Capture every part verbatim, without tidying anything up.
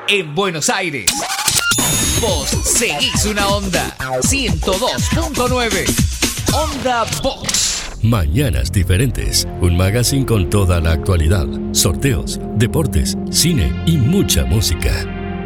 en Buenos Aires. Vos seguís una onda. ciento dos punto nueve. Onda Box. Mañanas Diferentes. Un magazine con toda la actualidad. Sorteos, deportes, cine y mucha música.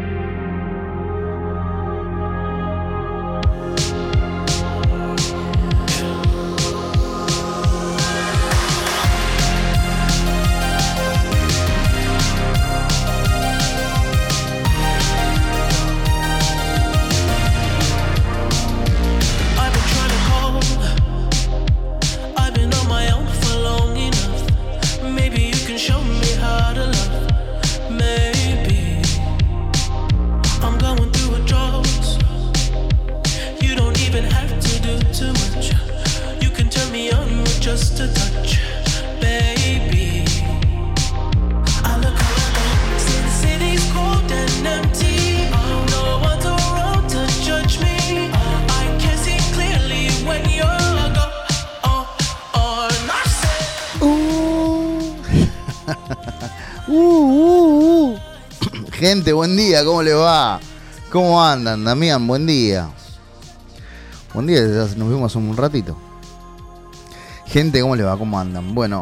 Gente, buen día, ¿cómo le va? ¿Cómo andan, Damián? Buen día. Buen día, nos vimos hace un ratito. Gente, ¿cómo le va? ¿Cómo andan? Bueno,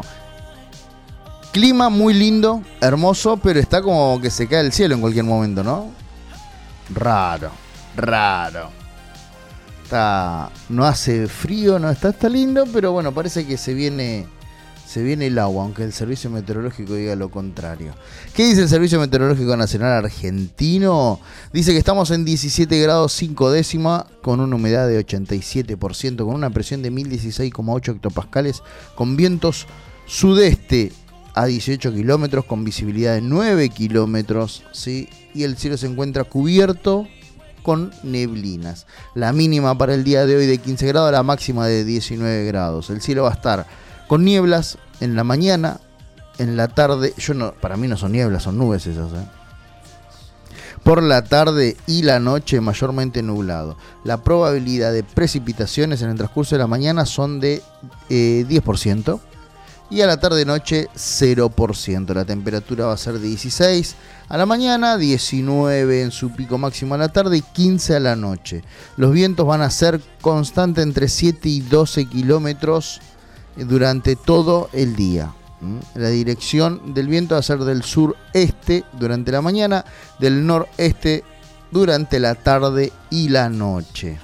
clima muy lindo, hermoso, pero está como que se cae el cielo en cualquier momento, ¿no? Raro, raro. Está, no hace frío, no está, está lindo, pero bueno, parece que se viene... Se viene el agua, aunque el Servicio Meteorológico diga lo contrario. ¿Qué dice el Servicio Meteorológico Nacional Argentino? Dice que estamos en diecisiete grados cinco décimas, con una humedad de ochenta y siete por ciento, con una presión de mil dieciséis coma ocho hectopascales, con vientos sudeste a dieciocho kilómetros, con visibilidad de nueve kilómetros, ¿sí? Y el cielo se encuentra cubierto con neblinas. La mínima para el día de hoy de quince grados, la máxima de diecinueve grados. El cielo va a estar con nieblas en la mañana, en la tarde, yo no, para mí no son nieblas, son nubes esas, ¿eh? Por la tarde y la noche mayormente nublado. La probabilidad de precipitaciones en el transcurso de la mañana son de eh, diez por ciento y a la tarde-noche cero por ciento. La temperatura va a ser de dieciséis a la mañana, diecinueve en su pico máximo a la tarde y quince a la noche. Los vientos van a ser constantes entre siete y doce kilómetros durante todo el día. La dirección del viento va a ser del sureste durante la mañana, del noreste durante la tarde y la noche.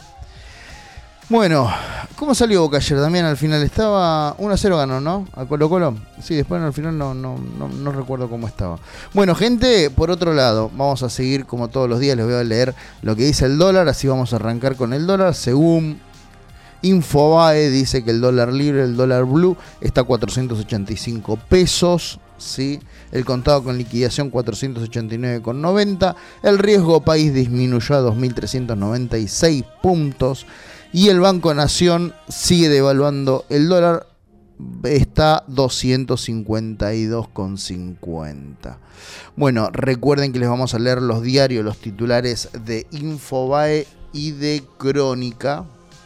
Bueno, ¿cómo salió Boca ayer, Damián? Al final estaba uno a cero ganó, ¿no? A Colo Colo. Sí, después al final no, no, no, no recuerdo cómo estaba. Bueno, gente, por otro lado, vamos a seguir como todos los días, les voy a leer lo que dice el dólar, así vamos a arrancar con el dólar. Según Infobae dice que el dólar libre, el dólar blue, está a cuatrocientos ochenta y cinco pesos, ¿sí? El contado con liquidación cuatrocientos ochenta y nueve con noventa. El riesgo país disminuyó a dos mil trescientos noventa y seis puntos. Y el Banco Nación sigue devaluando el dólar, está doscientos cincuenta y dos con cincuenta. Bueno, recuerden que les vamos a leer los diarios, los titulares de Infobae y de Crónica.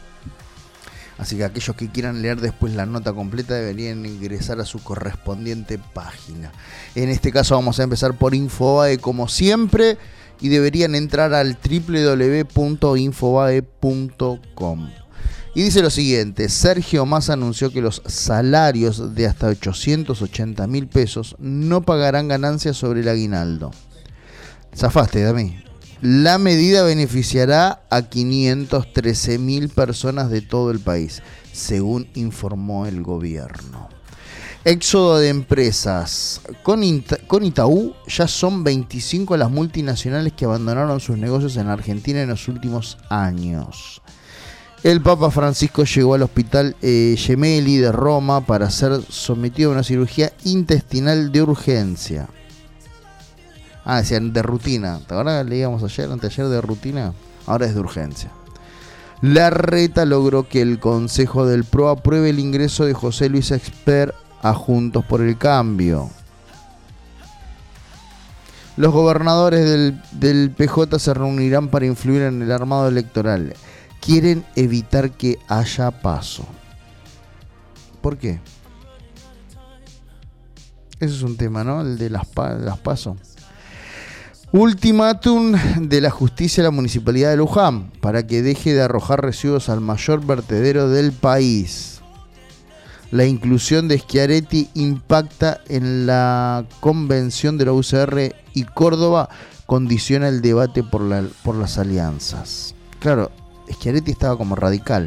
Así que aquellos que quieran leer después la nota completa deberían ingresar a su correspondiente página. En este caso vamos a empezar por Infobae como siempre y deberían entrar al doble u doble u doble u punto infobae punto com. Y dice lo siguiente: Sergio Massa anunció que los salarios de hasta ochocientos ochenta mil pesos no pagarán ganancias sobre el aguinaldo. Zafaste, Dami. La medida beneficiará a quinientas trece mil personas de todo el país, según informó el gobierno. Éxodo de empresas. Con, Ita- con Itaú ya son veinticinco las multinacionales que abandonaron sus negocios en Argentina en los últimos años. El Papa Francisco llegó al hospital eh, Gemelli de Roma para ser sometido a una cirugía intestinal de urgencia. Ah, decían de rutina. ¿Te acuerdas que leíamos ayer, anteayer de rutina? Ahora es de urgencia. Larreta logró que el Consejo del P R O apruebe el ingreso de José Luis Expert a Juntos por el Cambio. Los gobernadores del, del P J se reunirán para influir en el armado electoral. Quieren evitar que haya paso. ¿Por qué? Eso es un tema, ¿no? El de las, pa- las paso. Ultimátum de la justicia a la municipalidad de Luján para que deje de arrojar residuos al mayor vertedero del país. La inclusión de Schiaretti impacta en la convención de la U C R y Córdoba condiciona el debate por, la, por las alianzas. Claro, Schiaretti estaba como radical.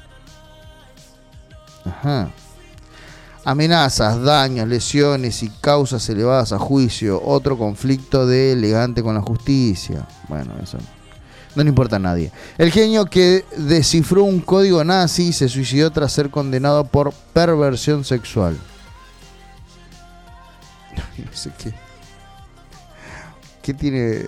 Ajá. Amenazas, daños, lesiones y causas elevadas a juicio. Otro conflicto de Elegante con la justicia. Bueno, eso no le importa a nadie. El genio que descifró un código nazi se suicidó tras ser condenado por perversión sexual. No sé qué. ¿Qué tiene?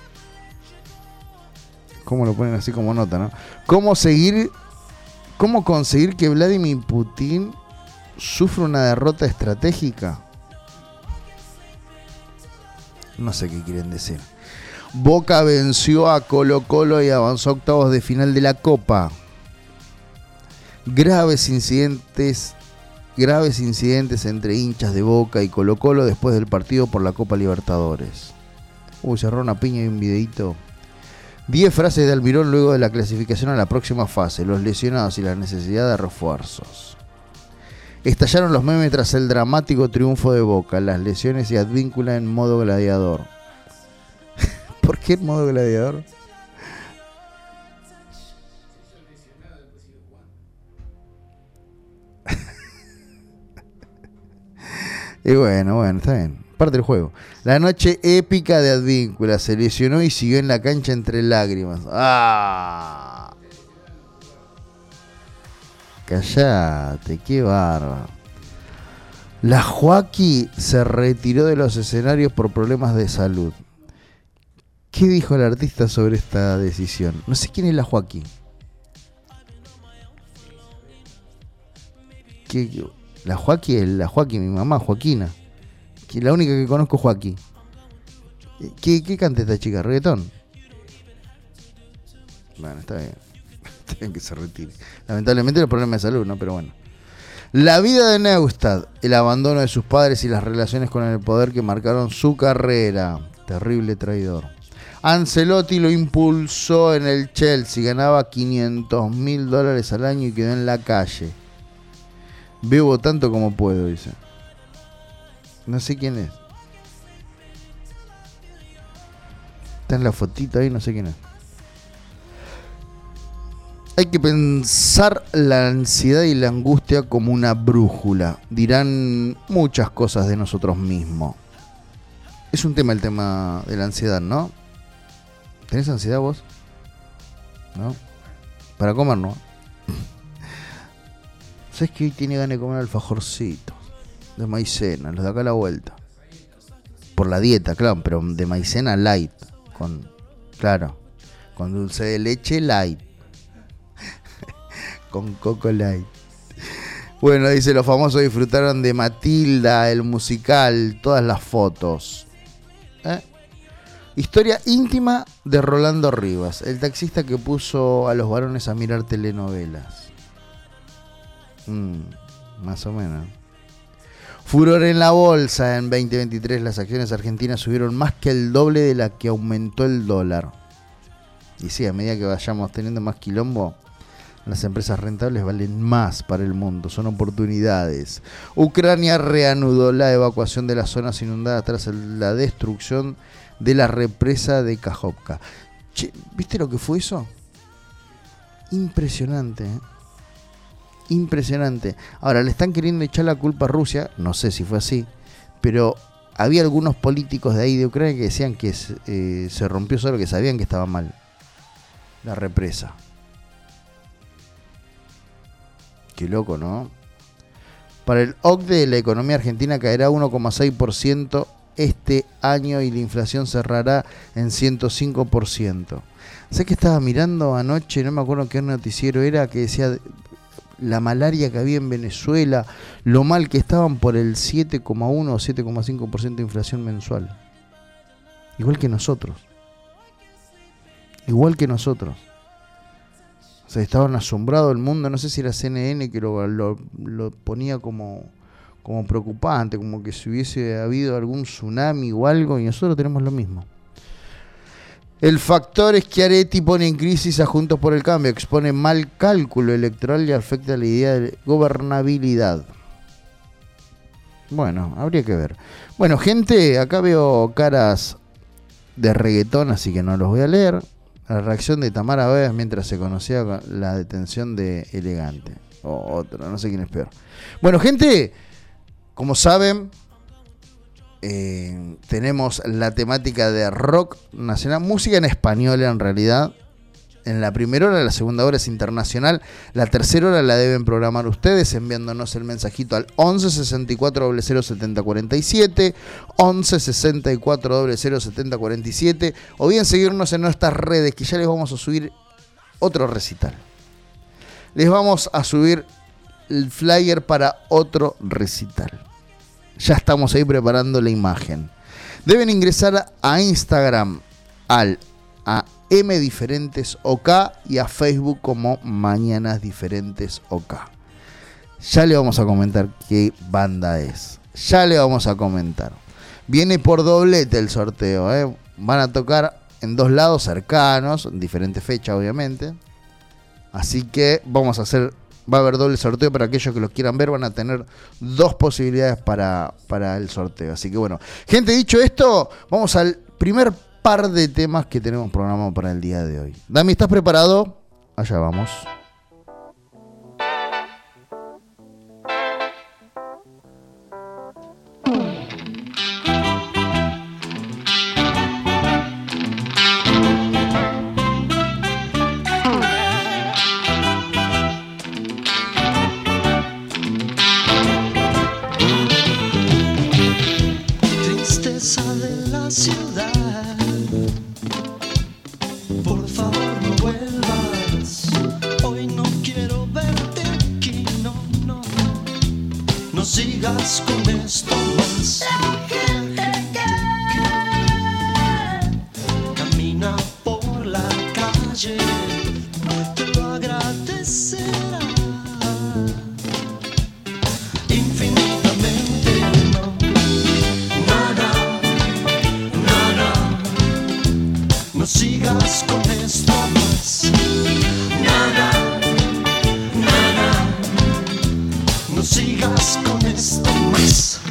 ¿Cómo lo ponen así como nota, no? ¿Cómo seguir? ¿Cómo conseguir que Vladimir Putin sufre una derrota estratégica? No sé qué quieren decir. Boca venció a Colo Colo y avanzó a octavos de final de la Copa. Graves incidentes, graves incidentes entre hinchas de Boca y Colo Colo después del partido por la Copa Libertadores. Uy, cerró una piña y un videito. diez frases de Almirón luego de la clasificación a la próxima fase, los lesionados y la necesidad de refuerzos. Estallaron los memes tras el dramático triunfo de Boca, las lesiones y Advíncula en modo gladiador. ¿Por qué en modo gladiador? Y bueno, bueno, está bien. Parte del juego. La noche épica de Advíncula. Se lesionó y siguió en la cancha entre lágrimas. ¡Ah! Callate, qué bárbaro. La Joaquí se retiró de los escenarios por problemas de salud. ¿Qué dijo el artista sobre esta decisión? No sé quién es la Joaquí. ¿Qué? La Joaquí es la Joaquí, mi mamá, Joaquina. Que la única que conozco es Joaquí. ¿Qué, qué canta esta chica? ¿Reggaetón? Bueno, está bien. Está bien que se retire. Lamentablemente los problemas de salud, ¿no? Pero bueno. La vida de Neustadt, el abandono de sus padres y las relaciones con el poder que marcaron su carrera. Terrible traidor. Ancelotti lo impulsó en el Chelsea. Ganaba quinientos mil dólares al año y quedó en la calle. Bebo tanto como puedo, dice. No sé quién es. Está en la fotito ahí, no sé quién es. Hay que pensar la ansiedad y la angustia como una brújula. Dirán muchas cosas de nosotros mismos. Es un tema el tema de la ansiedad, ¿no? ¿Tenés ansiedad vos? ¿No? Para comer, ¿no? ¿Sabes que hoy tiene ganas de comer alfajorcitos? De maicena, los de acá a la vuelta. Por la dieta, claro, pero de maicena light. Con, claro, con dulce de leche light. Con coco light. Bueno, dice, los famosos disfrutaron de Matilda, el musical, todas las fotos. ¿Eh? Historia íntima de Rolando Rivas, el taxista que puso a los varones a mirar telenovelas. Mm, más o menos. Furor en la bolsa. En veinte veintitrés las acciones argentinas subieron más que el doble de la que aumentó el dólar. Y sí, a medida que vayamos teniendo más quilombo, las empresas rentables valen más para el mundo, son oportunidades. Ucrania reanudó la evacuación de las zonas inundadas tras la destrucción de la represa de Kajovka. Che, ¿viste lo que fue eso? Impresionante, ¿eh? Impresionante. Ahora, le están queriendo echar la culpa a Rusia, no sé si fue así, pero había algunos políticos de ahí de Ucrania que decían que eh, se rompió solo, que sabían que estaba mal la represa. Qué loco, ¿no? Para el O C D E, la economía argentina caerá uno coma seis por ciento este año y la inflación cerrará en ciento cinco por ciento. ¿Sabes que estaba mirando anoche? No me acuerdo qué noticiero era, que decía la malaria que había en Venezuela, lo mal que estaban por el siete coma uno o siete coma cinco por ciento de inflación mensual. Igual que nosotros. Igual que nosotros. O sea, estaban asombrados el mundo, no sé si era C N N que lo, lo, lo ponía como, como preocupante, como que si hubiese habido algún tsunami o algo, y nosotros tenemos lo mismo. El factor Schiaretti pone en crisis a Juntos por el Cambio, expone mal cálculo electoral y afecta la idea de gobernabilidad. Bueno, habría que ver. Bueno, gente, acá veo caras de reggaetón, así que no los voy a leer. La reacción de Tamara Báez mientras se conocía la detención de Elegante. O otro, no sé quién es peor. Bueno, gente, como saben, eh, tenemos la temática de rock nacional, música en español en realidad. En la primera hora, la segunda hora es internacional. La tercera hora la deben programar ustedes enviándonos el mensajito al once sesenta y cuatro cero cero setenta cuarenta y siete, once sesenta y cuatro cero cero setenta cuarenta y siete, o bien seguirnos en nuestras redes, que ya les vamos a subir otro recital. Les vamos a subir el flyer para otro recital. Ya estamos ahí preparando la imagen. Deben ingresar a Instagram al a M Diferentes OK y a Facebook como Mañanas Diferentes OK. Ya le vamos a comentar qué banda es. Ya le vamos a comentar. Viene por doblete el sorteo, ¿eh? Van a tocar en dos lados cercanos, en diferentes fechas obviamente. Así que vamos a hacer, va a haber doble sorteo para aquellos que los quieran ver, van a tener dos posibilidades para, para el sorteo. Así que bueno, gente, dicho esto, vamos al primer par de temas que tenemos programado para el día de hoy. Dami, ¿estás preparado? Allá vamos. Tristeza de la ciudad. Por favor no vuelvas, hoy no quiero verte aquí, no, no, no sigas con esto más. La gente que camina por la calle te lo agradecerá infinitamente, no, nada, nada. No sigas con esto más. Nada, nada. No sigas con esto más.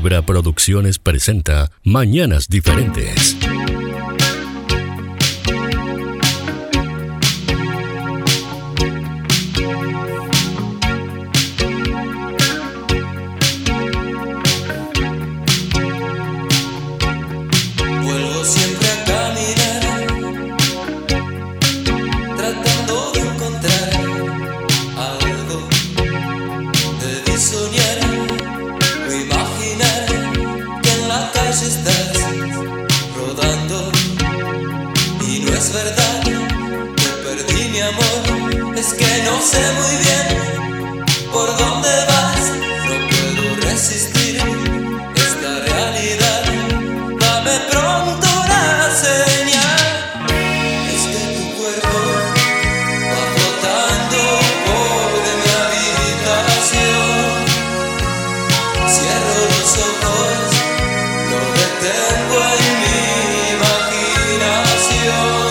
Vibra Producciones presenta Mañanas Diferentes. Vuelvo siempre a caminar, tratando de encontrar algo. Debí soñar o imaginar que en la calle estás rodando. Y no es verdad que perdí mi amor, es que no sé muy bien por dónde vas. No puedo resistir esta realidad. Dame pronto una señal. Es que tu cuerpo va flotando por mi habitación. Cierro los ojos, lo detengo en mi imaginación.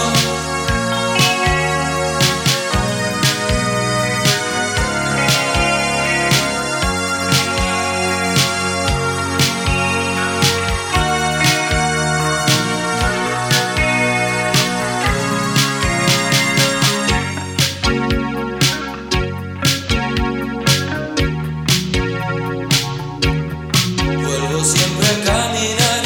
Vuelvo siempre a caminar,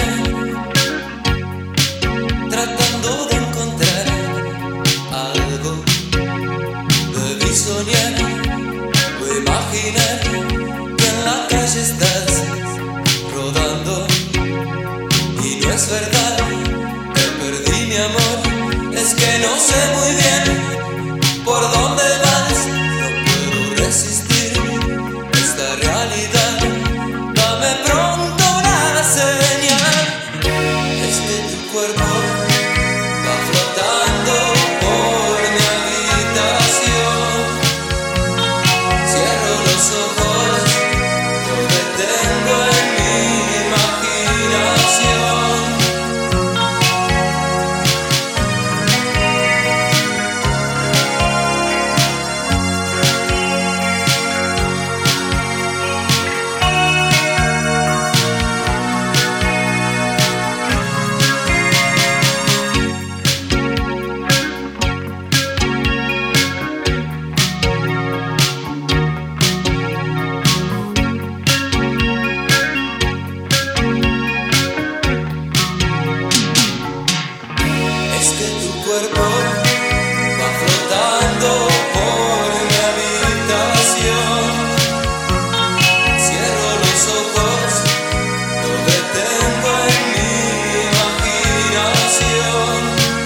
tratando de encontrar algo. Debí soñar o imaginar que en la calle estás rodando. Y no es verdad que perdí mi amor, es que no sé muy bien por dónde vas. No puedo resistir esta realidad. Dame pronto una señal. Es que tu cuerpo va flotando por mi habitación. Cierro los ojos, lo detengo en mi imaginación. Es que tu cuerpo va flotando por mi habitación. Cierro los ojos, lo detengo en mi imaginación.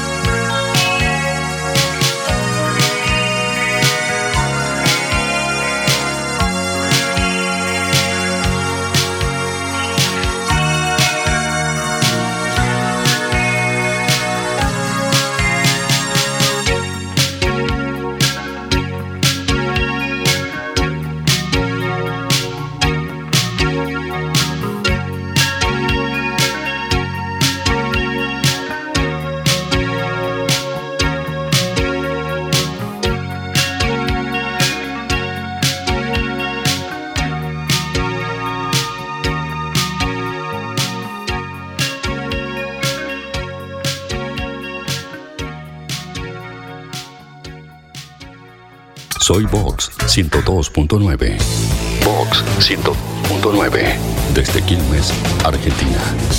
Soy Vox ciento dos punto nueve. Vox ciento dos punto nueve. Desde Quilmes, Argentina.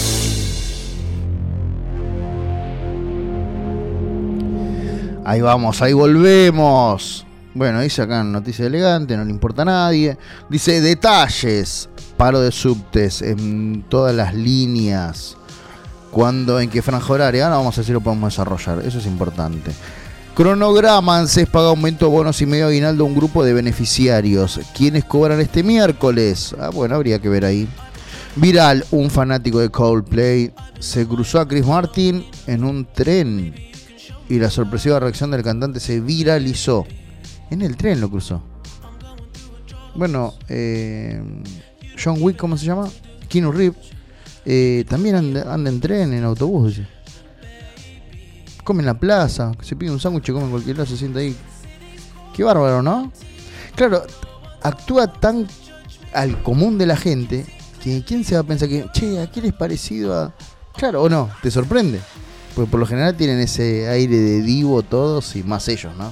Ahí vamos, ahí volvemos. Bueno, dice acá en Noticia Elegante, no le importa a nadie. Dice detalles, paro de subtes en todas las líneas. Cuando, en qué franja horaria, ahora vamos a ver si lo podemos desarrollar, eso es importante. Cronograma, ANSES paga aumento, bonos y medio aguinaldo a un grupo de beneficiarios. ¿Quiénes cobran este miércoles? Ah, bueno, habría que ver ahí. Viral, un fanático de Coldplay se cruzó a Chris Martin en un tren y la sorpresiva reacción del cantante se viralizó. En el tren lo cruzó. Bueno, eh, John Wick, ¿cómo se llama? Keanu Reeves. Eh, también anda, anda en tren, en autobús. Dice. Come en la plaza, se pide un sándwich, come en cualquier lado, se sienta ahí. Qué bárbaro, ¿no? Claro, actúa tan al común de la gente que ¿quién se va a pensar que, che, ¿a quién es parecido a...? Claro, o no, te sorprende. Porque por lo general tienen ese aire de divo todos y más ellos, ¿no?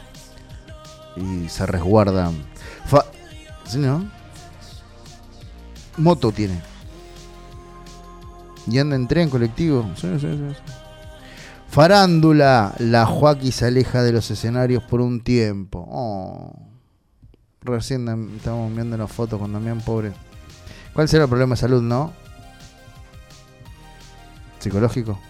Y se resguardan. Fa... ¿Sí, no? Moto tiene. Y anda en tren colectivo. Sí, sí, sí, sí. Farándula. La Joaquí se aleja de los escenarios por un tiempo. Oh. Recién estamos viendo una foto con Damián, pobre. ¿Cuál será el problema de salud, no? ¿Psicológico?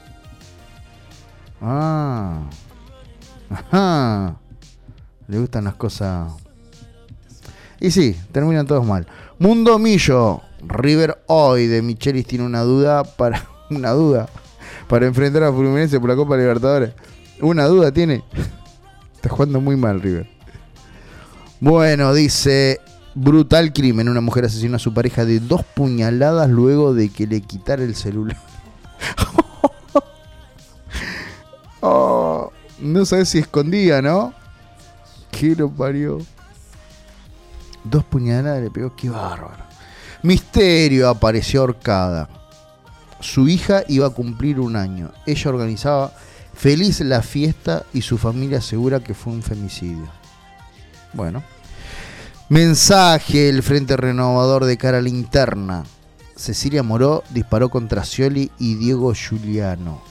Ah. Ajá. Le gustan las cosas. Y sí, terminan todos mal. Mundo Millo. River hoy de Michelis tiene una duda para. Una duda. Para enfrentar a Fluminense por la Copa Libertadores. Una duda tiene. Está jugando muy mal River. Bueno, dice. Brutal crimen. Una mujer asesinó a su pareja de dos puñaladas luego de que le quitara el celular. Oh, no sabes si escondía, ¿no? ¿Qué lo parió? Dos puñaladas le pegó. Qué bárbaro. Misterio apareció ahorcada. Su hija iba a cumplir un año. Ella organizaba feliz la fiesta y su familia asegura que fue un femicidio. Bueno. Mensaje: el Frente Renovador de cara a la interna. Cecilia Moró disparó contra Scioli y Diego Giuliano.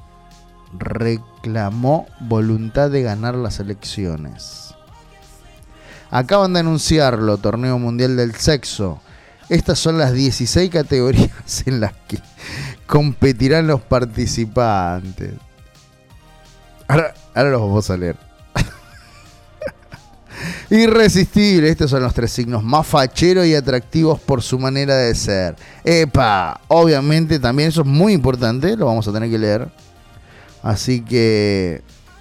Reclamó voluntad de ganar las elecciones. Acaban de anunciarlo, Torneo Mundial del Sexo. Estas son las dieciséis categorías en las que competirán los participantes. Ahora, ahora los vamos a leer. Irresistible. Estos son los tres signos más facheros y atractivos por su manera de ser. ¡Epa! Obviamente también eso es muy importante. Lo vamos a tener que leer. Así que...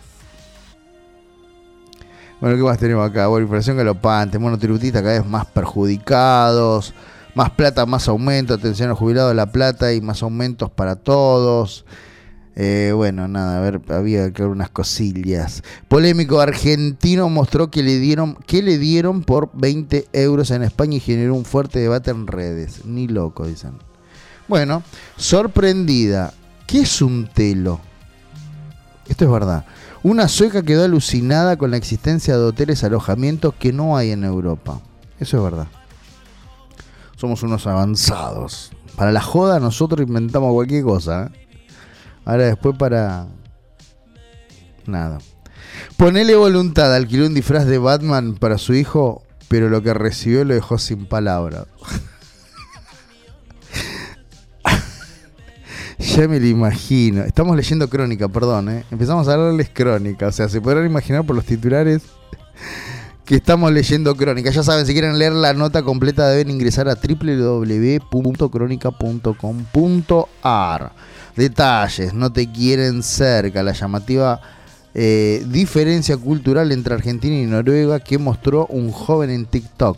Bueno, ¿qué más tenemos acá? Bueno, inflación galopante, monotributista cada vez más perjudicados, más plata, más aumento, atención a los jubilados, la plata y más aumentos para todos. Eh, bueno, nada, a ver, había que ver unas cosillas. Polémico argentino mostró que le dieron que le dieron por veinte euros en España y generó un fuerte debate en redes. Ni loco, dicen. Bueno, sorprendida. ¿Qué es un telo? Esto es verdad. Una sueca quedó alucinada con la existencia de hoteles alojamientos que no hay en Europa. Eso es verdad. Somos unos avanzados. Para la joda nosotros inventamos cualquier cosa, ¿eh? Ahora después para... Nada. Ponele voluntad. Alquiló un disfraz de Batman para su hijo, pero lo que recibió lo dejó sin palabras. Ya me lo imagino. Estamos leyendo crónica, perdón, ¿eh? Empezamos a hablarles crónica. O sea, se podrán imaginar por los titulares que estamos leyendo crónica. Ya saben, si quieren leer la nota completa deben ingresar a doble u doble u doble u punto crónica punto com punto a r. Detalles: no te quieren cerca. La llamativa eh, diferencia cultural entre Argentina y Noruega que mostró un joven en TikTok.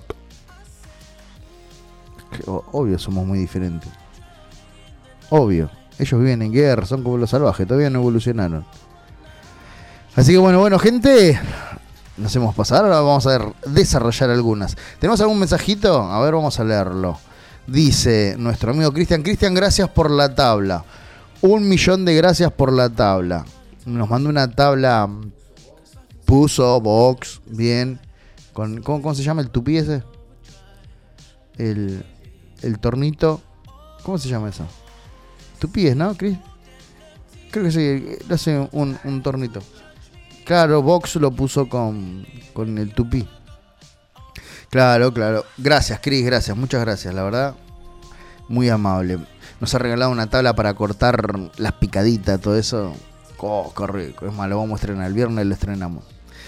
Obvio, somos muy diferentes. Obvio. Ellos viven en guerra, son como los salvajes, todavía no evolucionaron. Así que bueno, bueno, gente, nos hemos pasado. Ahora vamos a ver, desarrollar algunas. ¿Tenemos algún mensajito? A ver, vamos a leerlo. Dice nuestro amigo Cristian. Cristian, gracias por la tabla. Un millón de gracias por la tabla. Nos mandó una tabla. Puso, box, bien. Con, ¿cómo, ¿Cómo se llama el tupí ese? El, el tornito. ¿Cómo se llama eso? Tupíes, ¿no, Chris? Creo que sí, le hace un, un tornito. Claro, Vox lo puso con, con el tupí. Claro, claro. Gracias, Chris, gracias, muchas gracias, la verdad. Muy amable. Nos ha regalado una tabla para cortar las picaditas, todo eso. Oh, qué rico. Es más, lo vamos a estrenar. El viernes lo estrenamos.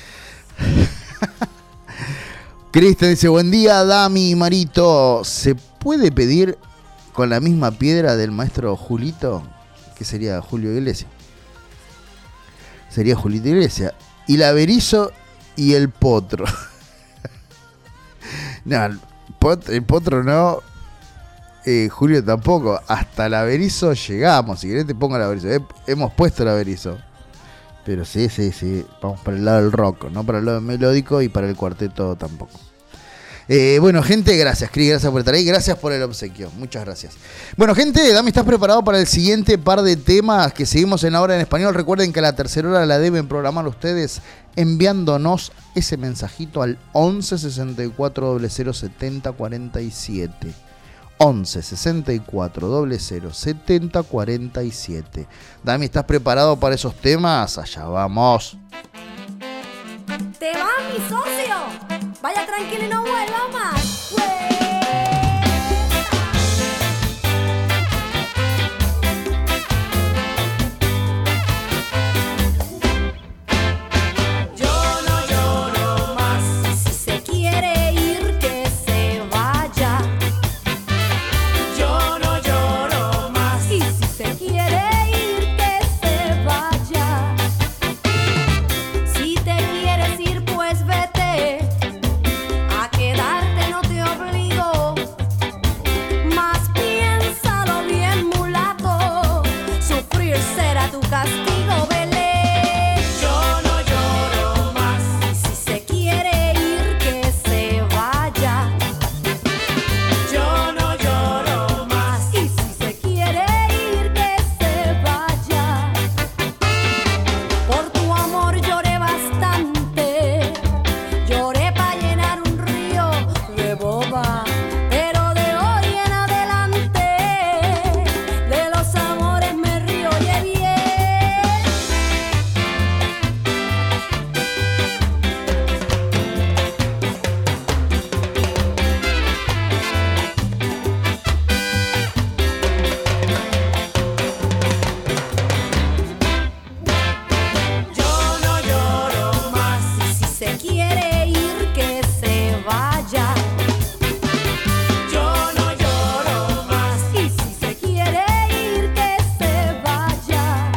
Cristian dice, buen día, Dami y Marito. ¿Se puede pedir con la misma piedra del maestro Julito? Que sería Julio Iglesias. Sería Julito Iglesias. Y la Berizo y el Potro. No, el, pot, el Potro no. Eh, Julio tampoco. Hasta la Berizo llegamos. Si querés te pongo la Berizo. Eh, hemos puesto la Berizo. Pero sí, sí, sí. Vamos para el lado del rock. No para el lado melódico y para el cuarteto tampoco. Eh, bueno, gente, gracias, Cris, gracias por estar ahí, gracias por el obsequio, muchas gracias. Bueno, gente, Dami, ¿estás preparado para el siguiente par de temas que seguimos en la hora en español? Recuerden que a la tercera hora la deben programar ustedes enviándonos ese mensajito al once sesenta y cuatro cero cero setenta cuarenta y siete. once sesenta y cuatro cero cero setenta cuarenta y siete. Dami, ¿estás preparado para esos temas? Allá vamos. ¡Te va, mi socio! Vaya tranquilo y no vuelva más. Yo no lloro más. Si se quiere ir, que se vaya. Yo no lloro más. Y si se quiere ir, que se vaya. Si te quieres ir, pues vete. A quedarte no te obligo. Más piénsalo bien, mulato. Sufrir será tu castigo, vele. Yo no lloro más. Y si se quiere ir, que se vaya. Yo no lloro más. Y si se quiere ir, que se vaya. Por tu amor lloré bastante. Lloré para llenar un río de boba. Pero de hoy en adelante, de los amores me río, oye bien. Yo no lloro más. Y si se quiere ir, que se vaya. Yo no lloro más. Y si se quiere ir, que se vaya.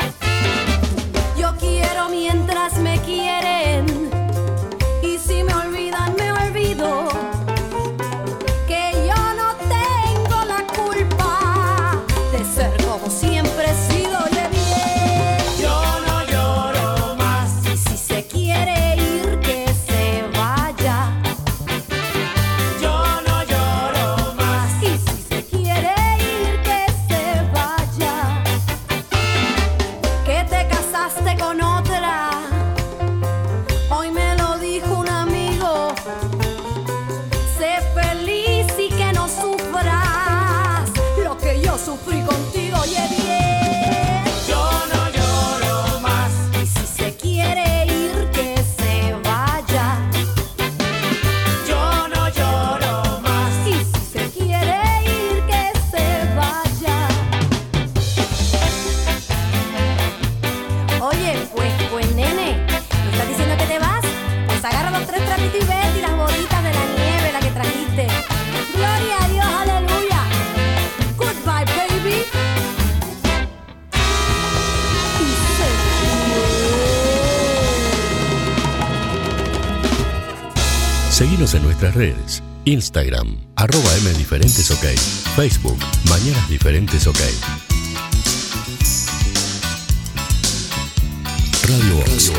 Yo quiero mientras me quieren. Y si me olvidan, me olvido. Que yo no tengo la culpa de ser como siempre he sido, oye bien. Yo no lloro más. Y si se quiere ir, que se vaya. Yo no lloro más. Y si se quiere ir, que se vaya. Que te casaste con otra. Hoy me lo dijo un amigo. Sé feliz y que no sufras lo que yo sufrí contigo, oye bien. Yo no lloro más. Y si se quiere ir, que se vaya. Yo no lloro más. Y si se quiere ir, que se vaya. Oye, pues, pues nene, ¿me estás diciendo que te vas? Pues agarra los tres trapitos y vete y las bolitas de la nieve, la que trajiste. Gloria a Dios, aleluya. Goodbye, baby. Y se fue. Seguinos en nuestras redes. Instagram, arroba M Diferentes OK. Facebook, Mañanas Diferentes OK. Radio Vox.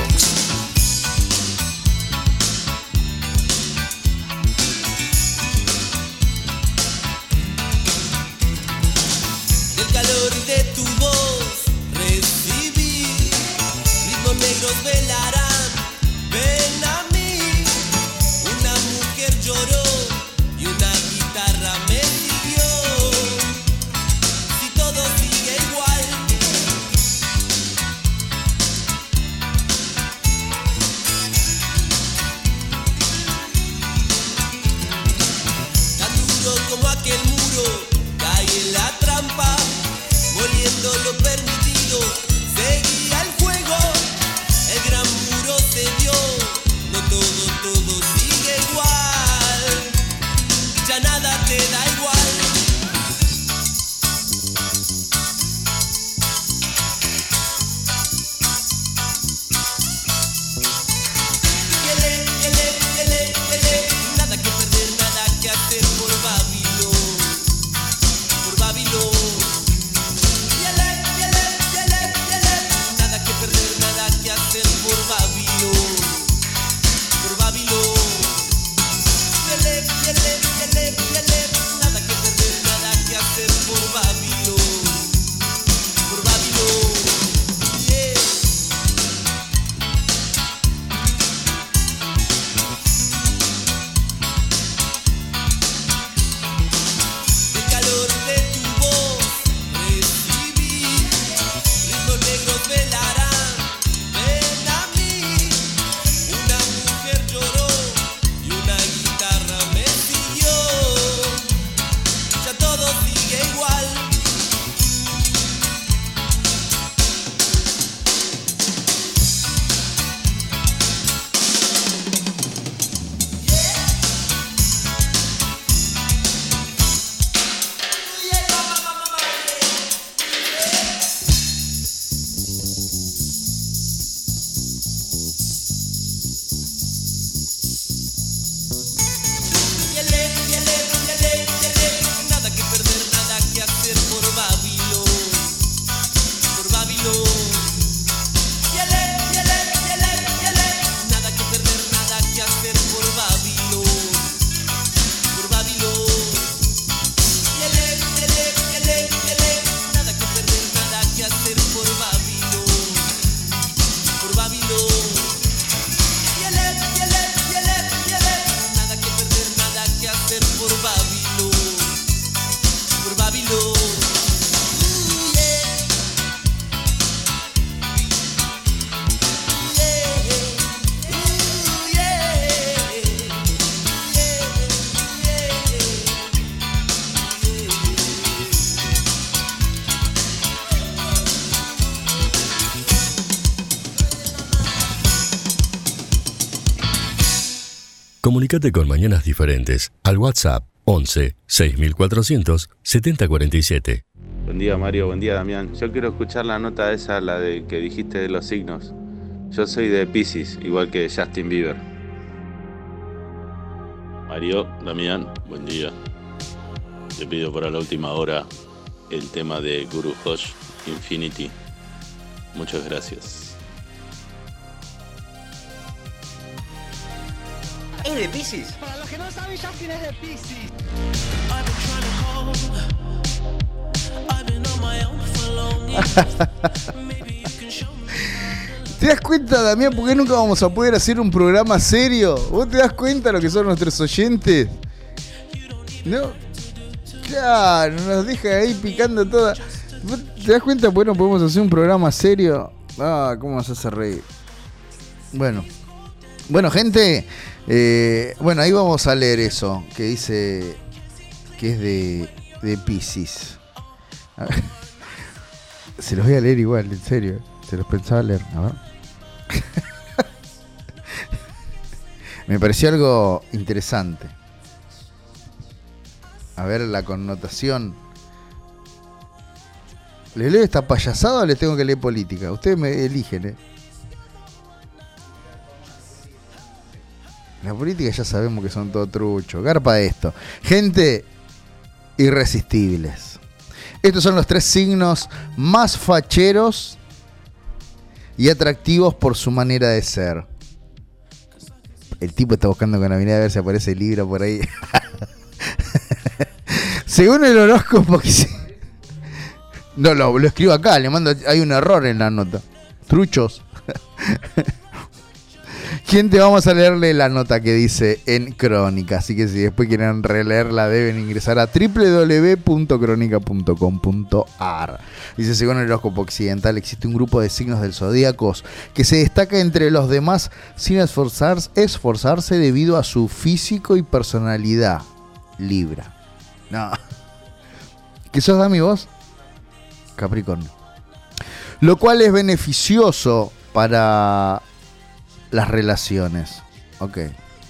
Del calor de tu voz recibí, ritmos negros velarán, ven a mí. Una mujer lloró y una guitarra me pidió. Si todo sigue igual, Comunicate con Mañanas Diferentes al WhatsApp once seis mil cuatrocientos setenta cuarenta y siete. Buen día Mario, buen día Damián. Yo quiero escuchar la nota esa, la de que dijiste de los signos. Yo soy de Piscis, igual que Justin Bieber. Mario, Damián, buen día. Te pido para la última hora el tema de Guru Hosh Infinity. Muchas gracias. ¿Es de Piscis? Para los que no saben, Justin es de Piscis. ¿Te das cuenta, Damián, por qué nunca vamos a poder hacer un programa serio? ¿Vos te das cuenta lo que son nuestros oyentes? ¿No? Claro, nos deja ahí picando toda. ¿Vos te das cuenta por qué no podemos hacer un programa serio? Ah, cómo nos hace reír. Bueno. Bueno, gente. Eh, bueno, ahí vamos a leer eso. Que dice que es de, de Piscis. A ver. Se los voy a leer igual, en serio. Se los pensaba leer. A ver. Me pareció algo interesante. A ver la connotación. ¿Les leo esta payasada o les tengo que leer política? Ustedes me eligen, ¿eh? La política ya sabemos que son todo trucho. Garpa esto. Gente, irresistibles. Estos son los tres signos más facheros y atractivos por su manera de ser. El tipo está buscando con la mirada a ver si aparece el libro por ahí. Según el horóscopo que se... No, lo, lo escribo acá, le mando... Hay un error en la nota. Truchos. Gente, vamos a leerle la nota que dice en Crónica. Así que si después quieren releerla, deben ingresar a doble u doble u doble u punto crónica punto com punto a r. Dice, según el horóscopo occidental, existe un grupo de signos del zodíaco que se destaca entre los demás sin esforzarse, esforzarse debido a su físico y personalidad. Libra. No. ¿Qué sos, Dami, vos? Capricornio. Lo cual es beneficioso para las relaciones. Ok.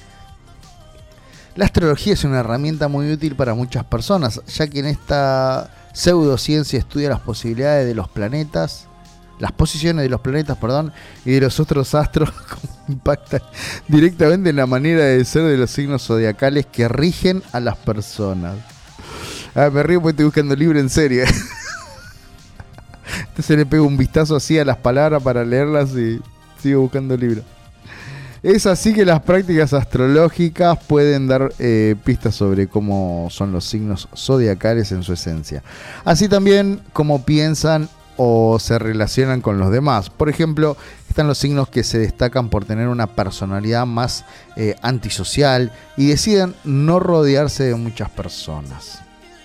La astrología es una herramienta muy útil para muchas personas, ya que en esta pseudociencia estudia las posibilidades de los planetas, las posiciones de los planetas, perdón, y de los otros astros, cómo impactan directamente en la manera de ser de los signos zodiacales que rigen a las personas. Ah, me río porque estoy buscando el libro en serio. Entonces le pego un vistazo así a las palabras para leerlas y sigo buscando el libro. Es así que las prácticas astrológicas pueden dar eh, pistas sobre cómo son los signos zodiacales en su esencia. Así también cómo piensan o se relacionan con los demás. Por ejemplo, están los signos que se destacan por tener una personalidad más eh, antisocial y deciden no rodearse de muchas personas.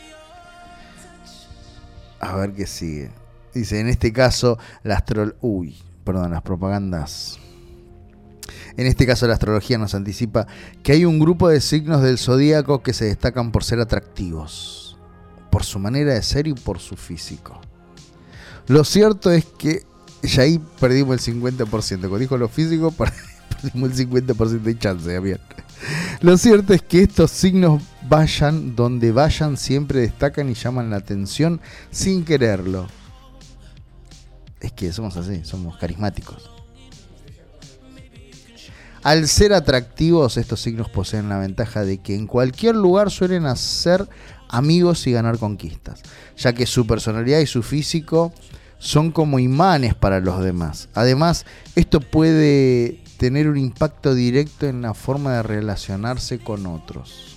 A ver qué sigue. Dice, en este caso, la astro... Uy, perdón, las propagandas... En este caso la astrología nos anticipa que hay un grupo de signos del zodíaco que se destacan por ser atractivos, por su manera de ser y por su físico. Lo cierto es que ya ahí perdimos el cincuenta por ciento. Cuando dijo lo físico, perdimos el cincuenta por ciento de chance. Bien. Lo cierto es que estos signos vayan donde vayan siempre destacan y llaman la atención sin quererlo. Es que somos así, somos carismáticos. Al ser atractivos, estos signos poseen la ventaja de que en cualquier lugar suelen hacer amigos y ganar conquistas, ya que su personalidad y su físico son como imanes para los demás. Además, esto puede tener un impacto directo en la forma de relacionarse con otros.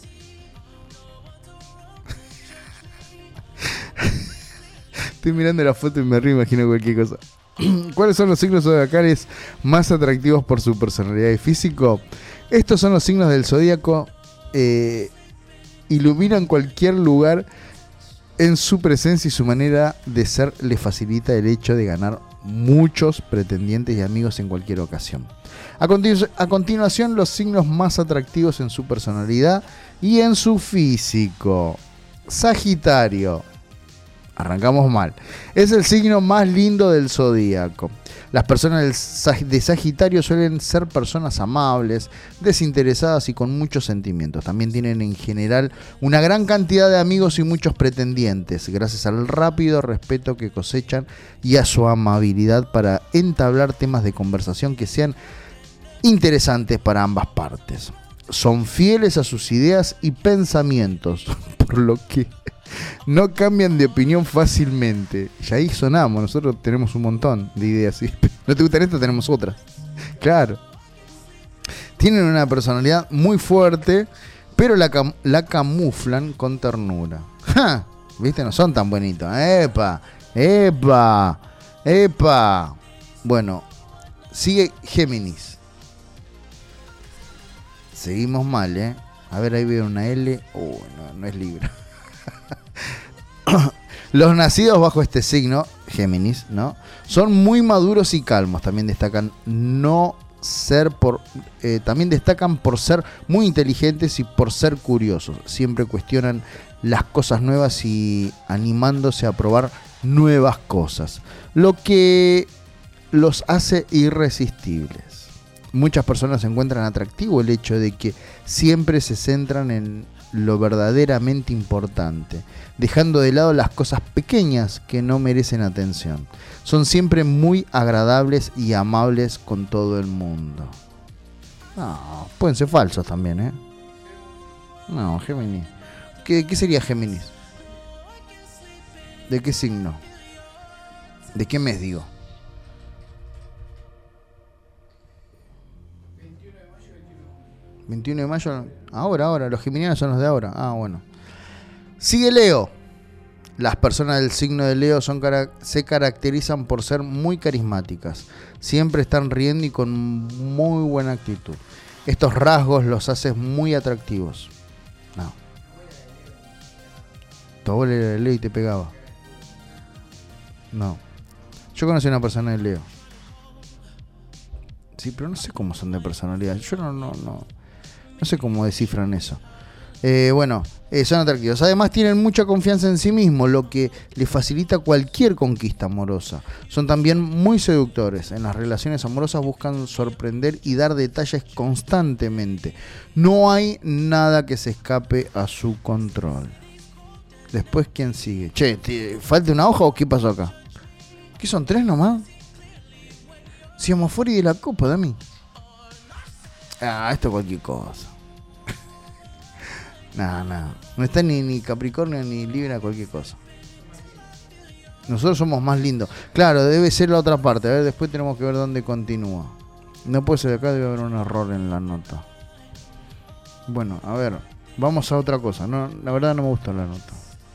Estoy mirando la foto y me río, imagino cualquier cosa. ¿Cuáles son los signos zodiacales más atractivos por su personalidad y físico? Estos son los signos del zodíaco. Eh, iluminan cualquier lugar en su presencia y su manera de ser le facilita el hecho de ganar muchos pretendientes y amigos en cualquier ocasión. A, continu- a continuación, los signos más atractivos en su personalidad y en su físico. Sagitario. Arrancamos mal. Es el signo más lindo del zodíaco. Las personas del Sag- de Sagitario suelen ser personas amables, desinteresadas y con muchos sentimientos. También tienen en general una gran cantidad de amigos y muchos pretendientes, gracias al rápido respeto que cosechan y a su amabilidad para entablar temas de conversación que sean interesantes para ambas partes. Son fieles a sus ideas y pensamientos, por lo que no cambian de opinión fácilmente. Y ahí sonamos, nosotros tenemos un montón de ideas. ¿Sí? ¿No te gustan estas? Tenemos otras. Claro. Tienen una personalidad muy fuerte, pero la, cam- la camuflan con ternura. ¡Ja! ¿Viste? No son tan bonitos. ¡Epa! ¡Epa! ¡Epa! Bueno, sigue Géminis. Seguimos mal, ¿eh? A ver, ahí veo una L. Oh, no, no es Libra. Los nacidos bajo este signo, Géminis, ¿no? Son muy maduros y calmos. También destacan no ser por, eh, también destacan por ser muy inteligentes y por ser curiosos. Siempre cuestionan las cosas nuevas y animándose a probar nuevas cosas, lo que los hace irresistibles. Muchas personas encuentran atractivo el hecho de que siempre se centran en lo verdaderamente importante, dejando de lado las cosas pequeñas que no merecen atención. Son siempre muy agradables y amables con todo el mundo. No, pueden ser falsos también, ¿eh? No, Géminis. ¿Qué, qué sería Géminis? ¿De qué signo? ¿De qué mes, digo? veintiuno de mayo. Ahora, ahora. Los geminianos son los de ahora. Ah, bueno. Sigue Leo. Las personas del signo de Leo son, se caracterizan por ser muy carismáticas. Siempre están riendo y con muy buena actitud. Estos rasgos los hacen muy atractivos. No. Tu abuela era de Leo y te pegaba. No. Yo conocí a una persona de Leo. Sí, pero no sé cómo son de personalidad. Yo no, no, no. No sé cómo descifran eso. Eh, bueno, eh, son atractivos. Además tienen mucha confianza en sí mismos, lo que les facilita cualquier conquista amorosa. Son también muy seductores. En las relaciones amorosas buscan sorprender y dar detalles constantemente. No hay nada que se escape a su control. Después, ¿quién sigue? Che, ¿te falta una hoja o qué pasó acá? ¿Qué son, tres nomás? Si vamos fuera de la copa, Dami. Ah, esto es cualquier cosa. Nada, nada. No está ni, ni Capricornio ni Libra, cualquier cosa. Nosotros somos más lindos. Claro, debe ser la otra parte. A ver, después tenemos que ver dónde continúa. No puede ser de acá, debe haber un error en la nota. Bueno, a ver. Vamos a otra cosa. No, la verdad no me gustó la nota.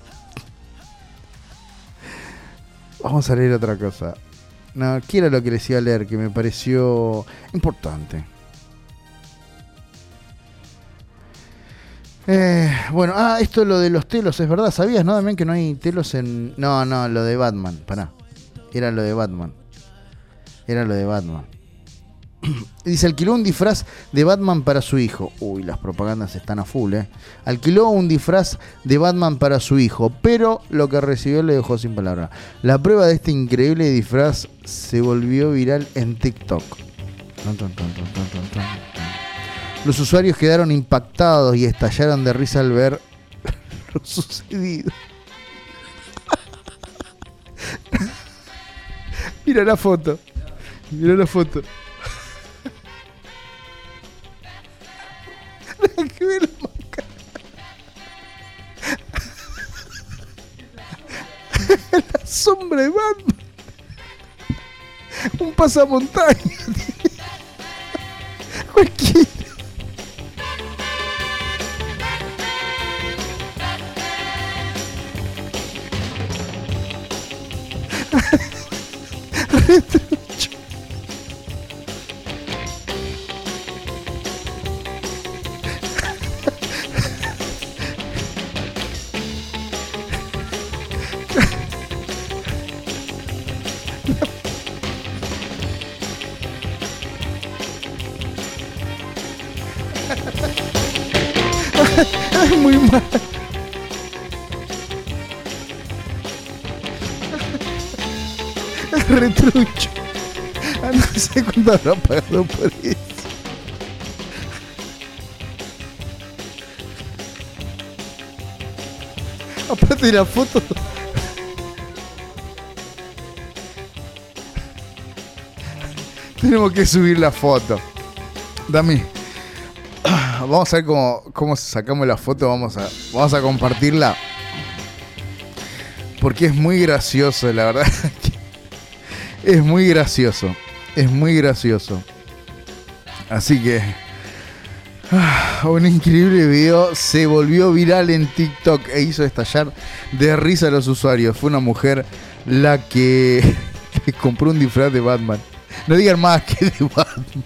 Vamos a leer otra cosa. No, ¿qué era lo que les iba a leer? Que me pareció importante. Eh, bueno, ah, esto es lo de los telos, es verdad, ¿sabías, no, también que no hay telos en... No, no, lo de Batman, pará. Era lo de Batman. Era lo de Batman. Dice, alquiló un disfraz de Batman para su hijo. Uy, las propagandas están a full, eh. Alquiló un disfraz de Batman para su hijo, pero lo que recibió le dejó sin palabras. La prueba de este increíble disfraz se volvió viral en TikTok. Los usuarios quedaron impactados y estallaron de risa al ver lo sucedido. Mira la foto. Mira la foto. Que ver la máscara. La sombra de Batman. Un pasamontaña. Cualquiera. Retrucho. Es muy mal. retrucho. Ah, no sé cuánto habrá pagado por eso. Aparte de la foto. Tenemos que subir la foto. Dame. Vamos a ver cómo, cómo sacamos la foto. Vamos a, vamos a compartirla. Porque es muy gracioso, la verdad. Es muy gracioso. Es muy gracioso. Así que... un increíble video se volvió viral en TikTok e hizo estallar de risa a los usuarios. Fue una mujer la que, que compró un disfraz de Batman. No digan más que de Batman.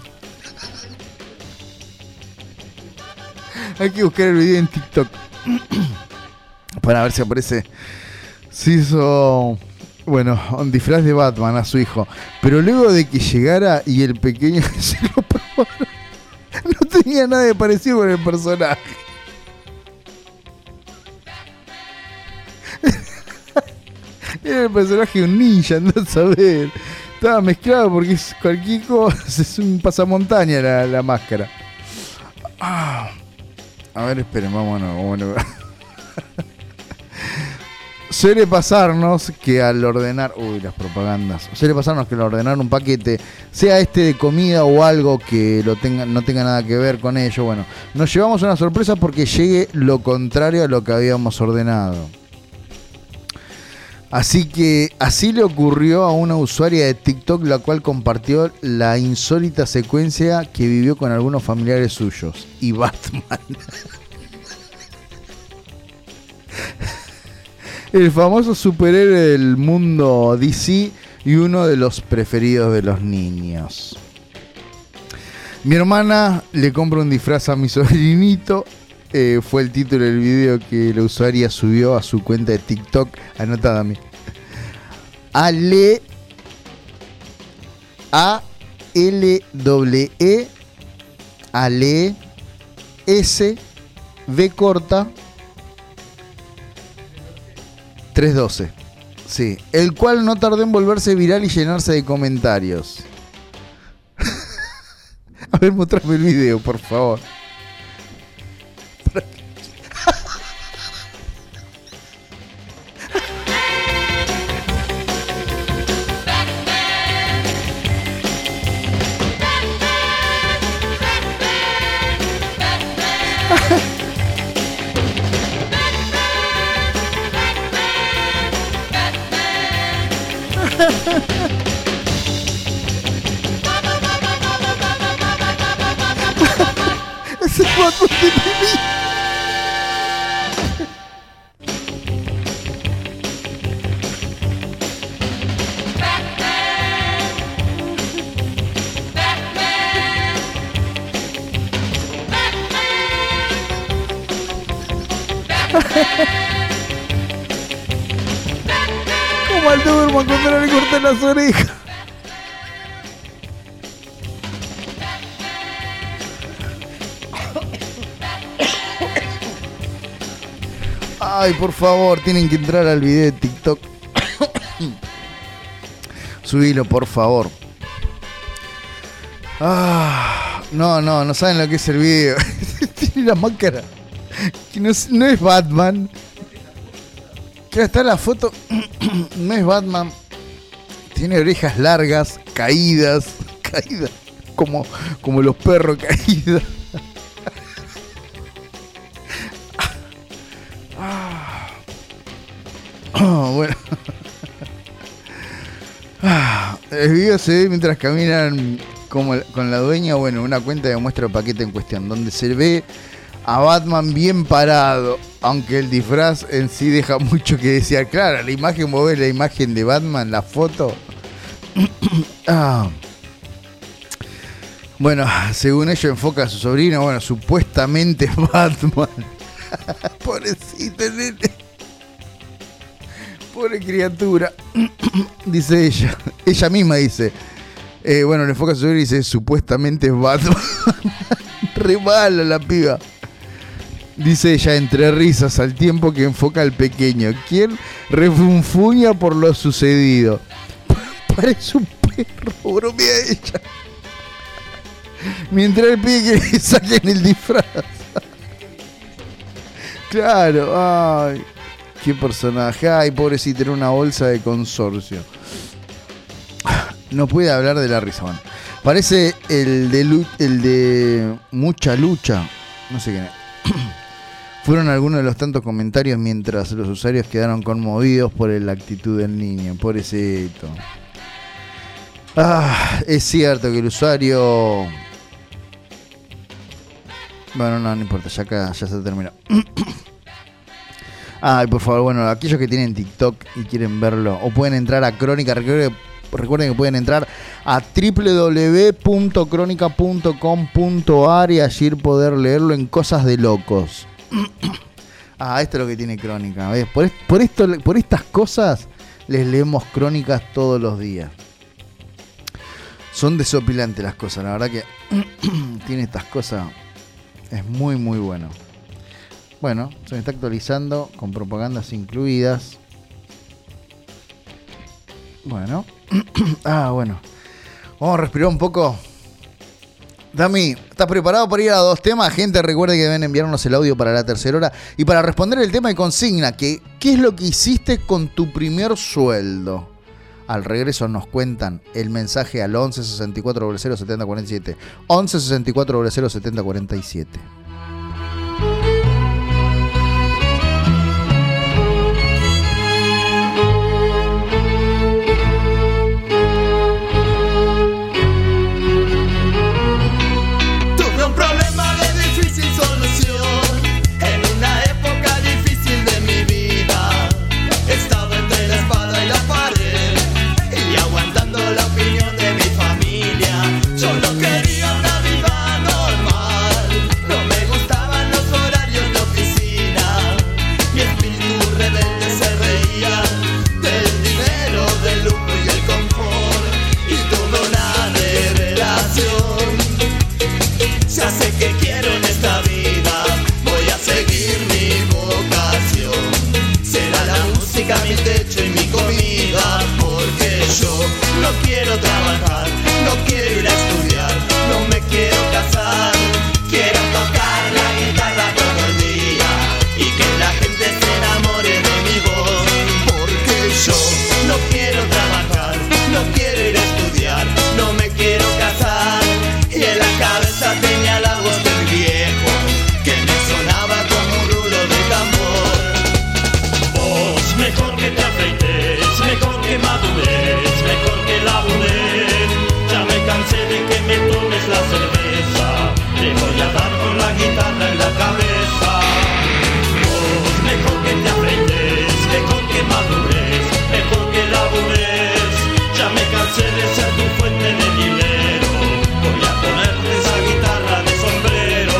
Hay que buscar el video en TikTok para ver si aparece. Se hizo, bueno, un disfraz de Batman a su hijo. Pero luego de que llegara y el pequeño se lo probara, no tenía nada de parecido con el personaje. Era el personaje de un ninja, no a saber. Estaba mezclado porque es cualquier cosa. Es un pasamontaña la, la máscara. Ah. A ver, esperen, vámonos. vámonos. Suele pasarnos que al ordenar... Uy, las propagandas. Suele pasarnos que al ordenar un paquete, sea este de comida o algo que lo tenga, no tenga nada que ver con ello, bueno, nos llevamos una sorpresa porque llegue lo contrario a lo que habíamos ordenado. Así que así le ocurrió a una usuaria de TikTok, la cual compartió la insólita secuencia que vivió con algunos familiares suyos. Y Batman. El famoso superhéroe del mundo D C y uno de los preferidos de los niños. Mi hermana le compra un disfraz a mi sobrinito. Eh, fue el título del video que la usuaria subió a su cuenta de TikTok. Anotada a mí. Ale A L W E Ale S V corta trescientos doce. Sí, el cual no tardó en volverse viral y llenarse de comentarios. A ver, mostrame el video, por favor. Ese Batman de Mimi. Como al Doberman cuando no le corté las orejas. Ay, por favor, tienen que entrar al video de TikTok. Subilo, por favor. Ah, no, no, no saben lo que es el video. Tiene la máscara. Que no es, no es Batman. Que está la foto. No es Batman. Tiene orejas largas, caídas. Caídas. Como, como los perros caídos. Oh, bueno. El video se ve mientras caminan como con la dueña. Bueno, una cuenta que muestra el paquete en cuestión, donde se ve a Batman bien parado, aunque el disfraz en sí deja mucho que desear. Claro, la imagen, vos ves la imagen de Batman, la foto. Ah. Bueno, según ello enfoca a su sobrino. Bueno, supuestamente es Batman. Pobrecito nene. Pobre criatura. Dice ella. Ella misma dice. Eh, bueno, le enfoca a su sobrino y dice, supuestamente es Batman. Re mala la piba. Dice ella entre risas al tiempo que enfoca al pequeño, quien refunfuña por lo sucedido. Parece un perro, bromea ella. Mientras él pide que le saquen el disfraz. Claro, ay. Qué personaje. Ay, pobrecito, era una bolsa de consorcio. No puede hablar de la risa. Bueno, parece el de, lu- el de Mucha Lucha. No sé quién es. Fueron algunos de los tantos comentarios mientras los usuarios quedaron conmovidos por la actitud del niño. Pobrecito. Ah, es cierto que el usuario... Bueno, no, no importa, ya acá ya se terminó. Ay, por favor, bueno, aquellos que tienen TikTok y quieren verlo, o pueden entrar a Crónica, recuerden, recuerden que pueden entrar a doble u doble u doble u punto crónica punto com punto a r y allí poder leerlo en Cosas de Locos. Ah, esto es lo que tiene Crónica, ¿ves? Por, por, esto, por estas cosas les leemos Crónicas todos los días. Son desopilantes las cosas, la verdad que tiene estas cosas, es muy muy bueno. Bueno, se me está actualizando con propagandas incluidas. Bueno. Ah, bueno. Vamos a respirar un poco. Dami, ¿estás preparado para ir a dos temas? Gente, recuerde que deben enviarnos el audio para la tercera hora. Y para responder el tema de consigna, que ¿qué es lo que hiciste con tu primer sueldo? Al regreso nos cuentan el mensaje al once sesenta y cuatro cero setenta cuarenta y siete. once sesenta y cuatro cero setenta cuarenta y siete. Mi techo y mi comida, porque yo no quiero trabajar, no quiero ir a estudiar, no me quiero casar, quiero tocar la guitarra todo el día y que la gente se enamore de mi voz, porque yo no quiero trabajar, no quiero ir a estudiar, no me quiero casar, y en la cabeza tenía la voz del viejo que me sonaba como un rulo de tambor. Vos mejor que te afeites, mejor que madures, mejor que labures. Ya me cansé de que me tomes la cerveza, te voy a dar con la guitarra en la cabeza. Vos mejor que te afeites, mejor que madures, mejor que labures. Ya me cansé de ser tu fuente de dinero, voy a ponerte esa guitarra de sombrero.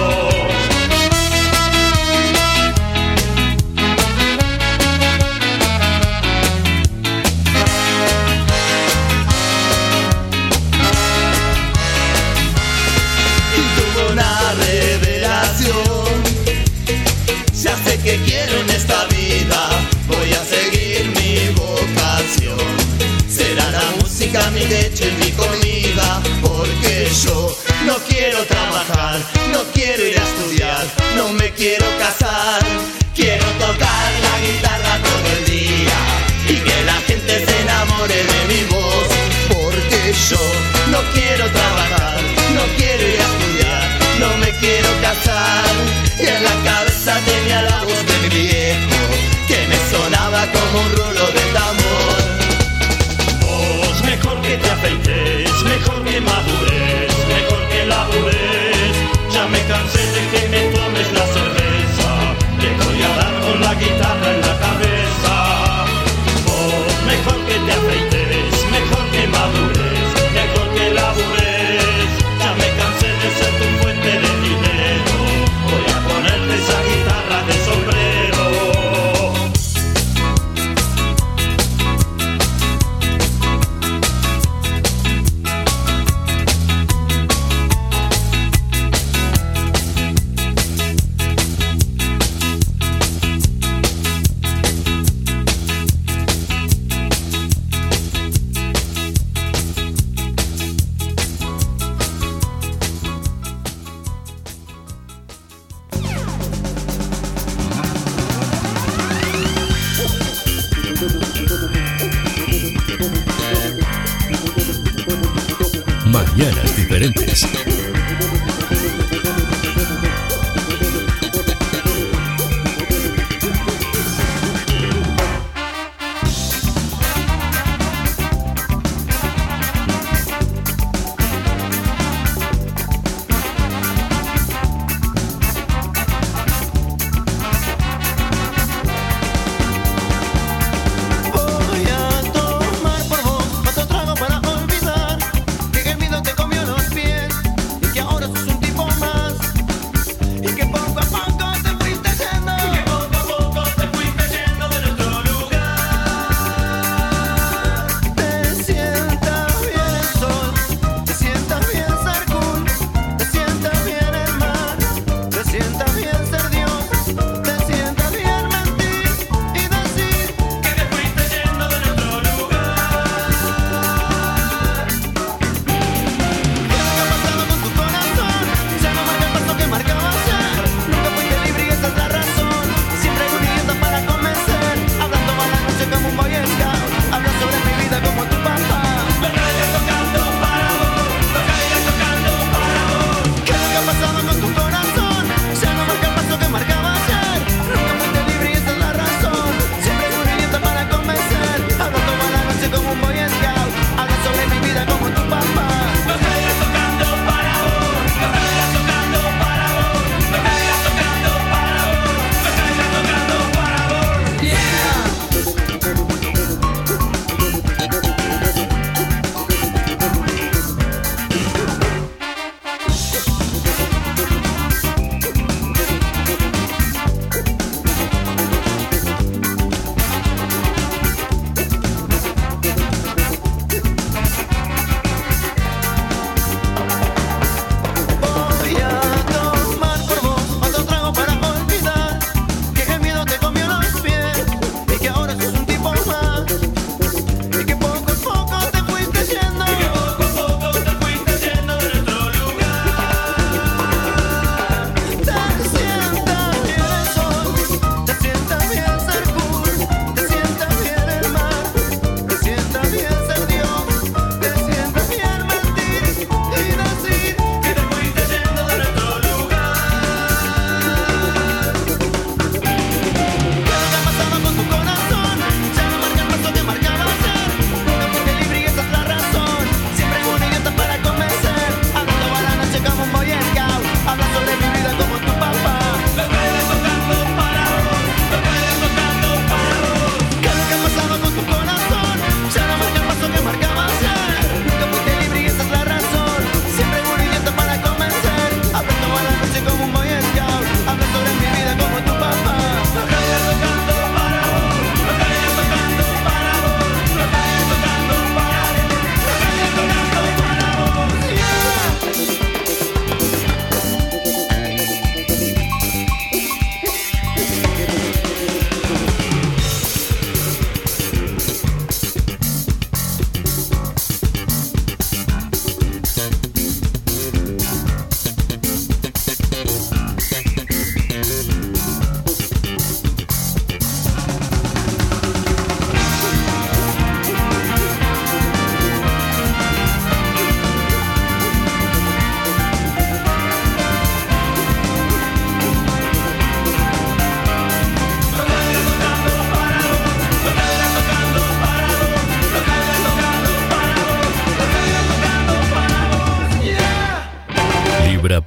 Ya sé que quiero en esta vida, voy a seguir mi vocación. Será la música mi techo y mi comida, porque yo no quiero trabajar, no quiero ir a estudiar, no me quiero casar. Quiero tocar la guitarra todo el día y que la gente se enamore de mi voz, porque yo no quiero trabajar, no quiero ir a estudiar, no me quiero casar. Y en la cabeza tenía la voz de mi viejo que me sonaba como un rulo de tambor. Vos mejor que te afeites, mejor que madures, mejor que labures. Ya me cansé de que me tomes la cerveza, te voy a dar con la guitarra en la cabeza. Vos mejor que te afeites, mejor que madures, mejor que labures. Ya me cansé de ser tu fuente de dinero, voy a ponerte esa guitarra de sombrero.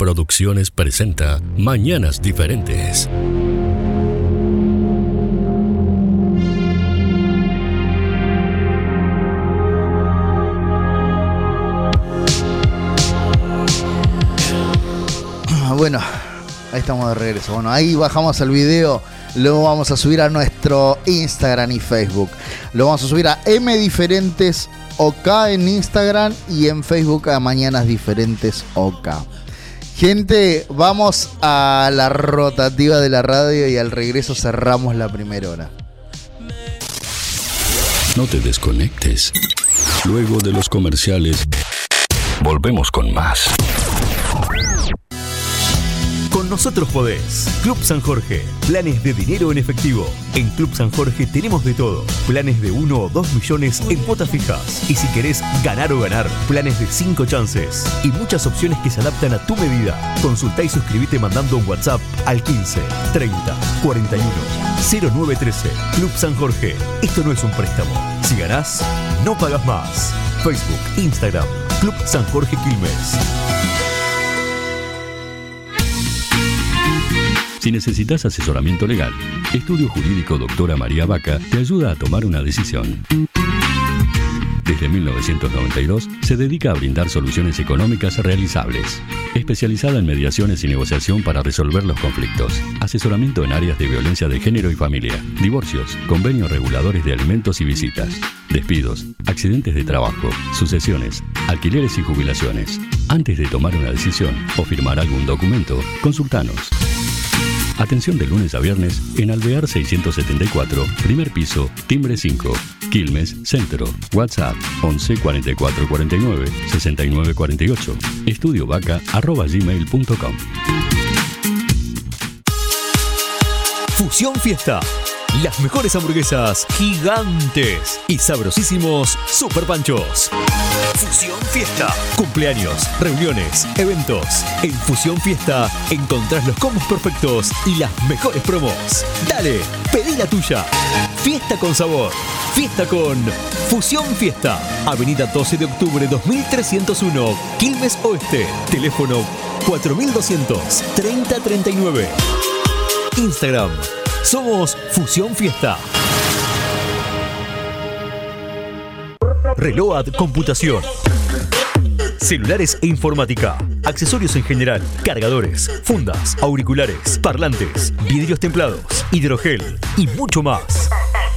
Producciones presenta Mañanas Diferentes. Bueno, ahí estamos de regreso. Bueno, ahí bajamos el video. Lo vamos a subir a nuestro Instagram y Facebook. Lo vamos a subir a M Diferentes OK en Instagram y en Facebook a Mañanas Diferentes OK. Gente, vamos a la rotativa de la radio y al regreso cerramos la primera hora. No te desconectes. Luego de los comerciales, volvemos con más. Con nosotros podés. Club San Jorge. Planes de dinero en efectivo. En Club San Jorge tenemos de todo. Planes de uno o dos millones en cuotas fijas. Y si querés ganar o ganar, planes de cinco chances. Y muchas opciones que se adaptan a tu medida. Consultá y suscribite mandando un WhatsApp al quince, treinta, cuarenta y uno, cero nueve trece. Club San Jorge. Esto no es un préstamo. Si ganás, no pagas más. Facebook, Instagram, Club San Jorge Quilmes. Si necesitas asesoramiento legal, Estudio Jurídico Doctora María Vaca te ayuda a tomar una decisión. Desde mil novecientos noventa y dos se dedica a brindar soluciones económicas realizables. Especializada en mediaciones y negociación para resolver los conflictos. Asesoramiento en áreas de violencia de género y familia. Divorcios, convenios reguladores de alimentos y visitas. Despidos, accidentes de trabajo, sucesiones, alquileres y jubilaciones. Antes de tomar una decisión o firmar algún documento, consultanos. Atención de lunes a viernes en Alvear seiscientos setenta y cuatro, primer piso, timbre cinco, Quilmes, Centro. WhatsApp once, cuarenta y cuatro, cuarenta y nueve, sesenta y nueve, cuarenta y ocho. estudiovaca arroba gmail punto com. Fusión Fiesta. Las mejores hamburguesas gigantes y sabrosísimos super panchos. Fusión Fiesta. Cumpleaños, reuniones, eventos. En Fusión Fiesta encontrás los combos perfectos y las mejores promos. Dale, pedí la tuya. Fiesta con sabor. Fiesta con Fusión Fiesta. Avenida doce de octubre dos mil trescientos uno, Quilmes Oeste. Teléfono cuatro mil doscientos, treinta, treinta y nueve. Instagram. Somos Fusión Fiesta. Reload Computación. Celulares e informática. Accesorios en general. Cargadores, fundas, auriculares, parlantes, vidrios templados, hidrogel y mucho más.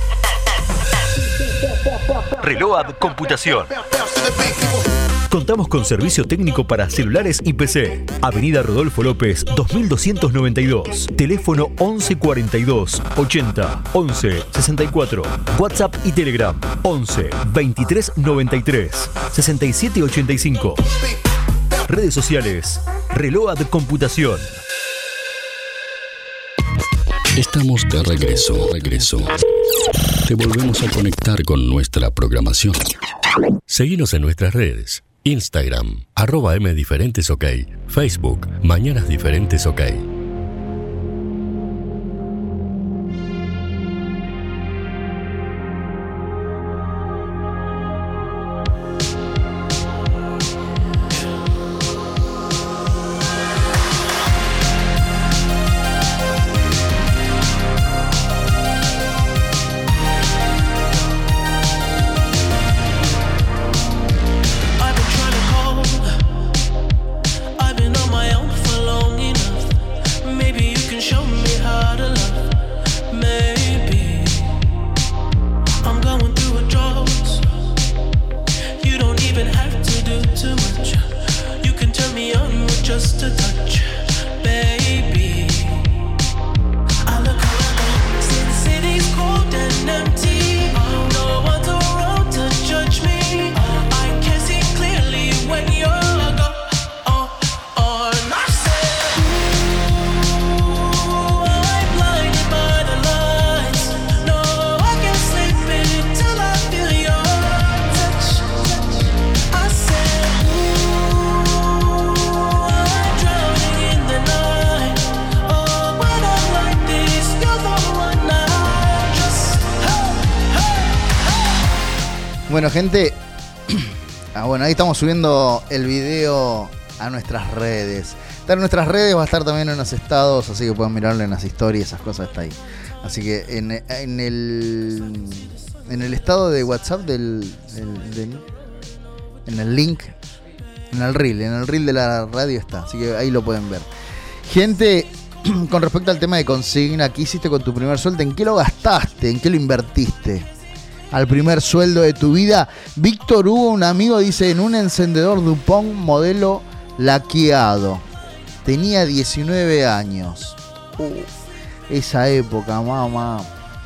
Reload Computación. Contamos con servicio técnico para celulares y P C. Avenida Rodolfo López, dos mil doscientos noventa y dos. Teléfono once, cuarenta y dos, ochenta, once, sesenta y cuatro. WhatsApp y Telegram once, veintitrés, noventa y tres, sesenta y siete, ochenta y cinco. Redes sociales Reload Computación. Estamos de regreso, regreso. Te volvemos a conectar con nuestra programación. Seguinos en nuestras redes. Instagram, arroba M Diferentes OK. Facebook, Mañanas Diferentes OK. Bueno, gente, ah, bueno, ahí estamos subiendo el video a nuestras redes. Está en nuestras redes, va a estar también en los estados, así que pueden mirarlo en las historias, esas cosas está ahí. Así que en, en el en el estado de WhatsApp del, del, del en el link, en el reel, en el reel de la radio está, así que ahí lo pueden ver. Gente, con respecto al tema de consigna, ¿qué hiciste con tu primer sueldo? ¿En qué lo gastaste? ¿En qué lo invertiste? Al primer sueldo de tu vida. Víctor Hugo, un amigo, dice en un encendedor Dupont modelo laqueado. Tenía diecinueve años. Uh, esa época, mamá.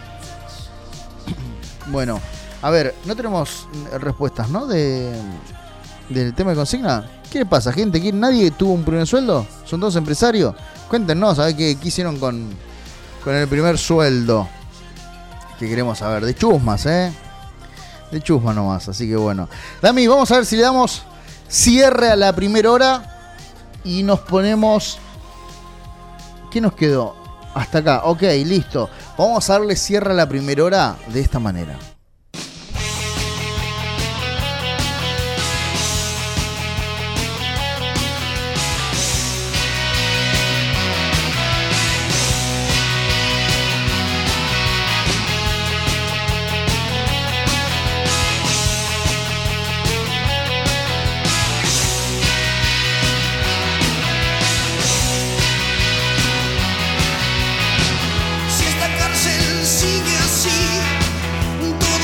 Bueno, a ver, no tenemos respuestas, ¿no? De, del tema de consigna. ¿Qué le pasa, gente? ¿Quién, ¿Nadie tuvo un primer sueldo? ¿Son todos empresarios? Cuéntenos, a ver qué, qué hicieron con, con el primer sueldo. Que queremos saber. De chusmas, ¿eh? De chusmas nomás, así que bueno. Dami, vamos a ver si le damos cierre a la primera hora. Y nos ponemos... ¿Qué nos quedó? Hasta acá. Ok, listo. Vamos a darle cierre a la primera hora de esta manera. Si esta cárcel sigue así,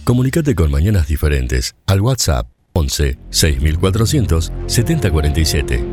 Comunicate con Mañanas Diferentes al WhatsApp once seis mil cuatrocientos setenta cuarenta y siete.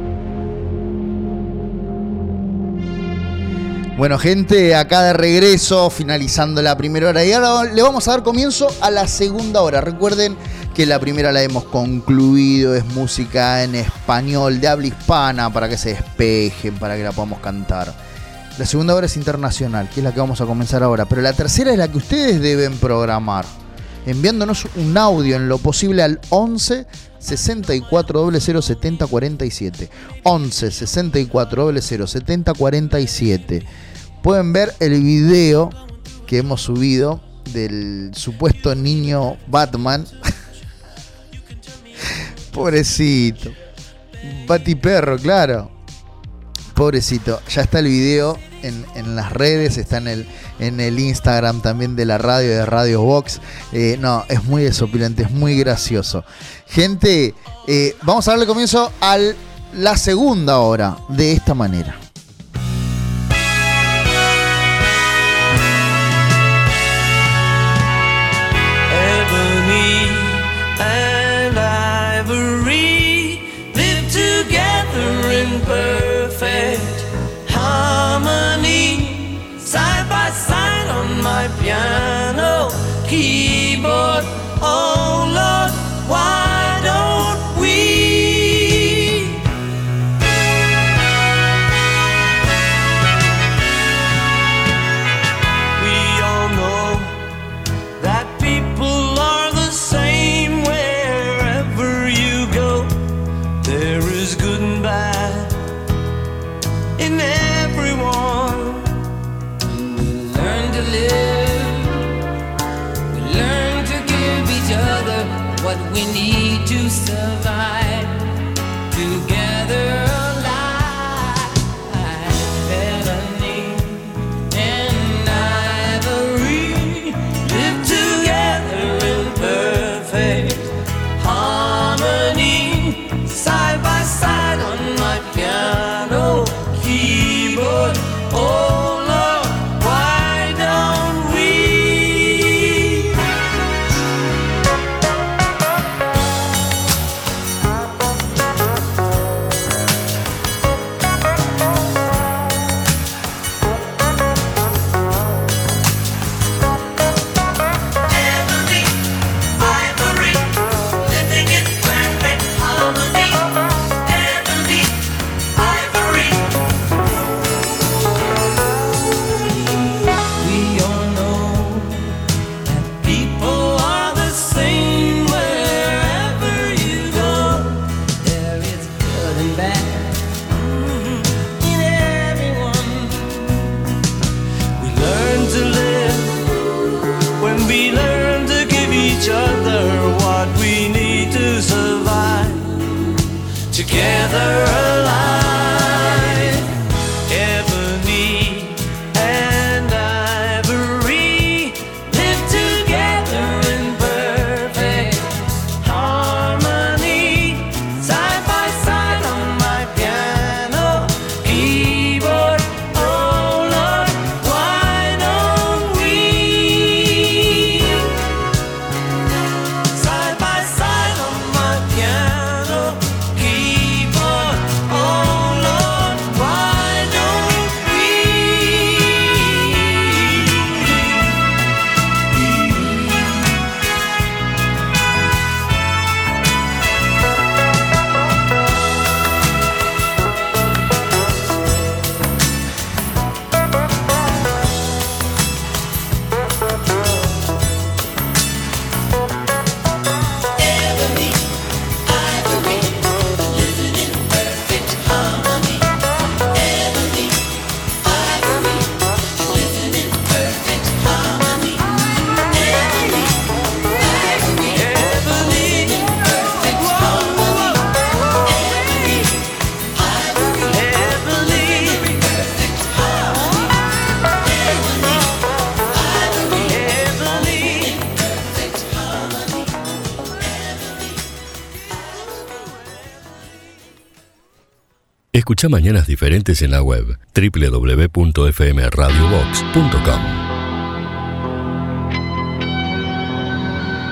Bueno, gente, acá de regreso, finalizando la primera hora. Y ahora le vamos a dar comienzo a la segunda hora. Recuerden que la primera la hemos concluido, es música en español, de habla hispana, para que se despejen, para que la podamos cantar. La segunda hora es internacional, que es la que vamos a comenzar ahora. Pero la tercera es la que ustedes deben programar, enviándonos un audio en lo posible al once sesenta y cuatro cero cero setenta cuarenta y siete. once sesenta y cuatro cero cero setenta cuarenta y siete. Pueden ver el video que hemos subido del supuesto niño Batman. Pobrecito. Batiperro, claro. Pobrecito. Ya está el video en, en las redes, está en el, en el Instagram también de la radio, de Radio Box. Eh, no, es muy desopilante, es muy gracioso. Gente, eh, vamos a darle comienzo a la segunda hora de esta manera. Ebony and ivory live together in perfect harmony, side by side on my piano keyboard. Oh Lord, why don't we? We all know that people are the same wherever you go. There is good and bad in everyone. We learn to live, we learn to give each other what we need to survive. Together alive, ebony and ivory live together in perfect harmony, side by side on my piano keyboard. Oh Lord, why don't we? Ebony, ivory, living in perfect harmony. Ebony, ivory. We all know that people are the same wherever you go. There is good and bad in everyone. We learn to live when we learn to give each other what we need to survive. Together alive, ebony and ivory live together in perfect harmony, side by side on my piano keyboard. Oh Lord, why don't we? Side by side on my piano keyboard. Oh Lord, why don't we? Ebony, ivory, living in perfect harmony. Ebony, ivory, living in perfect harmony. Ebony, ivory, living in perfect harmony. Ebony, ivory, living in perfect harmony. Ebony, ivory, living in perfect harmony. Escucha Mañanas Diferentes en la web doble u doble u doble u punto f m radio box punto com.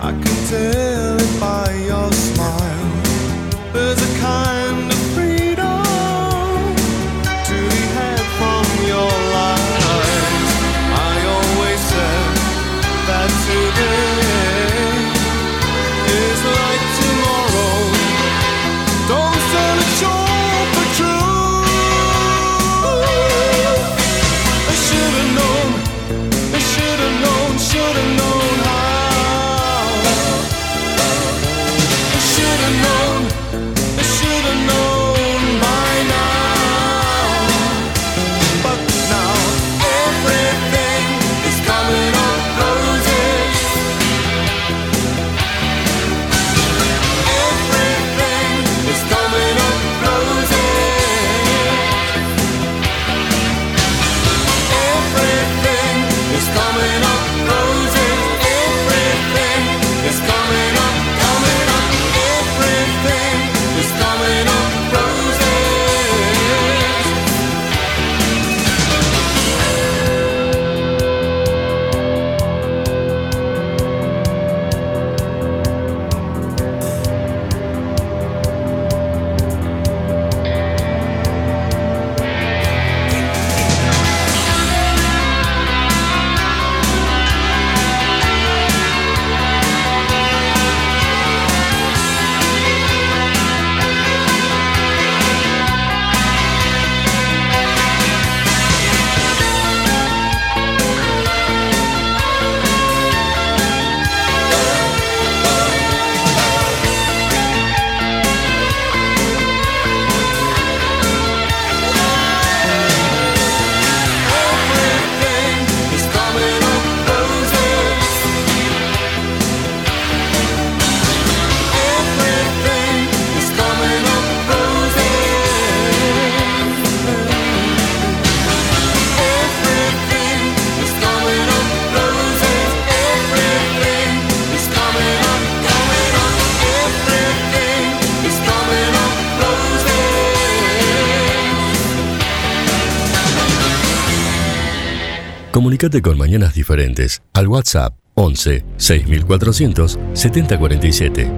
I can tell it by your smile. There's a kind of freedom to be had from your lies. I always said that today is like tomorrow. Don't sell it short for true. I should've known, I should've known, should've known how. I should've known, I should've known by now. But now everything is coming up roses. Everything is coming up roses. Everything is coming up roses. Everything is coming up, coming up. Everything is coming up roses. Everything is coming up roses. Everything is coming up roses. Everything is coming up roses. Everything is coming up, coming up. Everything is coming up roses. Comunicate con Mañanas Diferentes al WhatsApp once seis mil cuatrocientos setenta cuarenta y siete.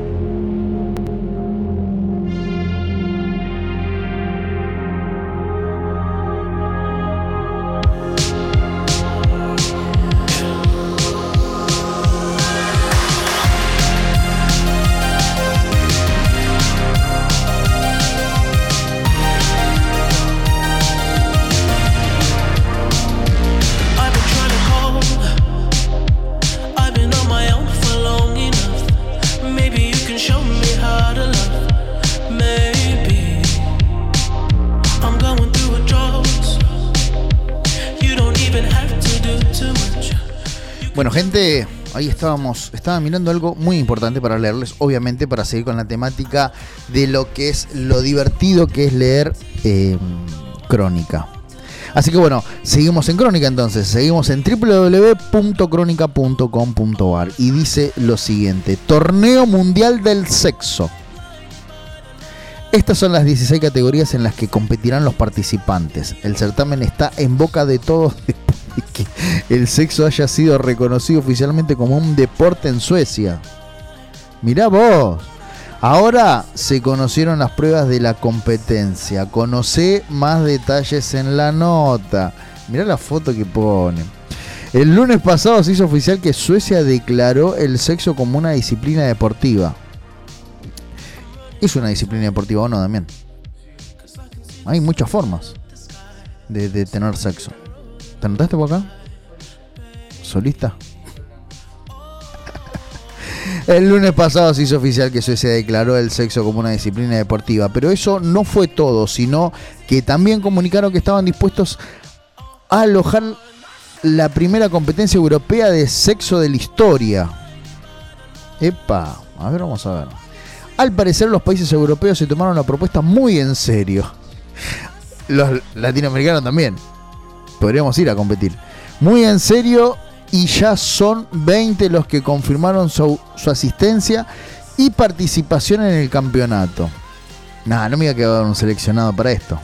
I've been trying to call. I've been on my own for long enough. Maybe you can show me how to love. Maybe I'm going through a drought. You don't even have to do too much. Bueno, gente, ahí estábamos, estaba mirando algo muy importante para leerles, obviamente para seguir con la temática de lo que es lo divertido que es leer eh, Crónica. Así que bueno, seguimos en Crónica entonces, seguimos en doble u doble u doble u punto crónica punto com punto a r y dice lo siguiente: Torneo Mundial del Sexo. Estas son las dieciséis categorías en las que competirán los participantes. El certamen está en boca de todos después de que el sexo haya sido reconocido oficialmente como un deporte en Suecia. Mirá vos. Ahora se conocieron las pruebas de la competencia. Conocé más detalles en la nota. Mirá la foto que pone. El lunes pasado se hizo oficial que Suecia declaró el sexo como una disciplina deportiva. ¿Es una disciplina deportiva o no, Damián? Hay muchas formas de, de tener sexo. ¿Te anotaste por acá? ¿Solista? El lunes pasado se hizo oficial que Suecia declaró el sexo como una disciplina deportiva, pero eso no fue todo, sino que también comunicaron que estaban dispuestos a alojar la primera competencia europea de sexo de la historia. Epa, a ver, vamos a ver. Al parecer los países europeos se tomaron la propuesta muy en serio. Los latinoamericanos también. Podríamos ir a competir. Muy en serio. Y ya son veinte los que confirmaron su, su asistencia y participación en el campeonato. Nah, no me iba a quedar un seleccionado para esto.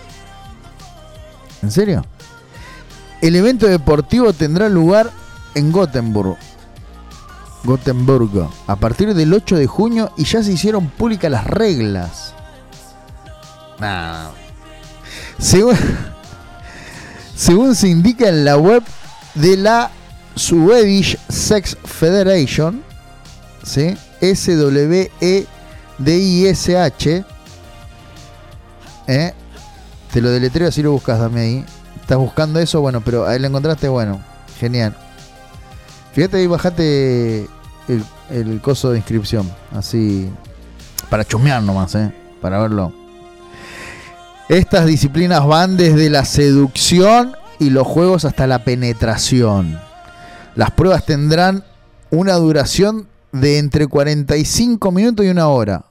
¿En serio? El evento deportivo tendrá lugar en Gothenburg. Gotemburgo, a partir del ocho de junio y ya se hicieron públicas las reglas. Nah. Según, según se indica en la web de la Swedish Sex Federation, ¿sí? S W E D I S H, ¿eh? Te lo deletreo así lo buscas, dame ahí. ¿Estás buscando eso? Bueno, pero ahí lo encontraste, bueno, genial. Fíjate ahí, bajate el, el coso de inscripción, así, para chusmear nomás, ¿eh? Para verlo. Estas disciplinas van desde la seducción y los juegos hasta la penetración. Las pruebas tendrán una duración de entre cuarenta y cinco minutos y una hora.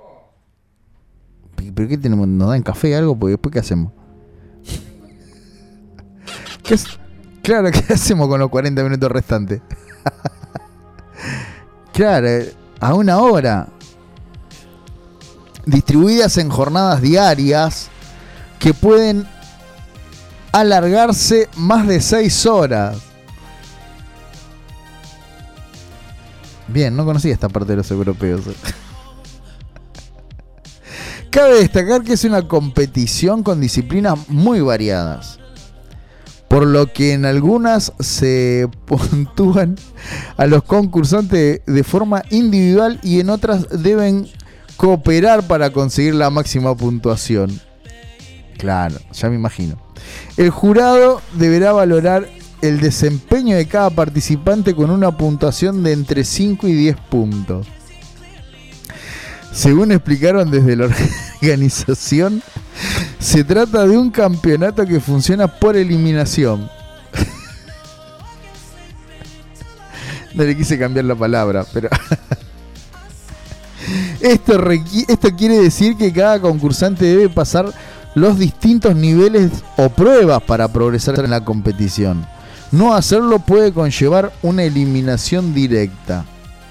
¿Pero qué tenemos? ¿Nos dan café o algo? Porque después, ¿qué hacemos? ¿Qué es? Claro, ¿qué hacemos con los cuarenta minutos restantes? Claro, a una hora. Distribuidas en jornadas diarias que pueden alargarse más de seis horas. Bien, no conocía esta parte de los europeos. Cabe destacar que es una competición con disciplinas muy variadas, por lo que en algunas se puntúan a los concursantes de forma individual y en otras deben cooperar para conseguir la máxima puntuación. Claro, ya me imagino. El jurado deberá valorar el desempeño de cada participante con una puntuación de entre cinco y diez puntos. Según explicaron desde la organización, se trata de un campeonato que funciona por eliminación. No le quise cambiar la palabra, pero... Esto, requ- esto quiere decir que cada concursante debe pasar los distintos niveles o pruebas para progresar en la competición. No hacerlo puede conllevar una eliminación directa.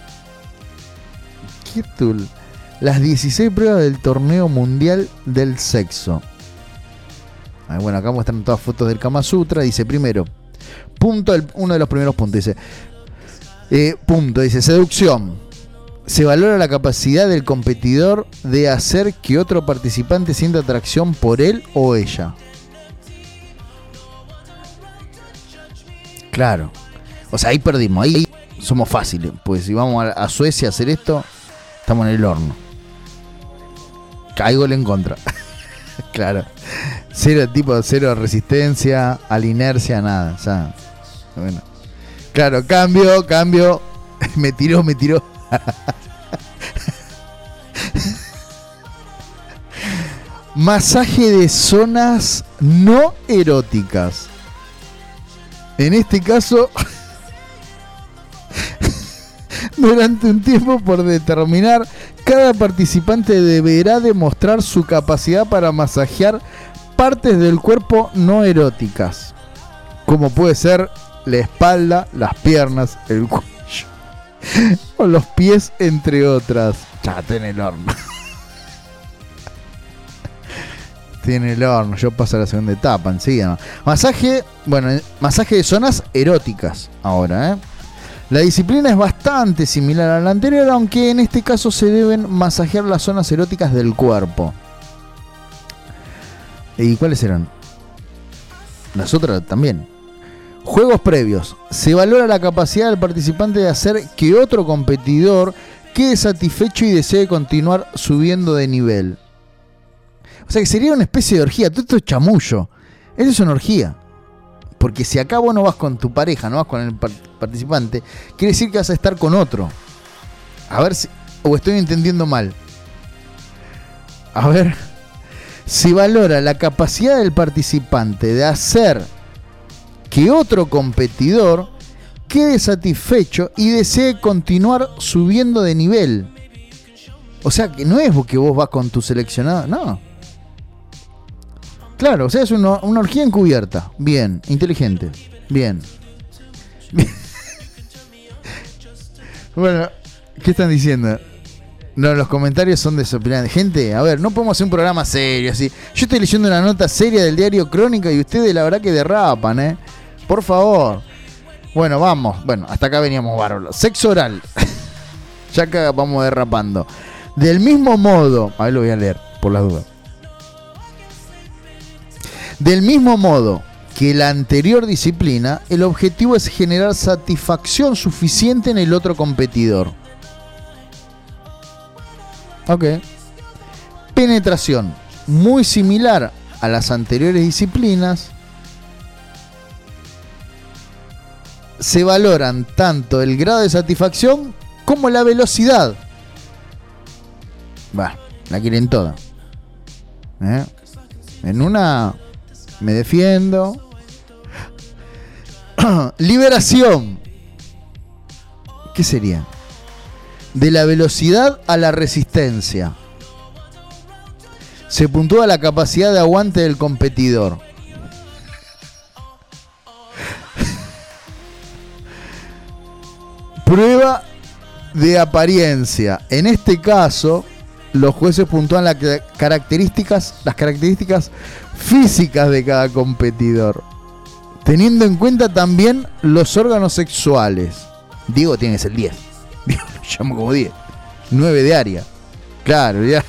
¿Qué tul? Las dieciséis pruebas del torneo mundial del sexo. Ah, bueno, acá muestran todas fotos del Kama Sutra. Dice primero, punto, el, uno de los primeros puntos. Dice, eh, punto, dice, seducción. Se valora la capacidad del competidor de hacer que otro participante sienta atracción por él o ella. Claro. O sea, ahí perdimos. Ahí somos fáciles. Pues si vamos a, a Suecia a hacer esto, estamos en el horno. Caigo en contra. Claro. Cero tipo, cero resistencia a la inercia, nada. Ya. Bueno. Claro, cambio, cambio. Me tiró, me tiró. Masaje de zonas no eróticas. En este caso, durante un tiempo por determinar, cada participante deberá demostrar su capacidad para masajear partes del cuerpo no eróticas, como puede ser la espalda, las piernas, el cuello o los pies, entre otras. Ya, tiene el horno. Tiene el horno. Yo paso a la segunda etapa enseguida, ¿no? Masaje, bueno, masaje de zonas eróticas ahora, ¿eh? La disciplina es bastante similar a la anterior, aunque en este caso se deben masajear las zonas eróticas del cuerpo. ¿Y cuáles eran? Las otras también. Juegos previos. Se valora la capacidad del participante de hacer que otro competidor quede satisfecho y desee continuar subiendo de nivel. O sea que sería una especie de orgía. Todo esto es chamullo. Eso es una orgía. Porque si acá vos no vas con tu pareja, no vas con el participante, quiere decir que vas a estar con otro. A ver si... O estoy entendiendo mal. A ver. Se valora la capacidad del participante de hacer que otro competidor quede satisfecho y desee continuar subiendo de nivel. O sea que no es que vos vas con tu seleccionado, no. Claro, o sea, es una, una orgía encubierta. Bien, inteligente. Bien. Bien. Bueno, ¿qué están diciendo? No, los comentarios son desopilantes. Gente, a ver, no podemos hacer un programa serio así. Yo estoy leyendo una nota seria del diario Crónica y ustedes la verdad que derrapan, ¿eh? Por favor. Bueno, vamos. Bueno, hasta acá veníamos bárbaros. Sexo oral. Ya acá vamos derrapando. Del mismo modo, a ver, lo voy a leer por las dudas. Del mismo modo que la anterior disciplina, el objetivo es generar satisfacción suficiente en el otro competidor. Ok. Penetración, muy similar a las anteriores disciplinas. Se valoran tanto el grado de satisfacción como la velocidad. Va, la quieren toda. ¿Eh? En una me defiendo. Liberación. ¿Qué sería? De la velocidad a la resistencia. Se puntúa la capacidad de aguante del competidor. Prueba de apariencia. En este caso, los jueces puntúan las características, las características físicas de cada competidor, teniendo en cuenta también los órganos sexuales. Diego tiene que ser diez. Diego lo llamo como diez. nueve de área. Claro, ya.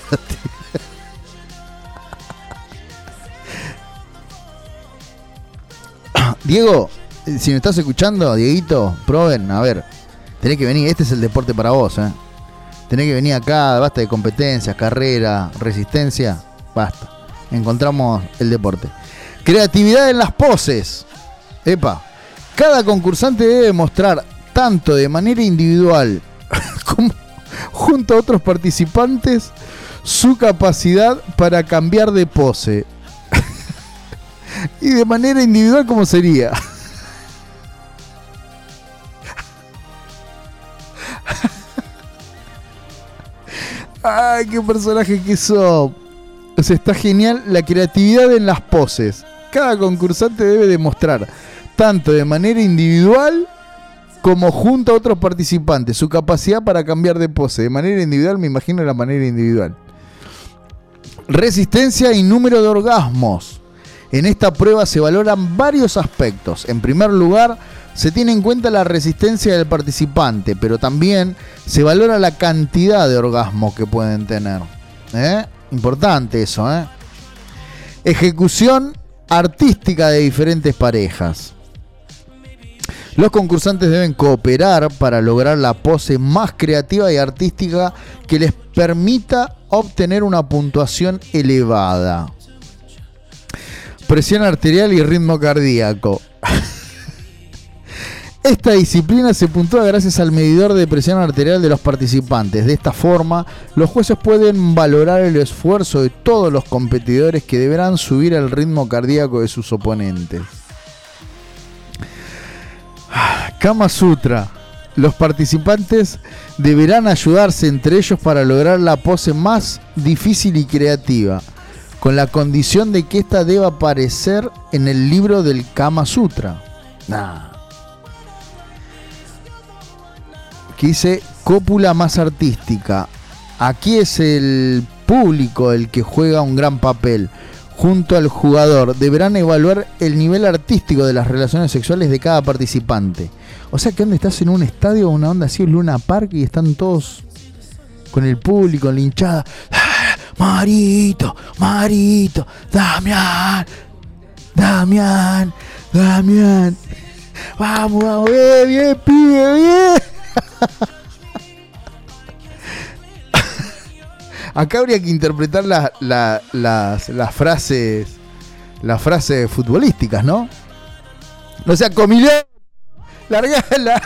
Diego, si me estás escuchando, Dieguito, proben, a ver, tenés que venir, este es el deporte para vos, eh. Tenés que venir acá, basta de competencias, carrera, resistencia, basta. Encontramos el deporte. Creatividad en las poses. Epa, cada concursante debe mostrar tanto de manera individual como junto a otros participantes su capacidad para cambiar de pose. Y de manera individual, ¿cómo sería? Ay, qué personaje que sos. O sea, está genial la creatividad en las poses. Cada concursante debe demostrar, tanto de manera individual como junto a otros participantes, su capacidad para cambiar de pose. De manera individual, me imagino la manera individual. Resistencia y número de orgasmos. En esta prueba se valoran varios aspectos. En primer lugar, se tiene en cuenta la resistencia del participante, pero también se valora la cantidad de orgasmos que pueden tener. ¿Eh? Importante eso, ¿eh? Ejecución artística de diferentes parejas. Los concursantes deben cooperar para lograr la pose más creativa y artística que les permita obtener una puntuación elevada. Presión arterial y ritmo cardíaco. Esta disciplina se puntúa gracias al medidor de presión arterial de los participantes. De esta forma, los jueces pueden valorar el esfuerzo de todos los competidores que deberán subir el ritmo cardíaco de sus oponentes. Kama Sutra. Los participantes deberán ayudarse entre ellos para lograr la pose más difícil y creativa, con la condición de que ésta deba aparecer en el libro del Kama Sutra. Nah. Que dice cópula más artística. Aquí es el público el que juega un gran papel. Junto al jugador deberán evaluar el nivel artístico de las relaciones sexuales de cada participante. O sea que donde estás en un estadio o una onda así, Luna Park, y están todos con el público, en la hinchada. ¡Ah, Marito, Marito, Damián, Damián, Damián! Vamos, vamos, bien, bien, pibe, bien. Acá habría que interpretar la, la, las, las frases las frases futbolísticas, ¿no? No sea comilé, largala.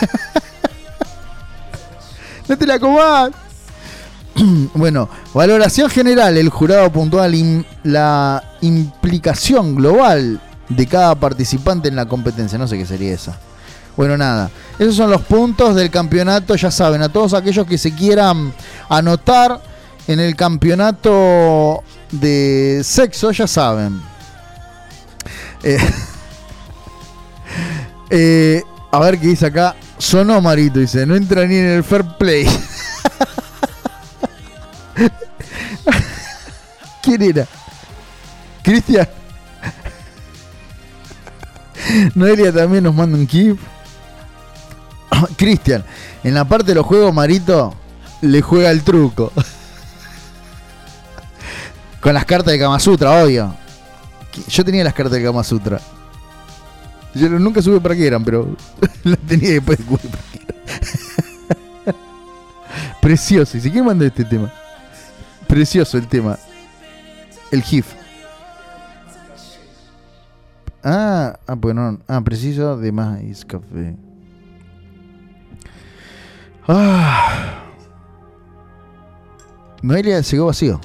No te la comas. Bueno, valoración general. El jurado puntúa la implicación global de cada participante en la competencia. No sé qué sería esa. Bueno, nada. Esos son los puntos del campeonato. Ya saben, a todos aquellos que se quieran anotar en el campeonato de sexo, ya saben. Eh, eh, a ver qué dice acá. Sonó Marito, dice. No entra ni en el fair play. ¿Quién era? Cristian. Noelia también nos manda un gif. Cristian, en la parte de los juegos, Marito le juega el truco. Con las cartas de Kama Sutra, obvio. Yo tenía las cartas de Kama Sutra. Yo nunca supe para qué eran, pero las tenía después de descubrir para qué eran. Precioso. Y si quieren mandar este tema. Precioso el tema. El GIF. Ah, ah, pues no. Ah, preciso de maíz café. Ah. Noelia llegó vacío.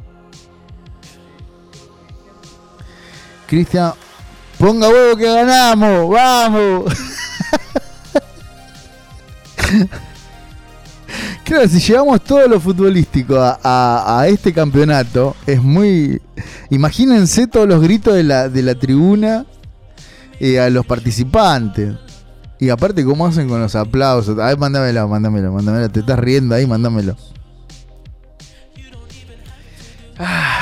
Cristian, ponga huevo que ganamos, vamos. Claro, si llevamos todo lo futbolístico a, a, a este campeonato, es muy... Imagínense todos los gritos de la, de la tribuna eh, a los participantes. Y aparte, ¿cómo hacen con los aplausos? A ver, mándamelo, mándamelo, mándamelo. Te estás riendo ahí, mándamelo. Ah.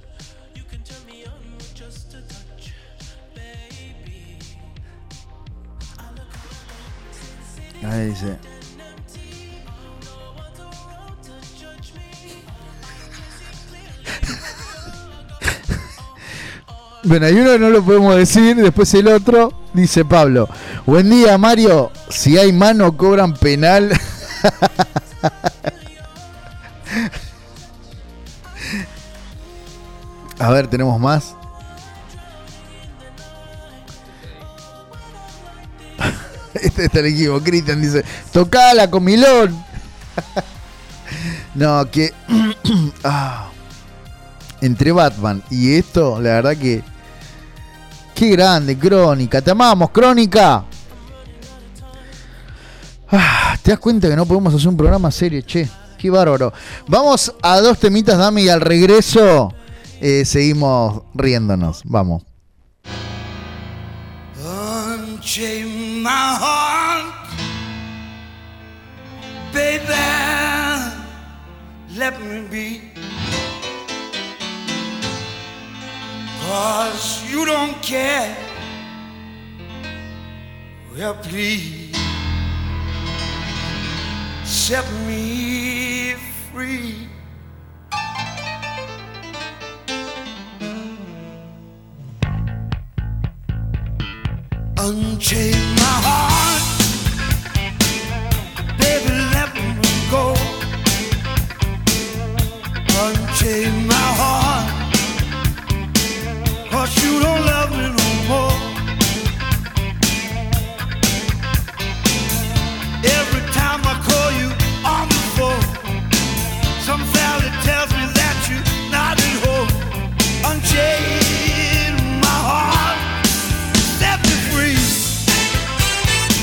Ahí dice. Bueno, hay uno que no lo podemos decir, después el otro, dice Pablo. Buen día, Mario. Si hay mano, cobran penal. A ver, tenemos más. Este está el equipo. Cristian dice: tocala, comilón. No, que ah. Entre Batman y esto, la verdad que qué grande, Crónica. Te amamos, Crónica. Ah, ¿te das cuenta que no podemos hacer un programa serio, che? Qué bárbaro. Vamos a dos temitas, Dami, y al regreso eh, seguimos riéndonos. Vamos. Unchain my heart, baby, let me be, 'cause you don't care, well please, set me free. Unchain my heart, baby, let me go. Unchain my heart, 'cause you don't love me no more. Every time I call you on the phone, some valley tells me that you're not at home. Unchain my heart, set me free.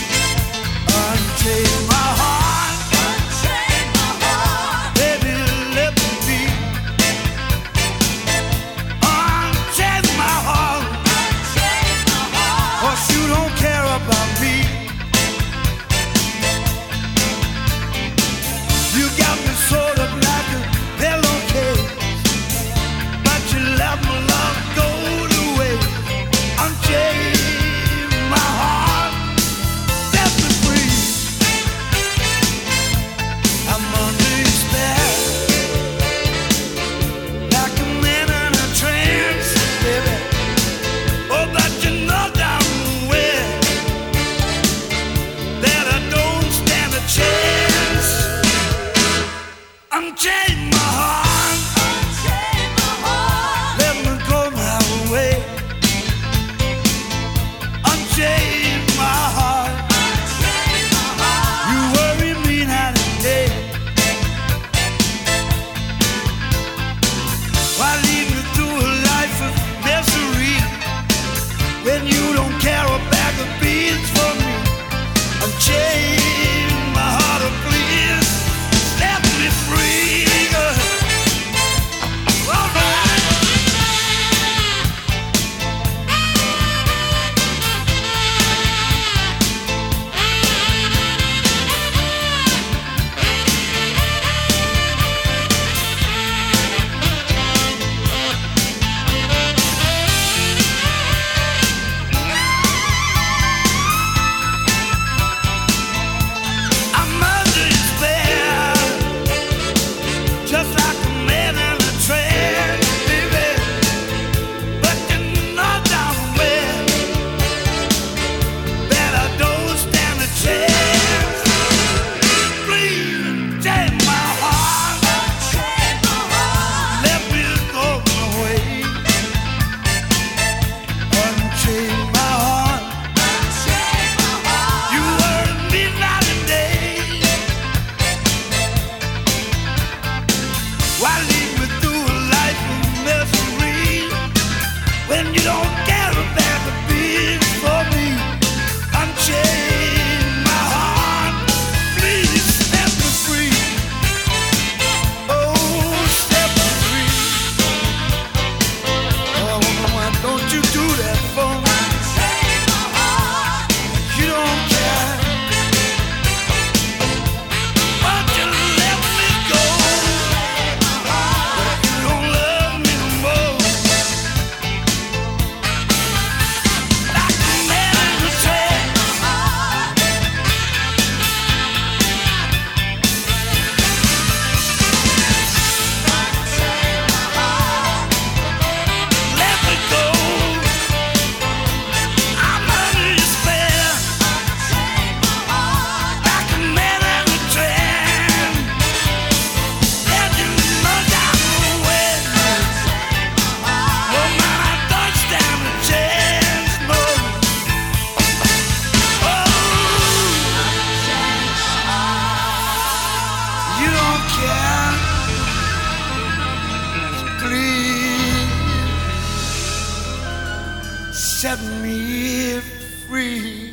set me free.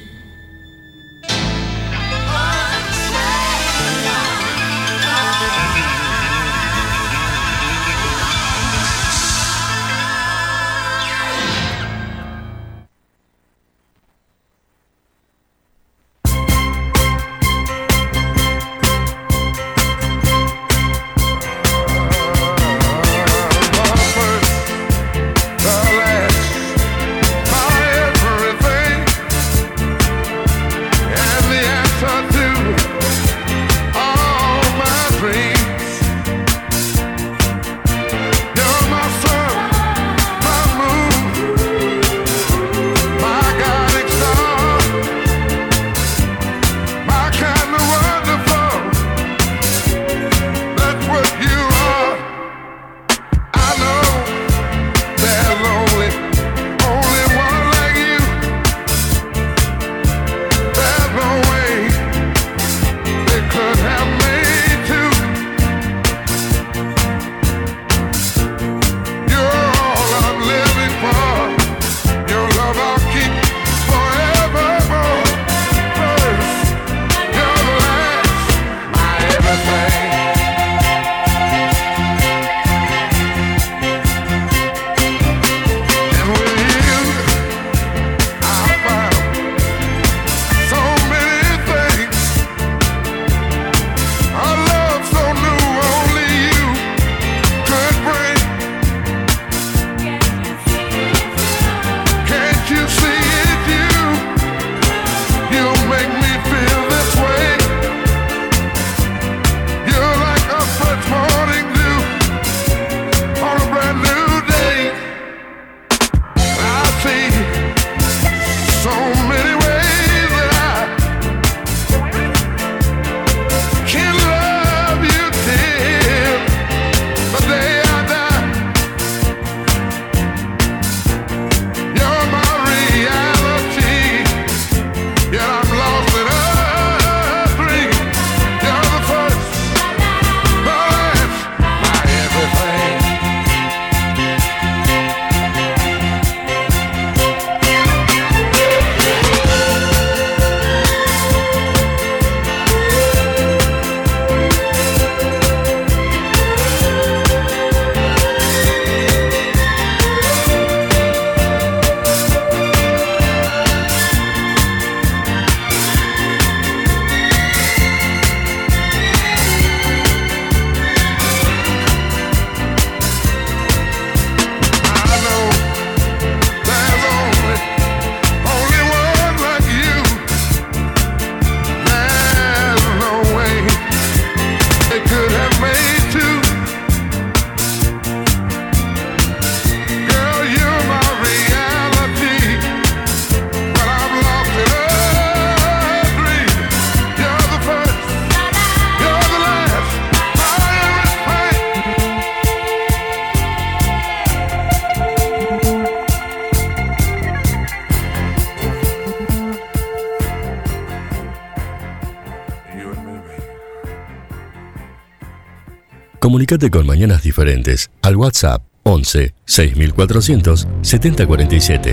Comunicate con Mañanas Diferentes al WhatsApp once seis mil cuatrocientos setenta cuarenta y siete.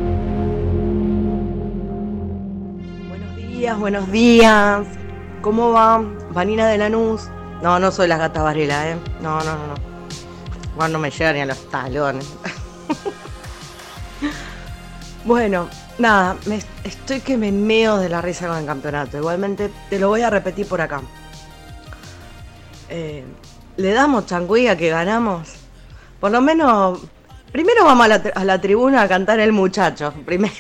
Buenos días, buenos días. ¿Cómo va? Vanina de Lanús. No, no soy la Gata Varela, ¿eh? No, no, no, no. Igual no me llegan ni a los talones. Bueno, nada, me estoy que me meo de la risa con el campeonato. Igualmente te lo voy a repetir por acá. Eh, ¿Le damos changüí a que ganamos? Por lo menos, primero vamos a la, a la tribuna a cantar El Muchacho, primero.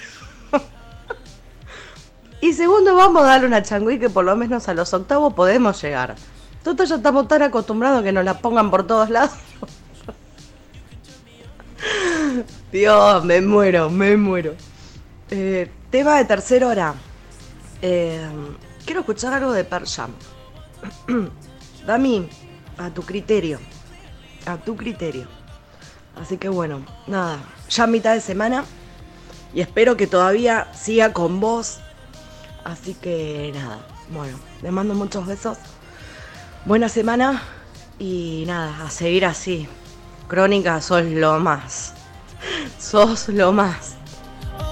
Y segundo, vamos a darle una changüí que por lo menos a los octavos podemos llegar. Nosotros ya estamos tan acostumbrados que nos la pongan por todos lados. Dios, me muero, me muero. Eh, tema de tercera hora. Eh, quiero escuchar algo de Pearl Jam. Dami, a tu criterio. A tu criterio. Así que bueno, nada. Ya mitad de semana. Y espero que todavía siga con vos. Así que nada. Bueno, les mando muchos besos. Buena semana. Y nada, a seguir así. Crónica, sos lo más. Sos lo más.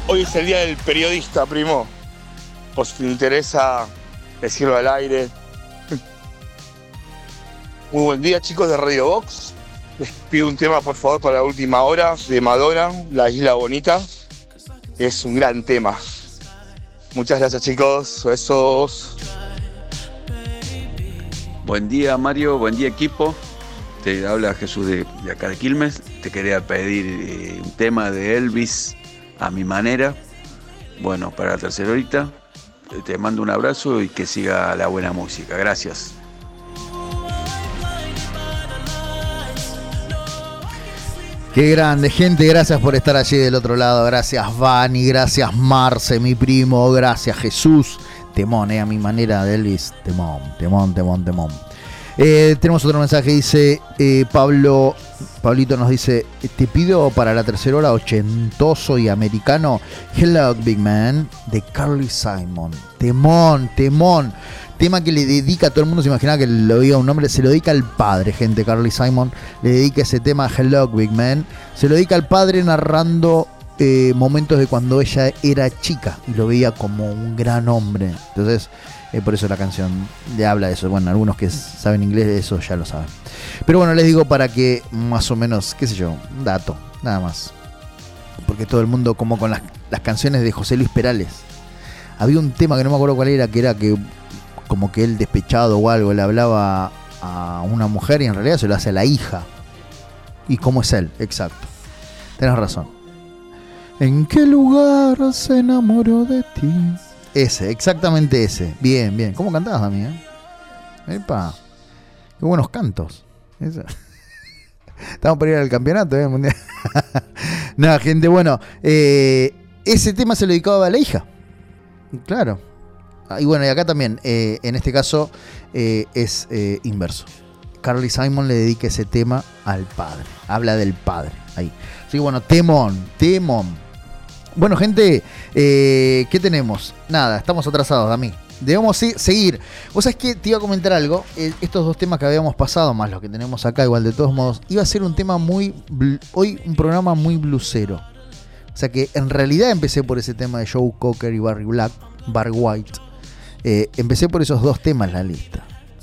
Hoy es el día del periodista, primo. Por si te interesa decirlo al aire. Muy buen día, chicos de Radio Box. Les pido un tema, por favor, para la última hora de Madonna, La Isla Bonita. Es un gran tema. Muchas gracias, chicos. Besos. Buen día, Mario. Buen día, equipo. Te habla Jesús de, de acá de Quilmes. Te quería pedir eh, un tema de Elvis a mi manera. Bueno, para la tercera horita. Te mando un abrazo y que siga la buena música. Gracias. Qué grande, gente, gracias por estar allí del otro lado. Gracias, Vani, gracias, Marce, mi primo, gracias, Jesús. Temón, eh, a mi manera de Elvis. Temón, temón, temón, temón. Eh, tenemos otro mensaje, dice eh, Pablo, Pablito nos dice, te pido para la tercera hora ochentoso y americano Hello Big Man de Carly Simon. Temón, temón. Tema que le dedica, todo el mundo se imaginaba que lo oía un hombre, se lo dedica al padre, gente. Carly Simon le dedica ese tema Hello Big Man. Se lo dedica al padre narrando eh, momentos de cuando ella era chica y lo veía como un gran hombre. Entonces, eh, por eso la canción le habla de eso. Bueno, algunos que saben inglés de eso ya lo saben. Pero bueno, les digo para que más o menos, qué sé yo, un dato, nada más. Porque todo el mundo, como con las, las canciones de José Luis Perales. Había un tema que no me acuerdo cuál era, que era que como que él despechado o algo le hablaba a una mujer y en realidad se lo hace a la hija. ¿Y cómo es él? Exacto. Tenés razón. ¿En qué lugar se enamoró de ti? Ese, exactamente ese. Bien, bien. ¿Cómo cantabas, Dami? Eh? Epa. Qué buenos cantos. Eso. Estamos por ir al campeonato, ¿eh? Mundial. Nada, gente, bueno. Eh, ese tema se lo dedicaba a la hija. Claro. Y bueno, y acá también, eh, en este caso, eh, es eh, inverso. Carly Simon le dedica ese tema al padre. Habla del padre. Ahí. Así que bueno, temón, temón. Bueno, gente, eh, ¿qué tenemos? Nada, estamos atrasados, Dami. Debemos seguir. Vos sabés que te iba a comentar algo. Eh, estos dos temas que habíamos pasado, más los que tenemos acá, igual de todos modos, iba a ser un tema muy... Hoy un programa muy blusero. O sea que en realidad empecé por ese tema de Joe Cocker y Barry Black, Barry White. Eh, empecé por esos dos temas en la lista.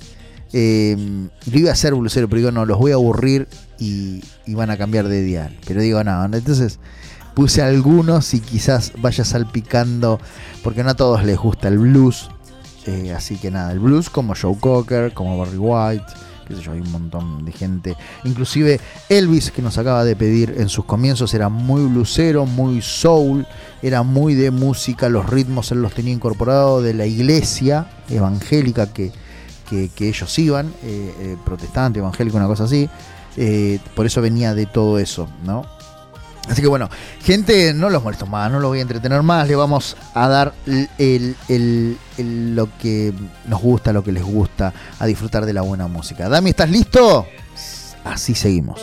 Eh, lo iba a hacer blusero, pero digo, no, los voy a aburrir y, y van a cambiar de dial. Pero digo, no, entonces puse algunos y quizás vaya salpicando, porque no a todos les gusta el blues. Eh, así que nada, el blues como Joe Cocker, como Barry White, qué sé yo, hay un montón de gente. Inclusive Elvis, que nos acaba de pedir en sus comienzos, era muy blusero, muy soul, era muy de música, los ritmos él los tenía incorporados de la iglesia evangélica que, que, que ellos iban, eh, eh, protestante, evangélico, una cosa así. Eh, por eso venía de todo eso, ¿no? Así que bueno, gente, no los molesto más, no los voy a entretener más, le vamos a dar el, el, el, el, lo que nos gusta, lo que les gusta, a disfrutar de la buena música. Dami, ¿estás listo? Así seguimos.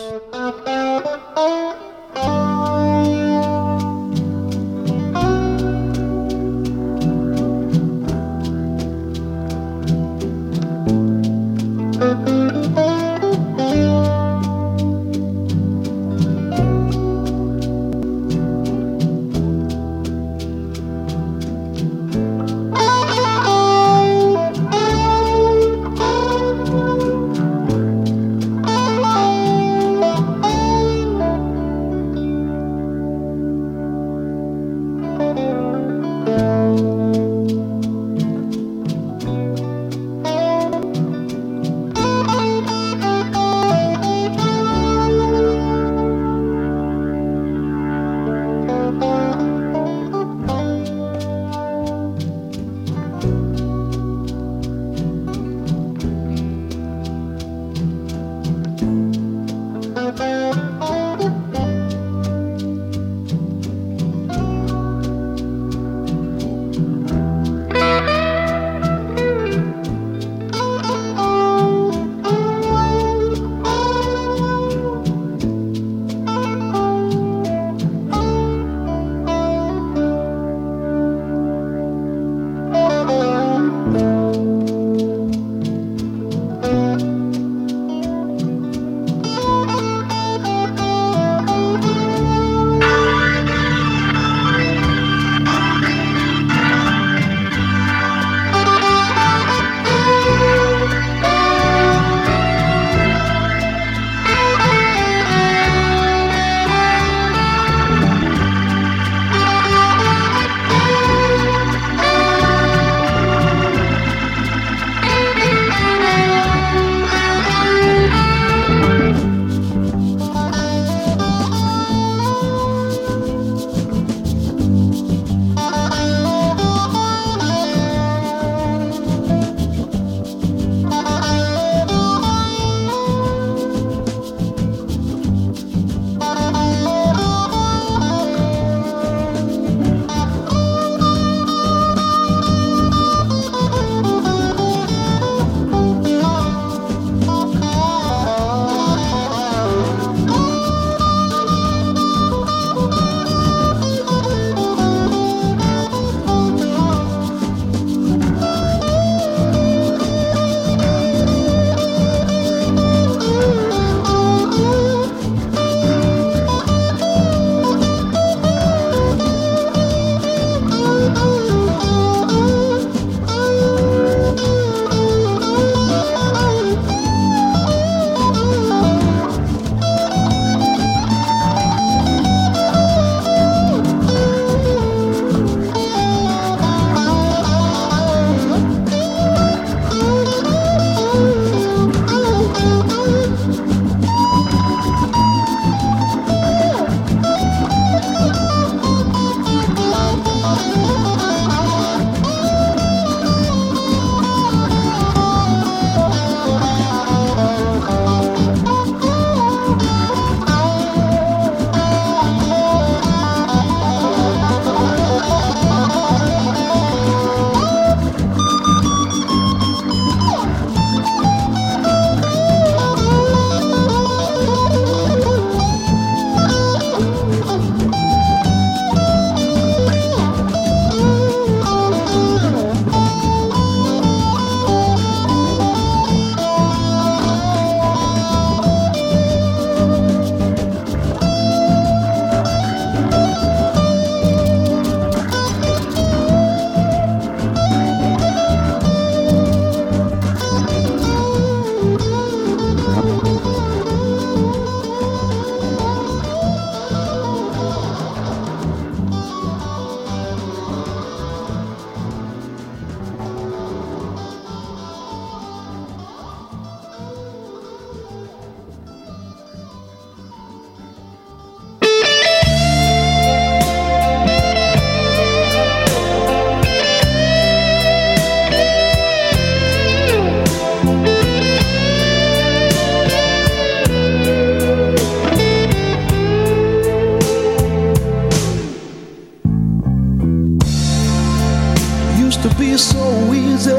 easy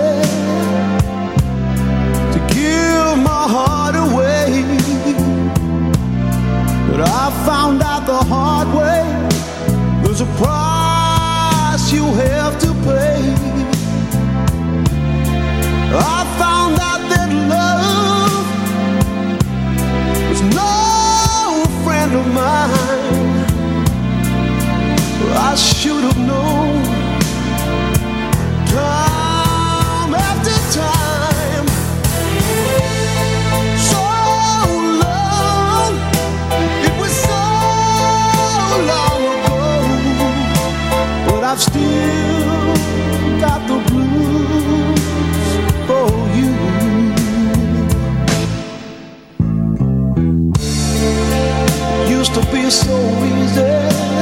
to give my heart away, but I found out the hard way. There's a price you have to pay. I found out that love was no friend of mine. I should have known time after time. So long, it was so long ago, but I've still got the blues for you. Used to be so easy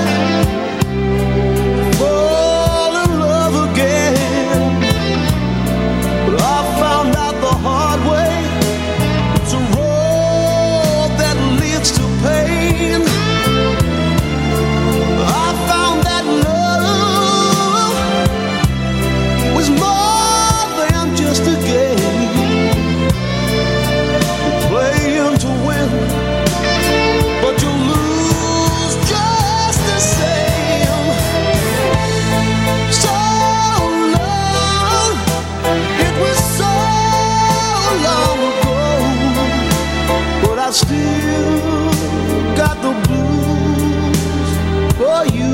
fall in love again, but I found out the hard way. It's a road that leads to pain. I found that love was more than just a game. Playing to win, but you lose just the same. So long, it was so long ago, but I still got the blues for you.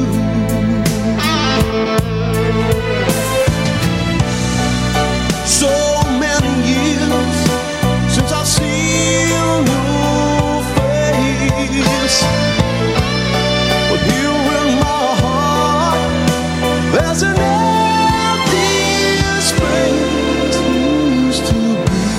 So many years since I've seen your face, but here in my heart there's an empty space used to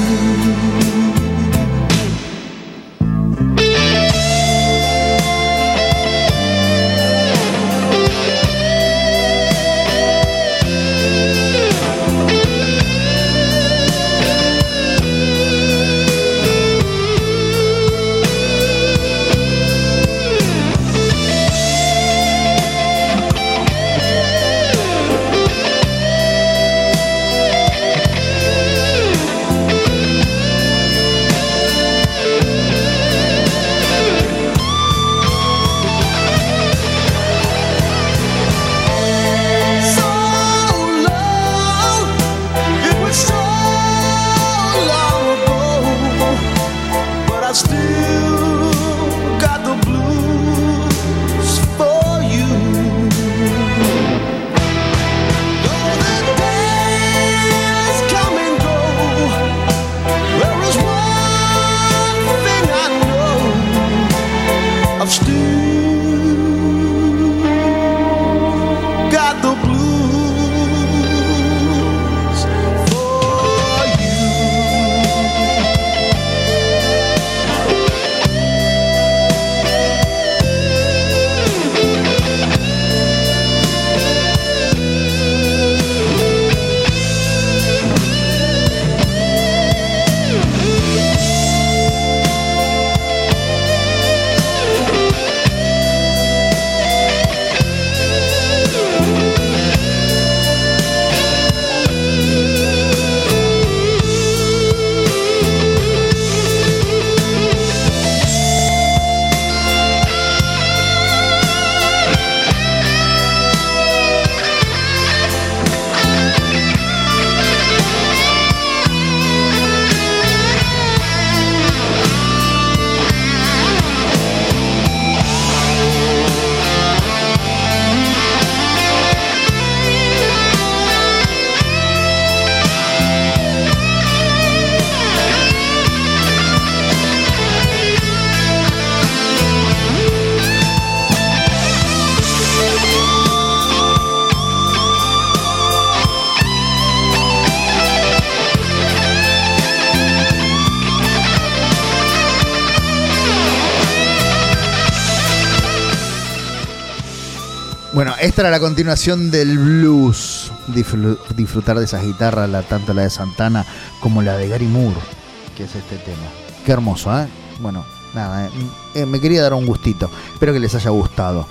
Bueno, esta era la continuación del blues. Disfr- disfrutar de esas guitarras, la, tanto la de Santana como la de Gary Moore, que es este tema. Qué hermoso, ¿eh? Bueno, nada, eh, eh, me quería dar un gustito. Espero que les haya gustado.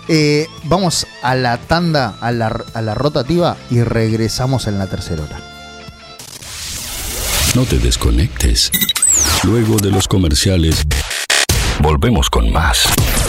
Eh, vamos a la tanda, a la, a la rotativa y regresamos en la tercera hora. No te desconectes. Luego de los comerciales, volvemos con más.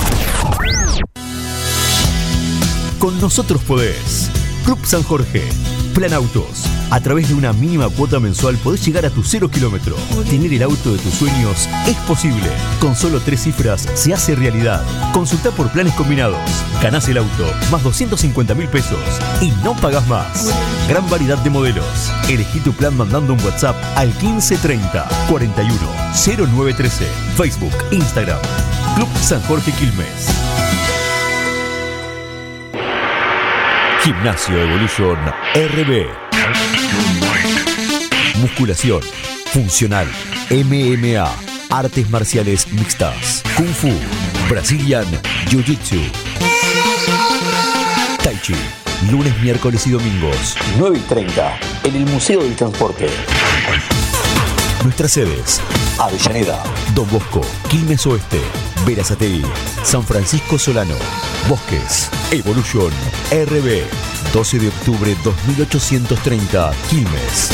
Con nosotros podés. Club San Jorge. Plan Autos. A través de una mínima cuota mensual podés llegar a tu cero kilómetro. Tener el auto de tus sueños es posible. Con solo tres cifras se hace realidad. Consultá por planes combinados. Ganás el auto más doscientos cincuenta mil pesos y no pagás más. Gran variedad de modelos. Elegí tu plan mandando un WhatsApp al quince treinta cuarenta y uno cero nueve trece. Facebook, Instagram. Club San Jorge Quilmes. Gimnasio Evolution R B. Musculación, funcional, M M A, artes marciales mixtas, Kung Fu, Brazilian, Jiu-Jitsu, Tai Chi, lunes, miércoles y domingos, nueve y treinta, en el Museo del Transporte. Nuestras sedes: Avellaneda, Don Bosco, Quilmes Oeste, Berazategui, San Francisco Solano, Bosques. Evolution R B, doce de octubre dos mil ochocientos treinta, Quilmes.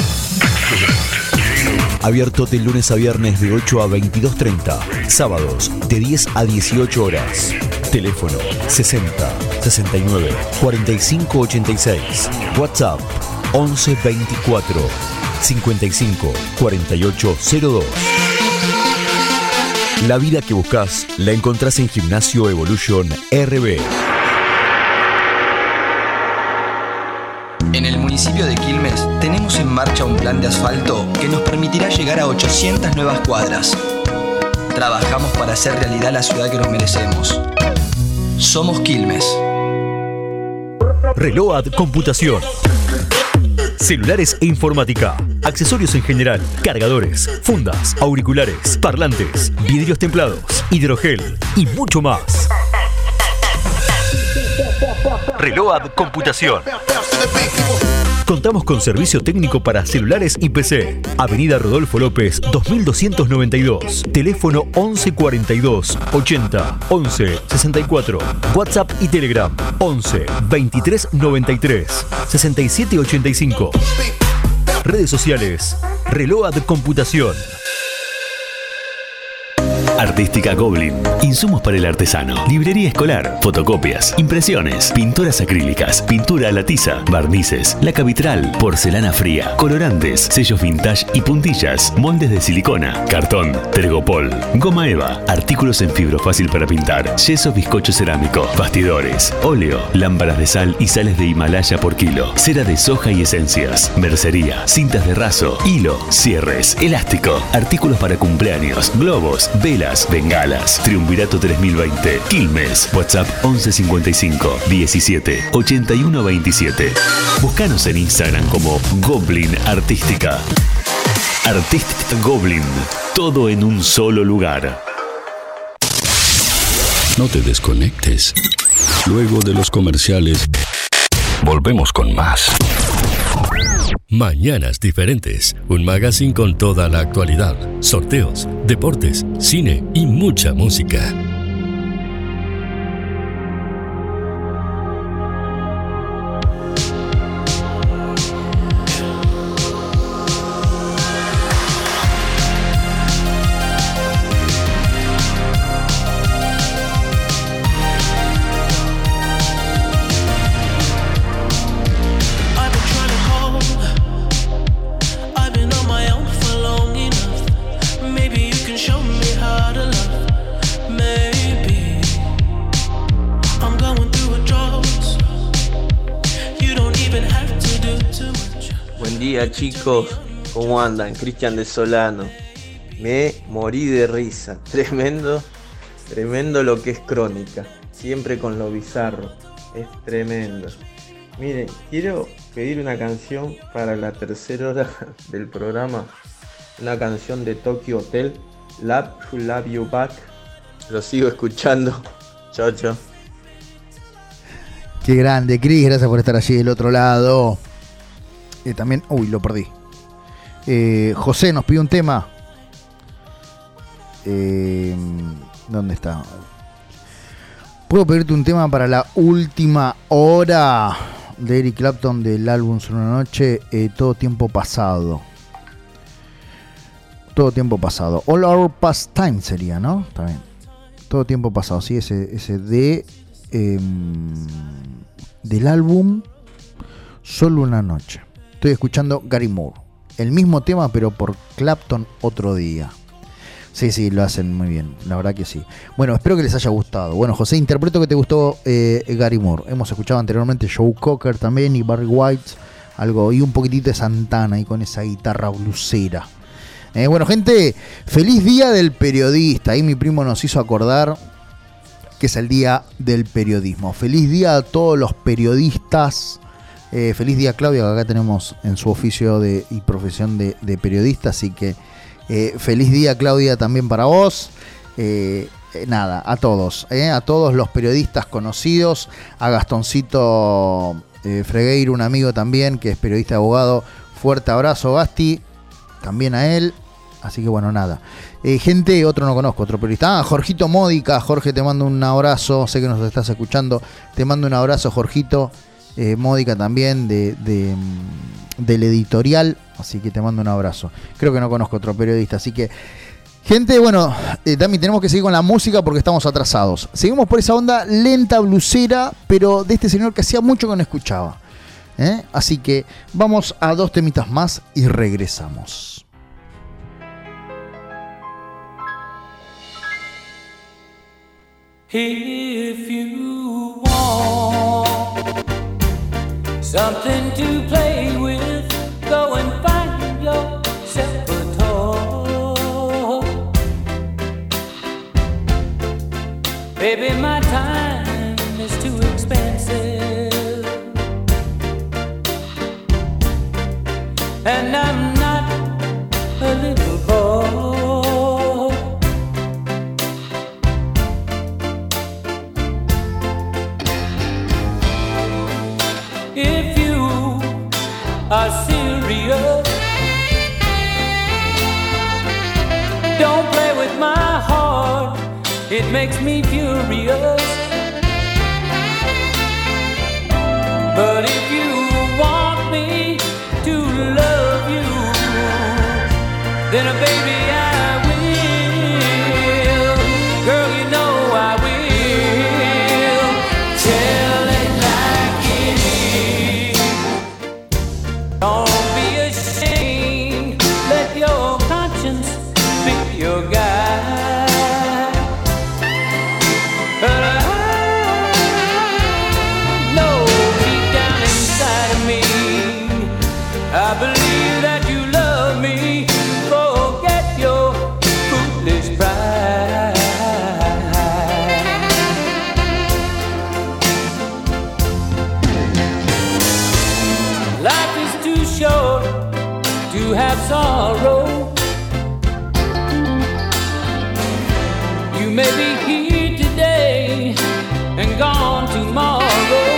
Abierto de lunes a viernes de ocho a veintidós treinta, sábados de diez a dieciocho horas. Teléfono sesenta sesenta y nueve cuarenta y cinco ochenta y seis. WhatsApp once veinticuatro cincuenta y cinco cuarenta y ocho cero dos. La vida que buscas la encontrás en Gimnasio Evolution R B. En el municipio de Quilmes tenemos en marcha un plan de asfalto que nos permitirá llegar a ochocientas nuevas cuadras. Trabajamos para hacer realidad la ciudad que nos merecemos. Somos Quilmes. Reload Computación. Celulares e informática. Accesorios en general. Cargadores, fundas, auriculares, parlantes, vidrios templados, hidrogel y mucho más. Reload Computación. Contamos con servicio técnico para celulares y P C. Avenida Rodolfo López, dos mil doscientos noventa y dos. Teléfono once cuarenta y dos ochenta once sesenta y cuatro. WhatsApp y Telegram once veintitrés noventa y tres sesenta y siete ochenta y cinco. Redes sociales: Reload Computación. Artística Goblin. Insumos para el artesano. Librería escolar. Fotocopias. Impresiones. Pinturas acrílicas. Pintura a la tiza. Barnices. Laca vitral. Porcelana fría. Colorantes. Sellos vintage y puntillas. Moldes de silicona. Cartón. Tergopol. Goma eva. Artículos en fibro fácil para pintar. Yeso bizcocho cerámico. Bastidores. Óleo. Lámparas de sal y sales de Himalaya por kilo. Cera de soja y esencias. Mercería. Cintas de raso. Hilo. Cierres. Elástico. Artículos para cumpleaños. Globos. Velas. Bengalas. Triunvirato tres mil veinte. Quilmes. WhatsApp once cincuenta y cinco diecisiete ochenta y uno veintisiete. Búscanos en Instagram como Goblin Artística. Artística Goblin. Todo en un solo lugar. No te desconectes. Luego de los comerciales, volvemos con más. Mañanas Diferentes, un magazine con toda la actualidad, sorteos, deportes, cine y mucha música. Chicos, ¿cómo andan? Cristian de Solano. Me morí de risa. Tremendo, tremendo lo que es Crónica. Siempre con lo bizarro. Es tremendo. Miren, quiero pedir una canción para la tercera hora del programa. Una canción de Tokyo Hotel. Love to Love You Back. Lo sigo escuchando. Chao, chao. Qué grande, Cris. Gracias por estar allí del otro lado. Eh, también, uy, lo perdí. Eh, José nos pide un tema. Eh, ¿Dónde está? ¿Puedo pedirte un tema para la última hora de Eric Clapton del álbum Solo una noche? Eh, todo tiempo pasado. Todo tiempo pasado. All Our Past Time sería, ¿no? Está bien. Todo tiempo pasado, sí, ese, ese de eh, del álbum Solo una noche. Estoy escuchando Gary Moore. El mismo tema, pero por Clapton otro día. Sí, sí, lo hacen muy bien, la verdad que sí. Bueno, espero que les haya gustado. Bueno, José, interpreto que te gustó eh, Gary Moore. Hemos escuchado anteriormente Joe Cocker también y Barry White, algo, y un poquitito de Santana y con esa guitarra blusera. Eh, bueno, gente, feliz día del periodista. Ahí mi primo nos hizo acordar que es el día del periodismo. Feliz día a todos los periodistas. Eh, feliz día, Claudia, que acá tenemos en su oficio de, y profesión de, de periodista, así que Eh, feliz día, Claudia, también para vos. Eh, eh, nada, a todos, eh, a todos los periodistas conocidos, a Gastoncito eh, Fregueiro, un amigo también que es periodista y abogado. Fuerte abrazo, Gasti, también a él. Así que bueno, nada. Eh, gente, otro no conozco, otro periodista. Ah, Jorgito Módica. Jorge, te mando un abrazo. Sé que nos estás escuchando. Te mando un abrazo, Jorgito eh, Módica también, de, de, del editorial. Así que te mando un abrazo. Creo que no conozco otro periodista. Así que, gente, bueno, eh, Dami, tenemos que seguir con la música porque estamos atrasados. Seguimos por esa onda lenta, blusera, pero de este señor que hacía mucho que no escuchaba. ¿Eh? Así que vamos a dos temitas más y regresamos. If you want something to play with, go and find yourself a toy. Baby, my time is too expensive, and I'm not a little boy. If you are serious, don't play with my heart, it makes me furious. But if you want me to love you, then uh, baby I will. Girl, you know I will. Tell it like it is. Don't be ashamed, let your conscience be your guide. But I know deep down inside of me, I believe that you love me. Forget your foolish pride. Life is too short to have sorrow. You may be here today and gone tomorrow.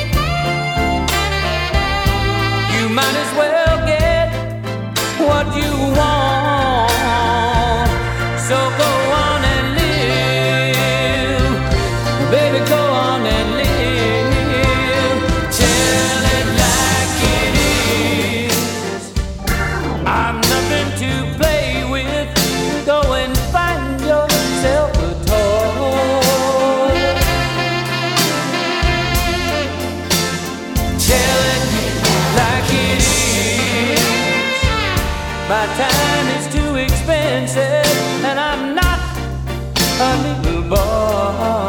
You might as well get what you want. So go on and live, baby, go on and live. Tell it like it is. I'm nothing to play with. Go and find yourself a toy. Tell it like it is. My time is too expensive, and I'm not a little boy.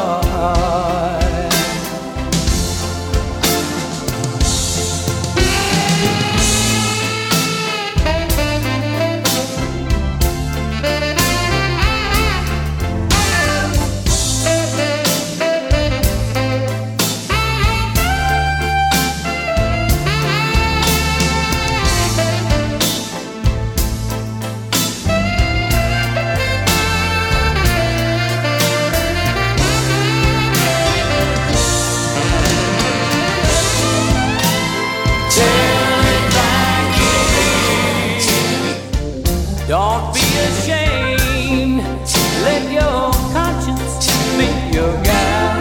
Don't be ashamed, let your conscience be your guide.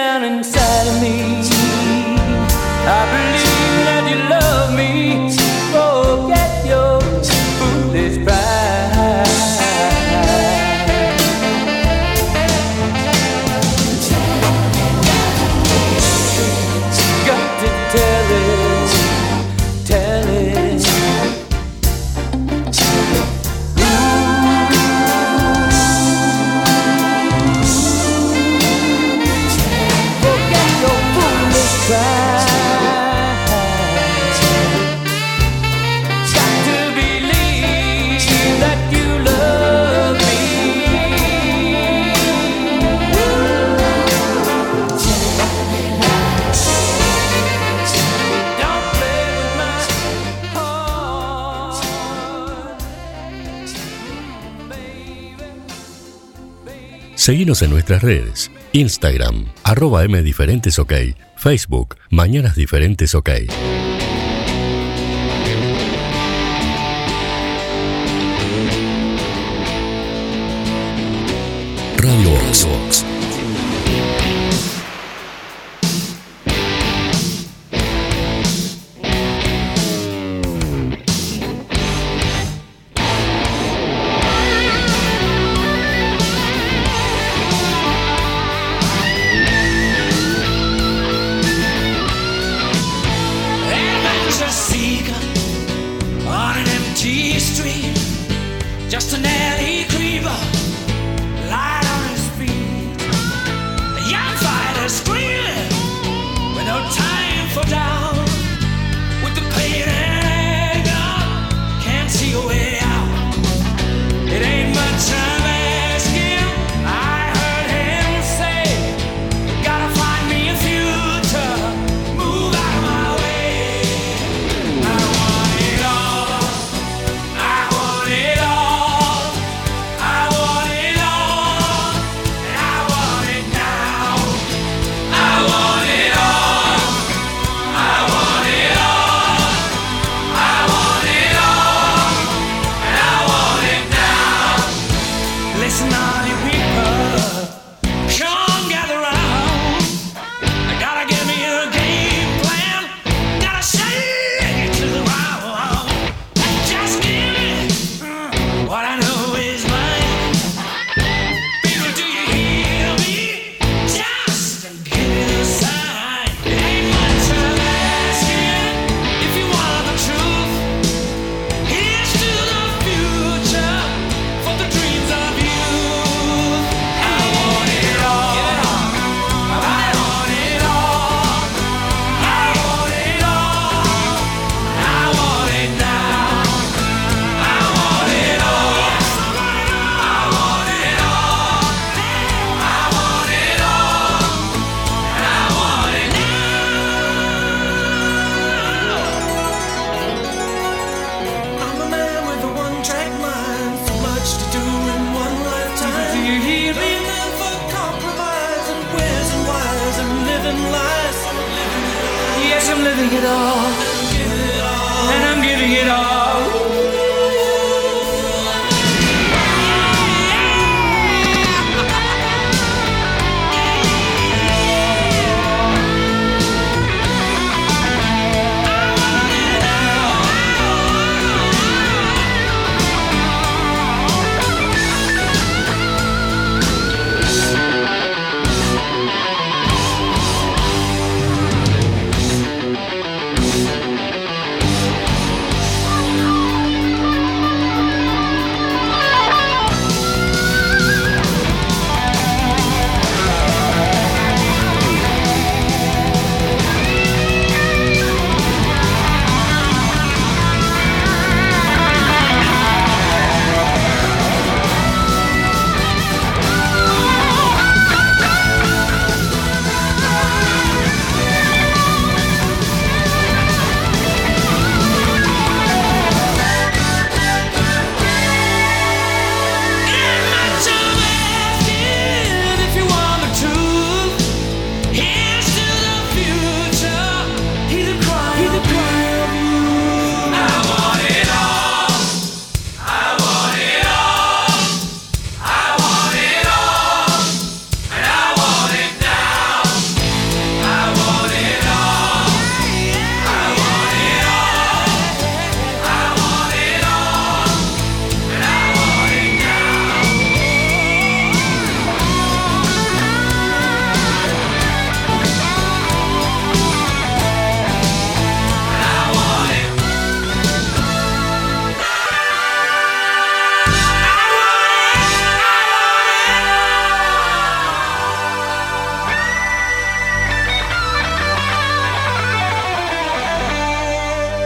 down inside of me. I believe that you love me. Forget your foolish pride. Got to tell it, tell it. Forget your foolish pride. Seguinos en nuestras redes, Instagram, arroba mdiferentesok, Facebook, Mañanas Diferentes OK. Radio Vox. Just an alley creeper, light on his feet. A young fighter screaming with no time for doubt. With the pain and anger, can't see a way out. It ain't much I'm asking. I heard him say, gotta find me a future, move out of my way. I want it all, I want it all.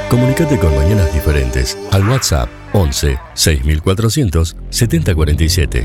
Comunicate con Mañanas Diferentes al WhatsApp once seis mil cuatrocientos setenta cuarenta y siete.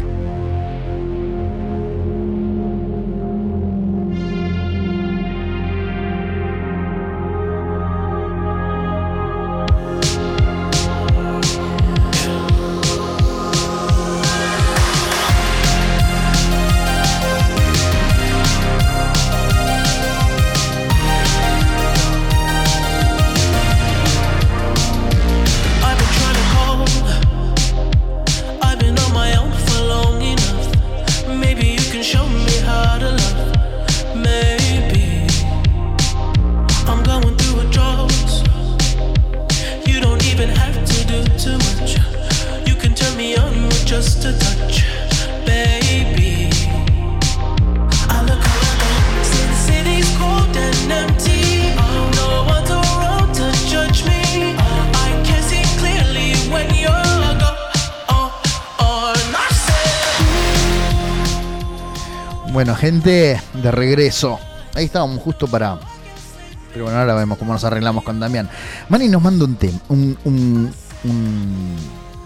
I've been trying to call. I've been on my own for long enough. Maybe you can show me how to love. Maybe I'm going through a drought. You don't even have to do too much. You can turn me on with just a touch, baby. I look around, the city's cold and empty. No one's around to judge me. I can see clearly when you're gone. I said, Bueno, gente, de regreso. Ahí estábamos justo para... Pero bueno, ahora vemos cómo nos arreglamos con Damián. Manny nos manda un tema, un, un, un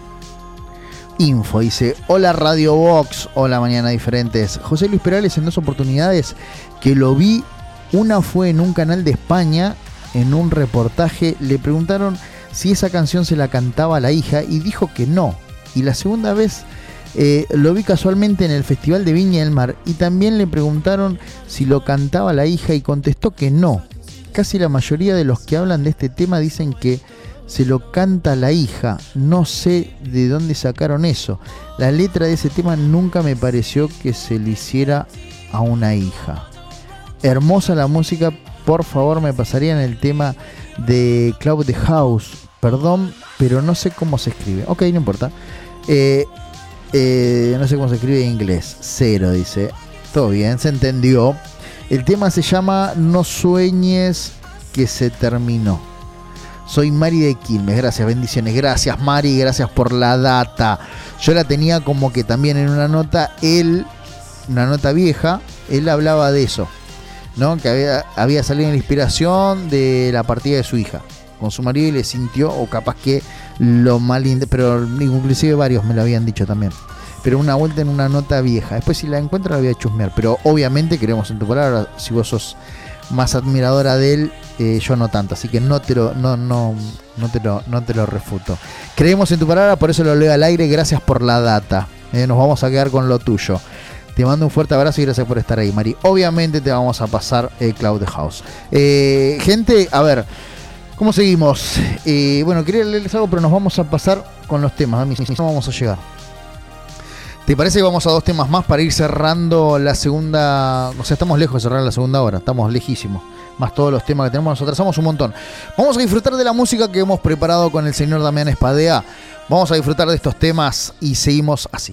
info. Dice, hola Radio Box, hola Mañana Diferentes. José Luis Perales en dos oportunidades que lo vi. Una fue en un canal de España, en un reportaje. Le preguntaron si esa canción se la cantaba la hija y dijo que no. Y la segunda vez eh, lo vi casualmente en el Festival de Viña del Mar y también le preguntaron si lo cantaba la hija y contestó que no. Casi la mayoría de los que hablan de este tema dicen que se lo canta la hija. No sé de dónde sacaron eso. La letra de ese tema nunca me pareció que se le hiciera a una hija. Hermosa la música, por favor me pasarían el tema de Cloud the House. Perdón, pero no sé cómo se escribe. Ok, no importa. Eh, eh, no sé cómo se escribe en inglés. Cero, dice. Todo bien, se entendió. El tema se llama No sueñes que se terminó. Soy Mari de Quilmes, gracias, bendiciones. Gracias Mari, gracias por la data. Yo la tenía como que también en una nota, él, una nota vieja, él hablaba de eso, ¿no? Que había, había salido la inspiración de la partida de su hija con su marido y le sintió, o capaz que lo mal, pero inclusive varios me lo habían dicho también. Pero una vuelta en una nota vieja. Después si la encuentro la voy a chusmear. Pero obviamente queremos en tu palabra. Si vos sos más admiradora de él, eh, yo no tanto. Así que no te lo, no, no, no te lo, no te lo refuto. Creemos en tu palabra, por eso lo leo al aire. Gracias por la data. Eh, nos vamos a quedar con lo tuyo. Te mando un fuerte abrazo y gracias por estar ahí, Mari. Obviamente te vamos a pasar eh, Cloud the House. Eh, gente, a ver, ¿cómo seguimos? Eh, bueno, quería leerles algo, pero nos vamos a pasar con los temas. A mí no vamos a llegar. ¿Te parece que vamos a dos temas más para ir cerrando la segunda? O sea, estamos lejos de cerrar la segunda hora, estamos lejísimos. Más todos los temas que tenemos, nos atrasamos un montón. Vamos a disfrutar de la música que hemos preparado con el señor Damián Espadea. Vamos a disfrutar de estos temas y seguimos así.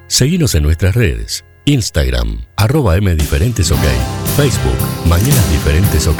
Seguinos en nuestras redes. Instagram, arroba mdiferentesok. Facebook, Mañanas Diferentes OK.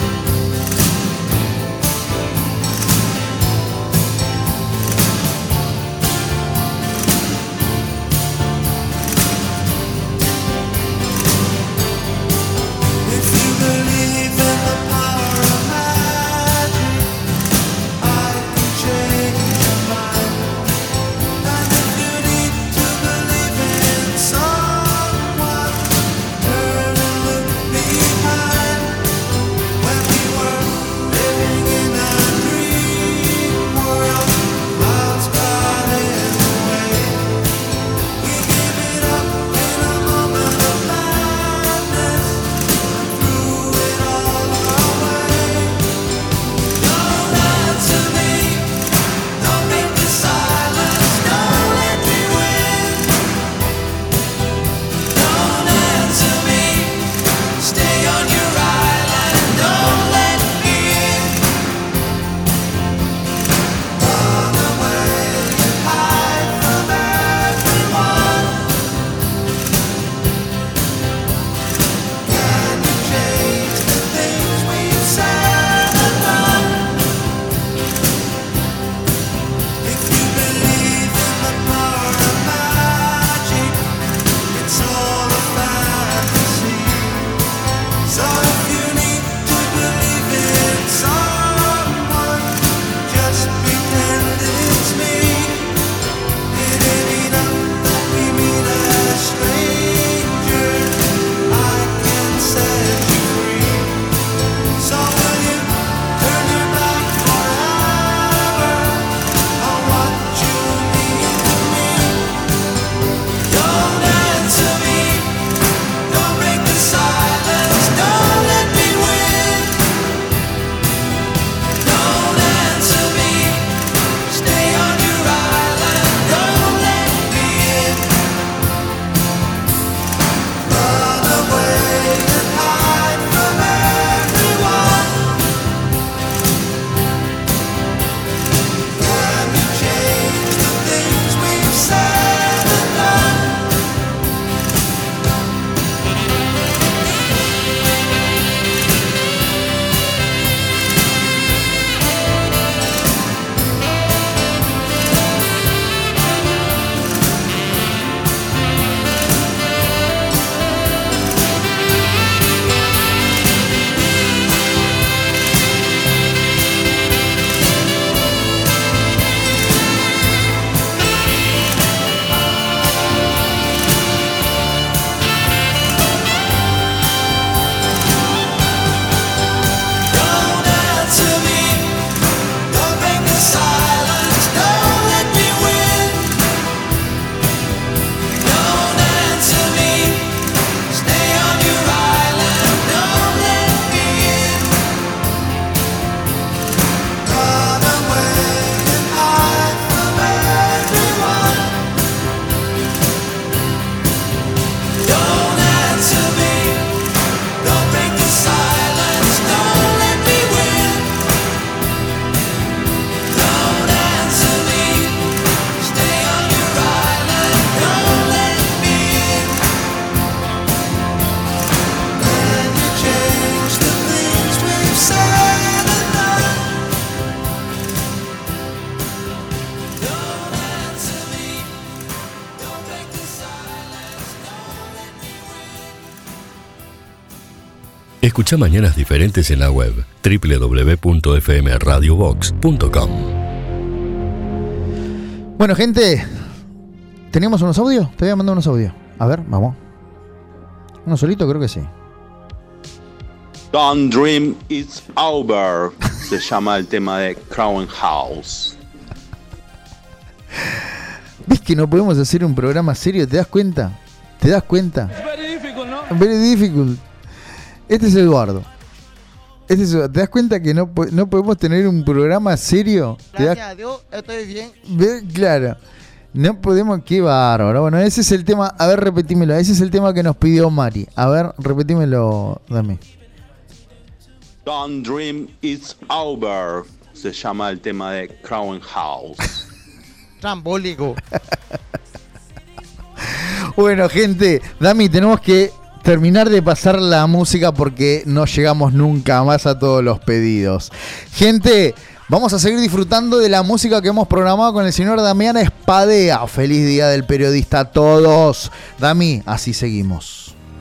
Escucha Mañanas Diferentes en la web doble u doble u doble u punto f m radio box punto com. Bueno, gente, ¿teníamos unos audios? Te voy a mandar unos audios. A ver, vamos. ¿Uno solito? Creo que sí. Don't Dream It's Over. Se llama el tema de Crown House. ¿Ves que no podemos hacer un programa serio? ¿Te das cuenta? ¿Te das cuenta? Very difficult, ¿no? Very difficult. Este es Eduardo. Este es, ¿te das cuenta que no, no podemos tener un programa serio? ¿Te das, Gracias a Dios, estoy bien. ¿Ves? Claro. No podemos, qué bárbaro. Bueno, ese es el tema. A ver, repetímelo. Ese es el tema que nos pidió Mari. A ver, repetímelo, dame. Don't Dream It's Over. Se llama el tema de Crown House. Trambólico. Bueno, gente, Dami, tenemos que terminar de pasar la música porque no llegamos nunca más a todos los pedidos. Gente, vamos a seguir disfrutando de la música que hemos programado con el señor Damián Espadea. Feliz Día del Periodista a todos. Dami, así seguimos.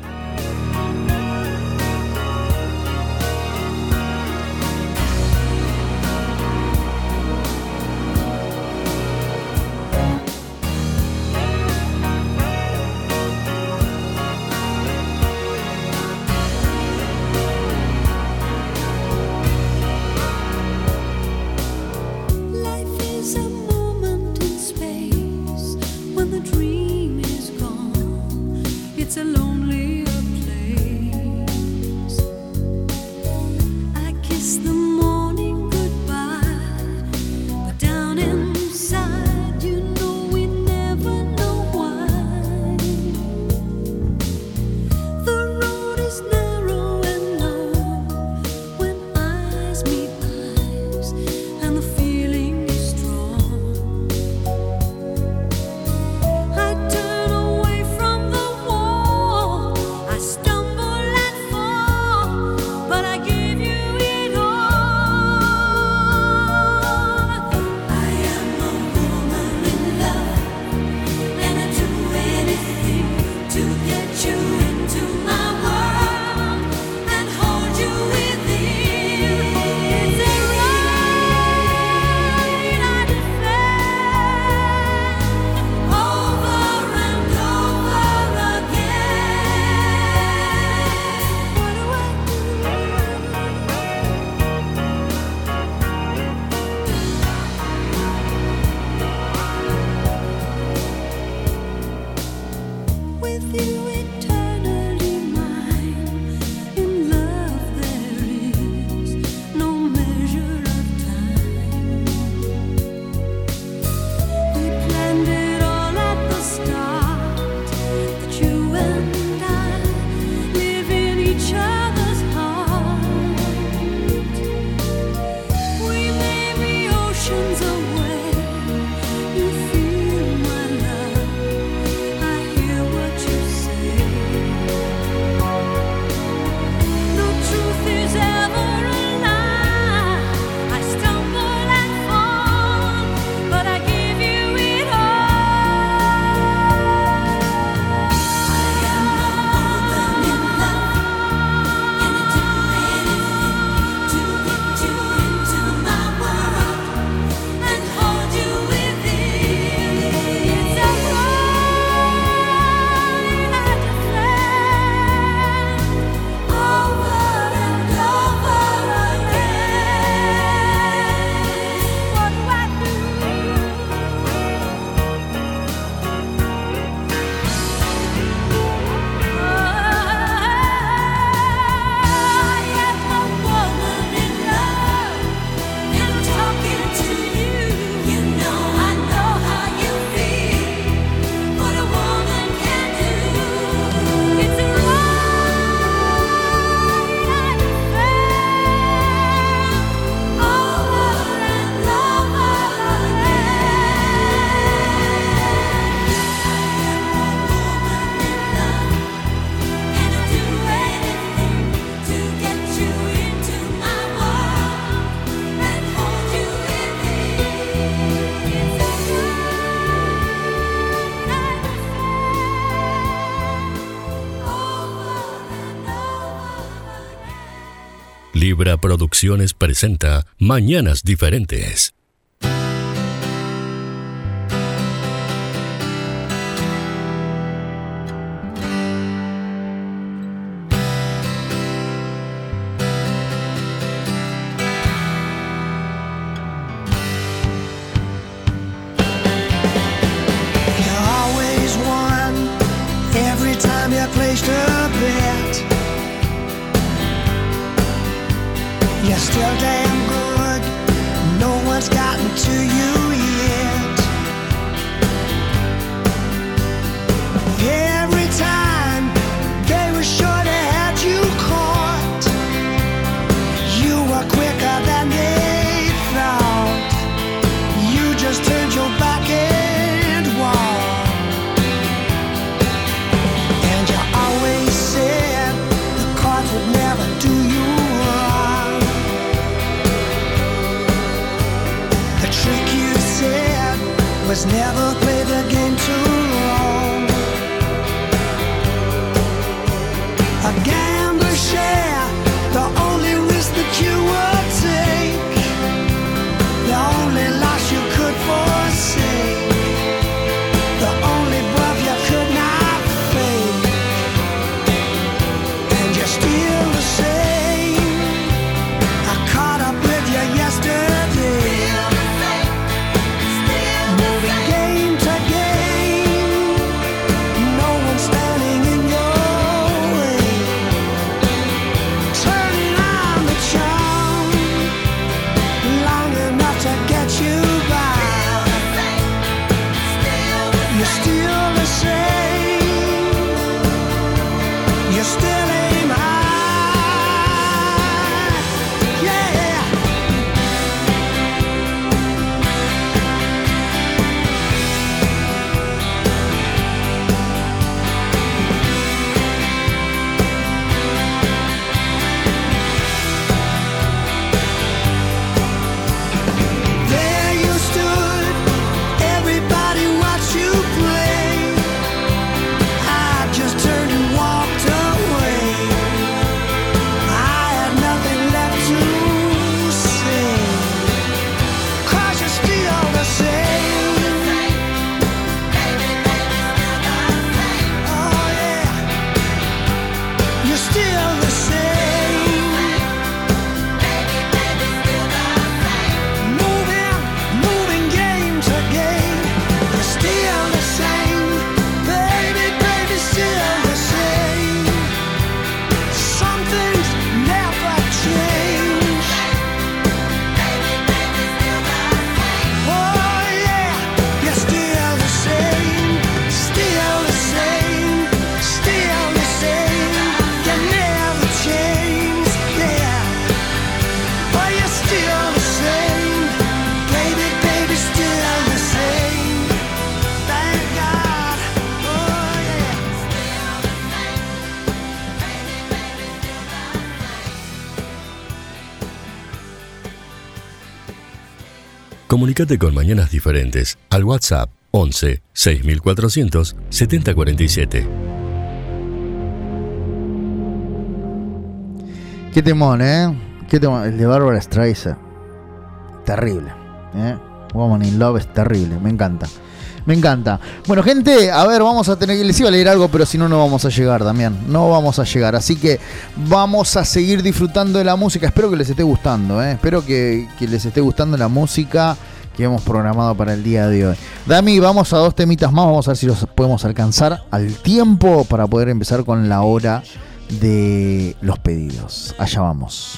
Libra Producciones presenta Mañanas Diferentes. You're still damn good. No one's got Comunicate con Mañanas Diferentes al WhatsApp once seis mil cuatrocientos setenta cuarenta y siete. Qué temón, ¿eh? Qué temón. El de Barbara Streisand. Terrible, ¿eh? Woman in Love es terrible, me encanta. Me encanta. Bueno, gente, a ver, vamos a tener que... Les iba a leer algo, pero si no, no vamos a llegar, Damián. No vamos a llegar. Así que vamos a seguir disfrutando de la música. Espero que les esté gustando, ¿eh? Espero que, que les esté gustando la música que hemos programado para el día de hoy. Dami, vamos a dos temitas más. Vamos a ver si los podemos alcanzar al tiempo para poder empezar con la hora de los pedidos. Allá vamos.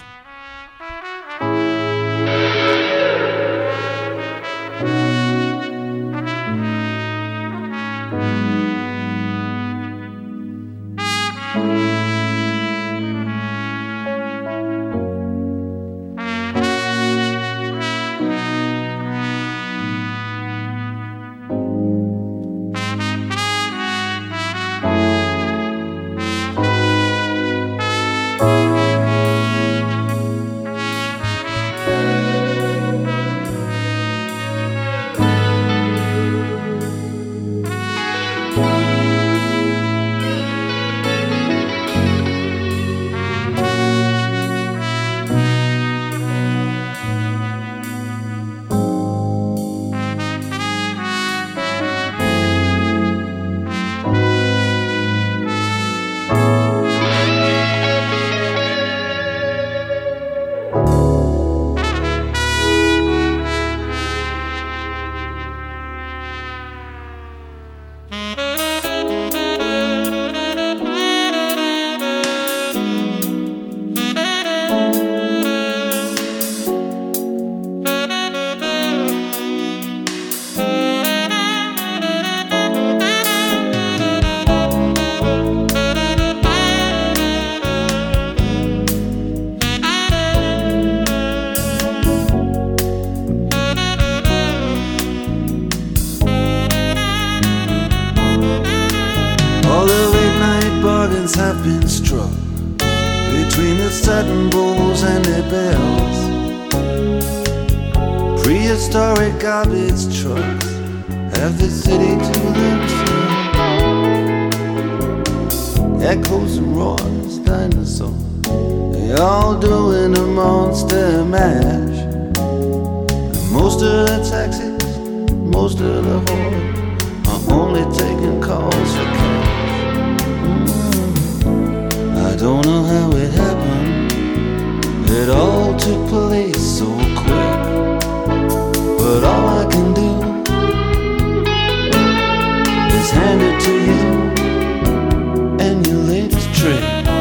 Have been struck between the satin bowls and their bells. Prehistoric garbage trucks have the city to themselves. Echoes and roars, dinosaurs, they all doing a monster mash. And most of the taxis, most of the whores are only taking calls for cash. I don't know how it happened. It all took place so quick. But all I can do is hand it to you and your latest trick.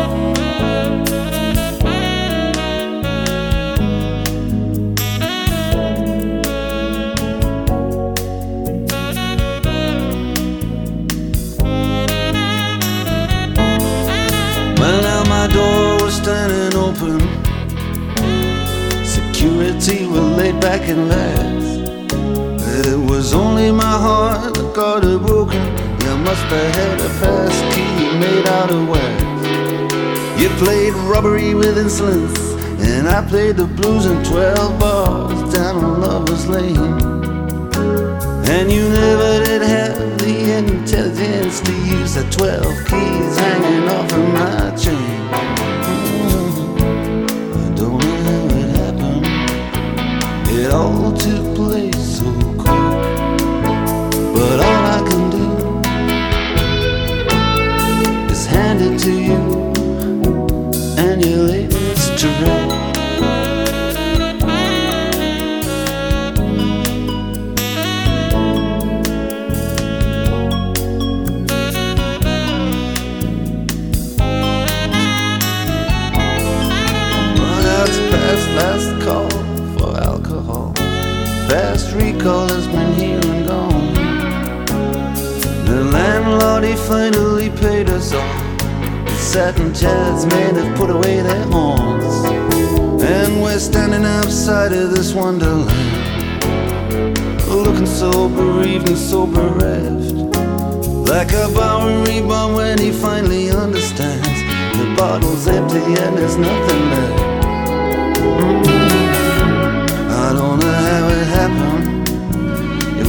My door was standing open. Security were laid back and laughed. It was only my heart that got it broken. You must have had a pass key made out of wax. You played robbery with insolence, and I played the blues in twelve bars down on Lover's Lane. And you never did have the intelligence to use the twelve keys hanging off of my chain. It all took place so quick. But all I can do is hand it to you and your latest trick. Well, that's past last call for alcohol. Fast recall has been here and gone. The landlord, he finally paid us all. The satin chairs men have put away their horns. And we're standing outside of this wonderland, looking so bereaved and so bereft, like a Bowery bomb when he finally understands the bottle's empty and there's nothing left. mm-hmm. I don't know how it happened.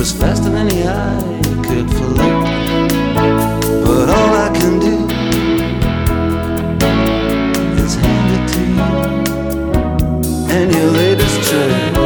was faster than the eye could follow. But all I can do is hand it to you and your latest trend.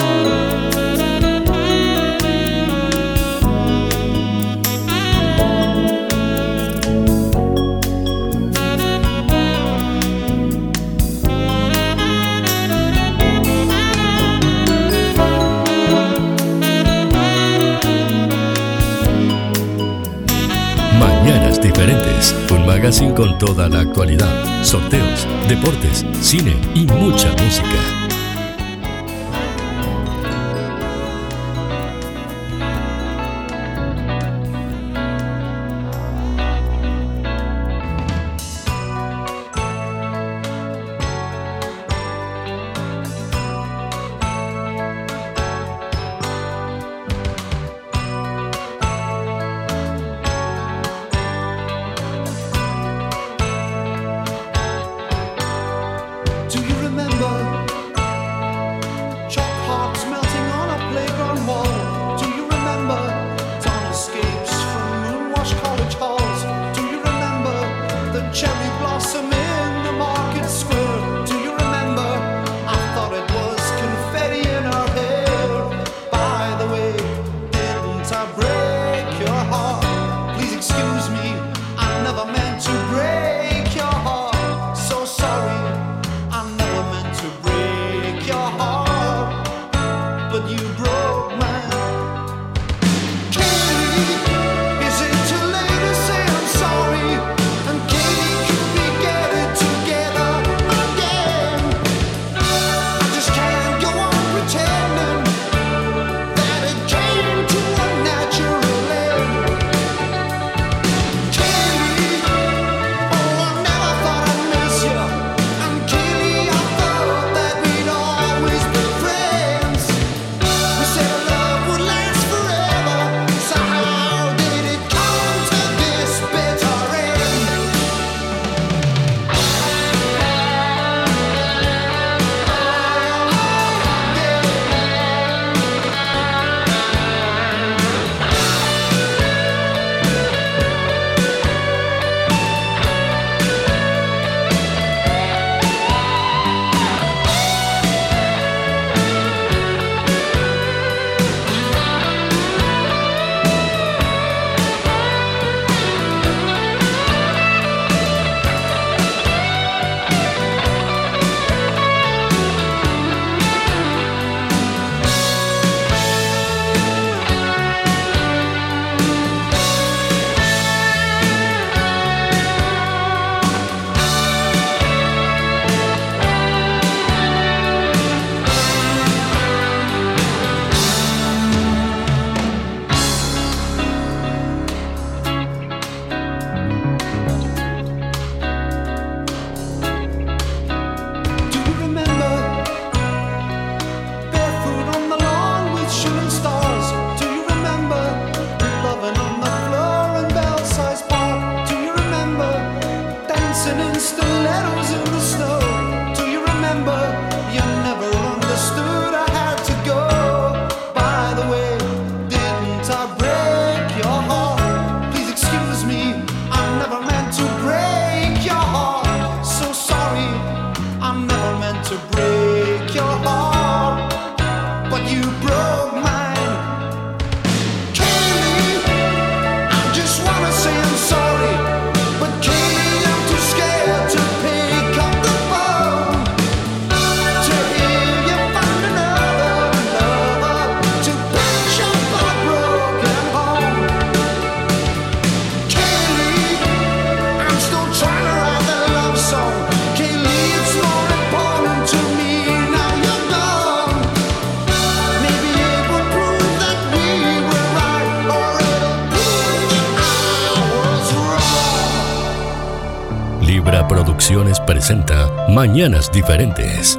Mañanas Diferentes, un magazine con toda la actualidad, sorteos, deportes, cine y mucha música. Do you remember chalk hearts melting on a playground wall? Do you remember dawn escapes from moonwashed college halls? Do you remember the cherry blossom in the market square? Do you remember I thought it was confetti in her hair? By the way, didn't I break your heart? Please excuse me, I never meant to break your heart. So sorry, I never meant to break your heart, but you broke mine. Katie, is it too late to say I'm sorry? And Katie, could we get it together again? I just can't go on pretending that it came to a natural end. Katie, oh, I never thought I'd miss you. And Katie, I thought that we'd always be friends. We said love would last forever, so how did it come to this bitter end? Do you remember barefoot on the lawn with shooting stars? Do you remember loving on the floor in Belsize Park? Do you remember dancing in stilettos in the snow? Do you remember you never understood I had to go? By the way, didn't I break your heart? Please excuse me, I never meant to break your heart. So sorry, I never meant to break your heart, but you broke mine. Kaylee, I just wanna say I'm sorry, but Kaylee, I'm too scared to pick up the phone. To hear you find another lover, to patch up a broken home. Kaylee, I'm still trying to write that love song. Kaylee, it's more important to me now you're gone. Maybe it will prove that we were right, or it'll prove that I was wrong. Libra Producciones presenta Mañanas Diferentes.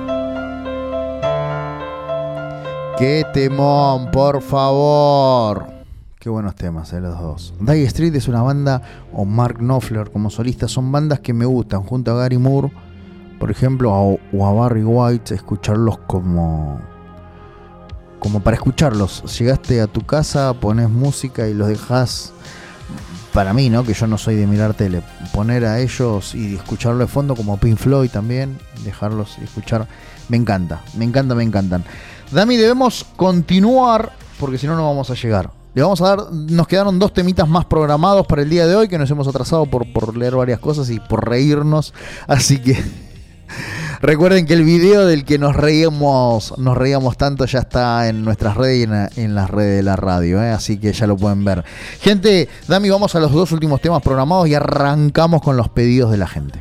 ¡Qué temón, por favor! Qué buenos temas, eh, los dos. Dire Street es una banda, o Mark Knopfler como solista, son bandas que me gustan. Junto a Gary Moore, por ejemplo, o, o a Barry White, escucharlos como como para escucharlos. Llegaste a tu casa, pones música y los dejás, para mí, ¿no? Que yo no soy de mirar tele, poner a ellos y escucharlo de fondo, como Pink Floyd también, dejarlos y escuchar. Me encanta, me encanta, me encantan. Dami, debemos continuar porque si no, no vamos a llegar. Le vamos a dar, nos quedaron dos temitas más programados para el día de hoy, que nos hemos atrasado por, por leer varias cosas y por reírnos. Así que recuerden que el video del que nos reíamos, nos reíamos tanto ya está en nuestras redes y en, en las redes de la radio, ¿eh? Así que ya lo pueden ver. Gente, Dami, vamos a los dos últimos temas programados y arrancamos con los pedidos de la gente.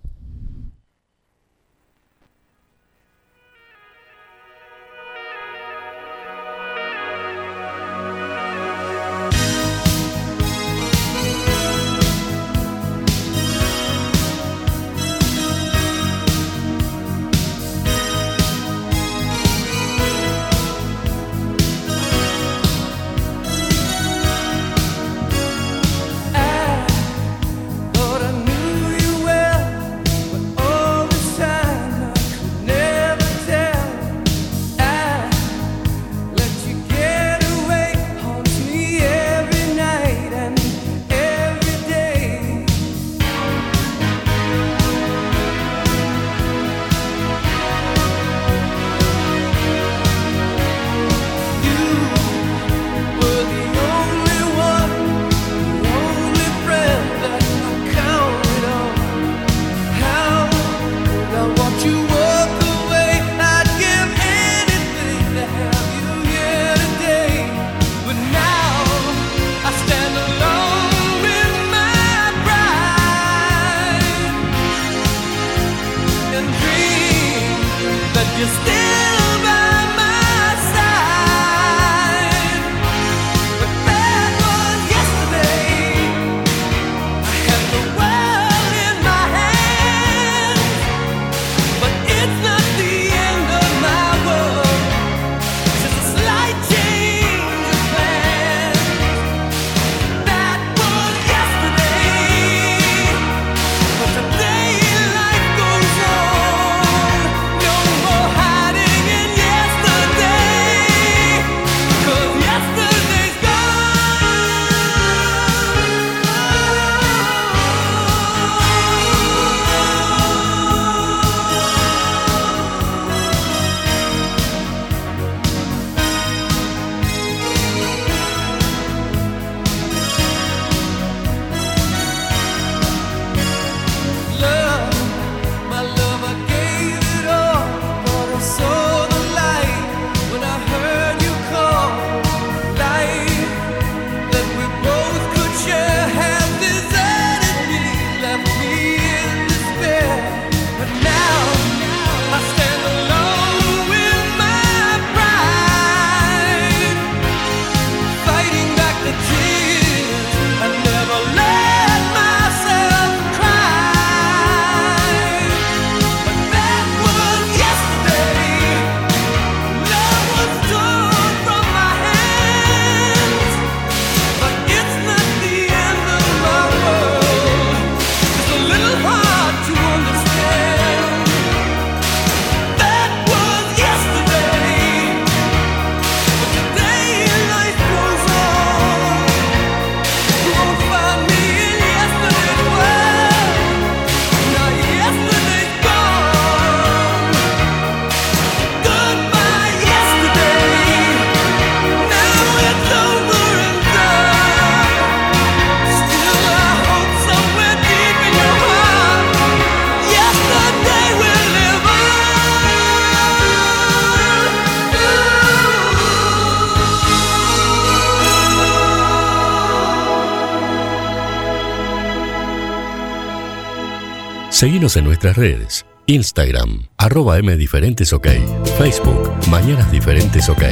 Seguinos en nuestras redes. Instagram, arroba mdiferentesok. Facebook, Mañanas Diferentes OK.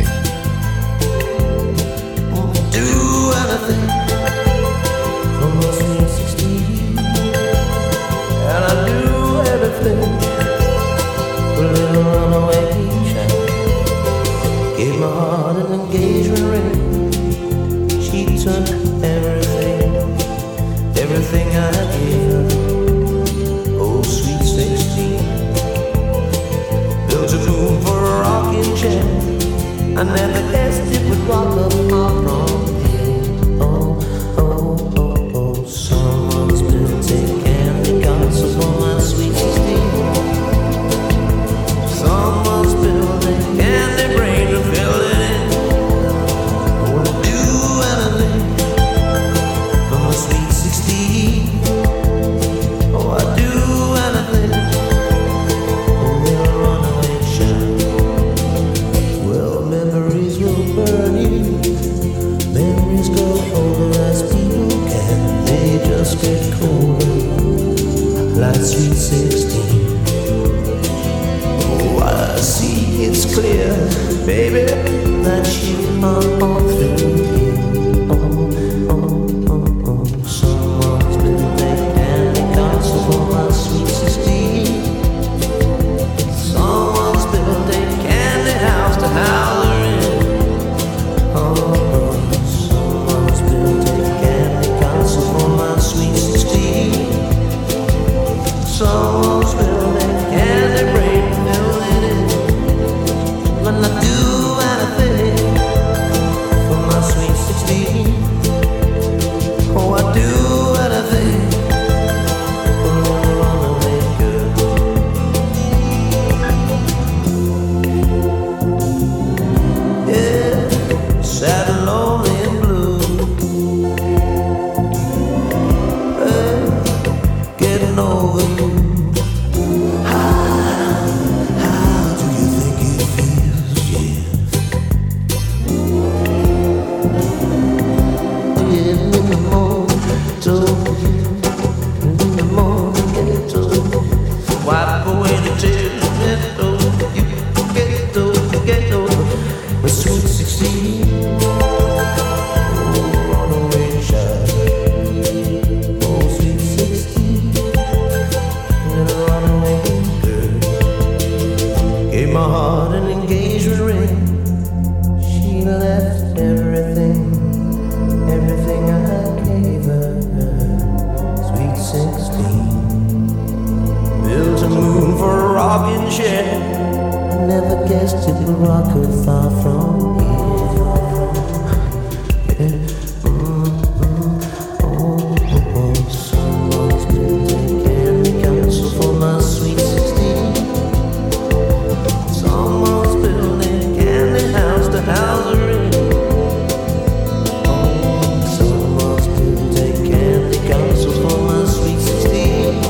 Do anything from the sweet sixteen, and I do everything for a little runaway child. Gave my heart an engagement ring. She took everything, everything I gave her. Oh, sweet sixteen, built a room for a rocking chair. I never guessed it would rock up far from here. Oh, oh, oh, oh. Someone's been taking the gossip on my sweet sixteen. Someone's building candy brain to fill it in. Wanna do anything for my sweet sixteen. Oh, I do anything. A little runaway child. Well, memories will burn you. Memories grow older as people can. They just get colder, like sweet sixteen. Oh, I see it's clear, baby, that you are all through here. Oh, oh, oh, oh. Someone's been taking the counsel for my sweet sixteen. Someone's built a candy house to house her in. Oh, oh. Someone's built a candy council for my sweet sixteen. Someone's built a candy brain to fill it in. When I do anything for my sweet sixteen. Oh, I do anything for a runaway girl. Yeah, sad and lonely and blue. Hey, getting over you. How, how do you think it feels? Yeah. Yeah, in the morning, told you. In the morning, get told. Wipe away the tears, get over you. Get over, get over. My sweet sixteen. Oh, runaway child. Oh, sweet sixteen. Little runaway girl. Gave my heart an engagement ring. She left everything, everything I gave her. Sweet sixteen. Built a moon for a rocking chair. Never guessed it would rock her far from here. Yeah. Mm, mm, oh, oh, oh. Someone's been taking the counsel for my sweet sixteen. Someone's building a candy house to house her in. Oh, someone's been taking the counsel for my sweet sixteen.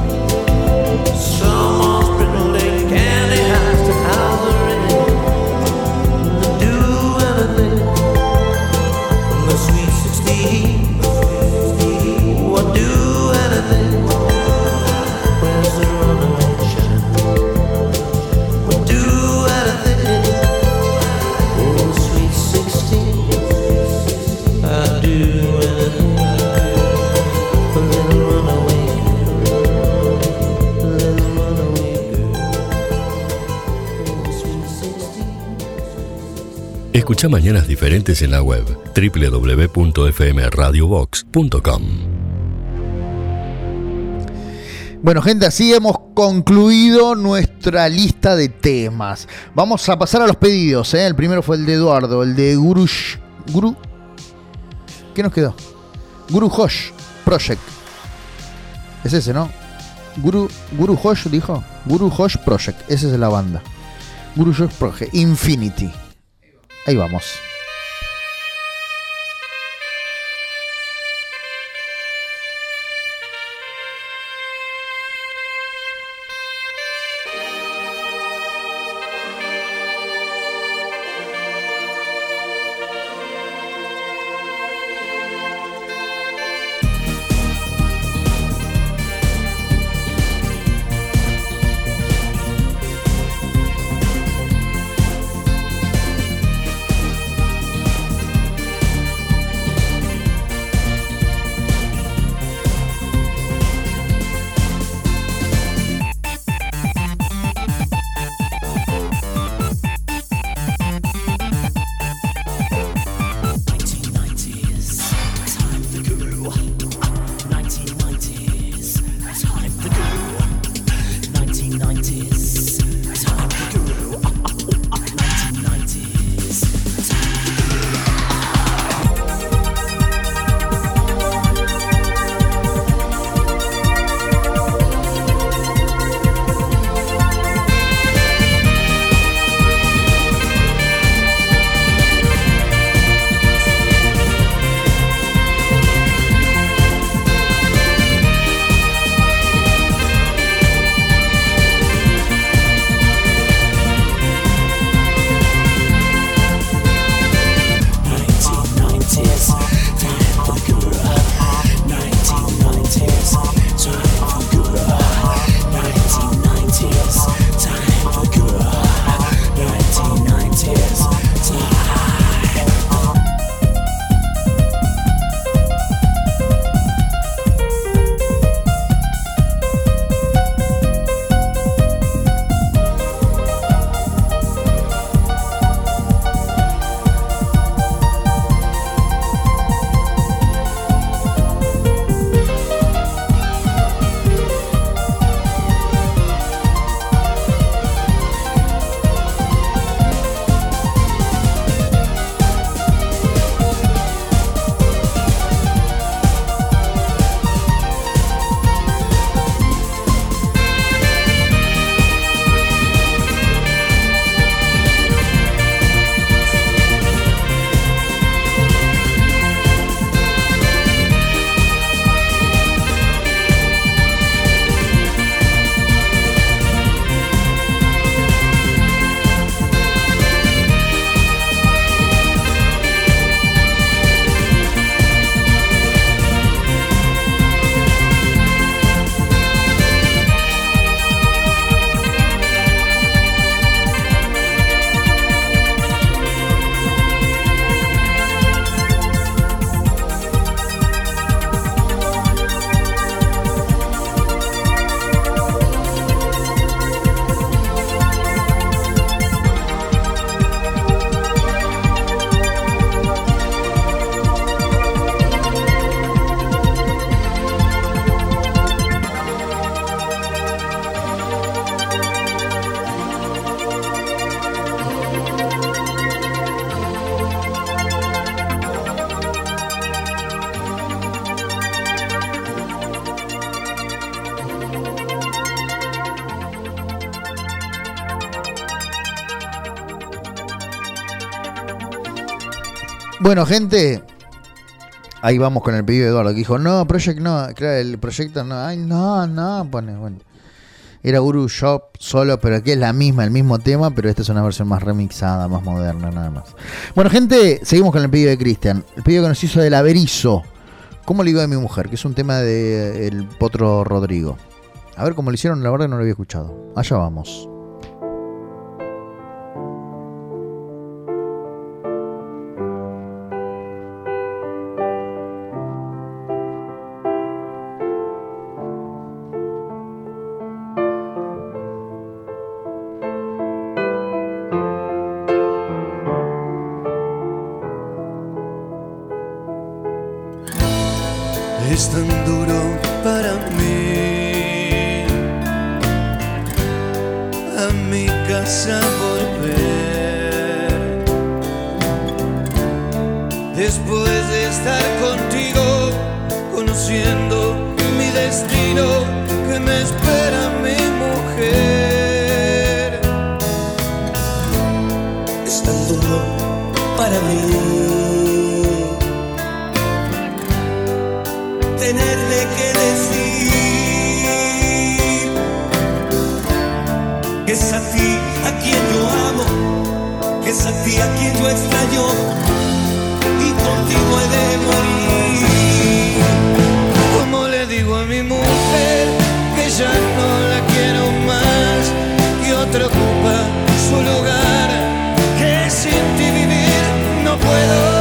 Someone's building a candy house to house her in. To do anything for my sweet sixteen. Oh, I do anything. Where's the runaway child? I do anything. Oh, sweet sixteen. I do anything. A little runaway girl. A little runaway girl. Oh, sweet sixteen. Escucha Mañanas Diferentes en la web doble u doble u doble u punto f m radio box punto com. Bueno, gente, así hemos concluido nuestra lista de temas. Vamos a pasar a los pedidos, ¿eh? El primero fue el de Eduardo, el de Guru... Guru... ¿Qué nos quedó? Guru Hosh Project. Es ese, ¿no? Guru, Guru Hosh dijo. Guru Hosh Project. Esa es la banda. Guru Hosh Project. Infinity. Ahí vamos. Thank Bueno, gente, ahí vamos con el pedido de Eduardo que dijo, no, Project no, claro, el proyecto no, ay, no, no, pone, bueno. Era Guru Shop solo, pero aquí es la misma, el mismo tema, pero esta es una versión más remixada, más moderna, nada más. Bueno, gente, seguimos con el pedido de Cristian. El pedido que nos hizo del Averizo. ¿Cómo le digo a mi mujer? Que es un tema de El Potro Rodrigo. A ver cómo lo hicieron, la verdad que no lo había escuchado. Allá vamos. Es tan duro para mí a mi casa volver después de estar contigo, conociendo mi destino, que me espera mi mujer. Es tan duro para mí tenerle que decir que es a ti a quien yo amo, que es a ti a quien yo extraño y contigo he de morir. ¿Cómo le digo a mi mujer que ya no la quiero más, que otro ocupa su lugar, que sin ti vivir no puedo?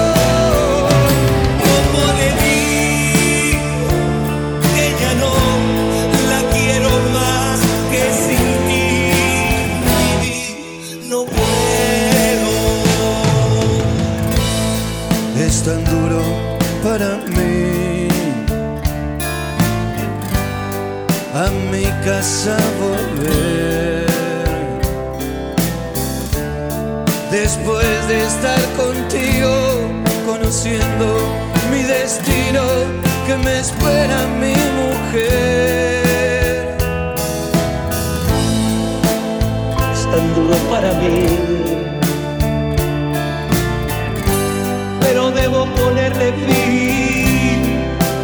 Es tan duro para mí a mi casa volver después de estar contigo, conociendo mi destino, que me espera mi mujer. Es tan duro para mí, pero debo ponerle fin.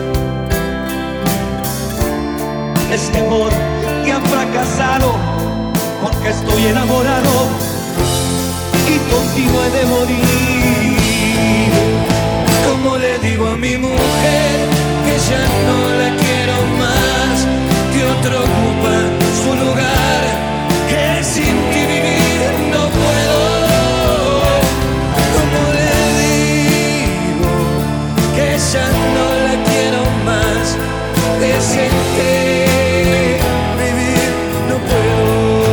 Este amor que ha fracasado, porque estoy enamorado y contigo he de morir. ¿Cómo le digo a mi mujer que ya no la quiero más, que otro ocupa su lugar, que sin ti vivir no puedo? Ya no la quiero más, que sin ti vivir no puedo.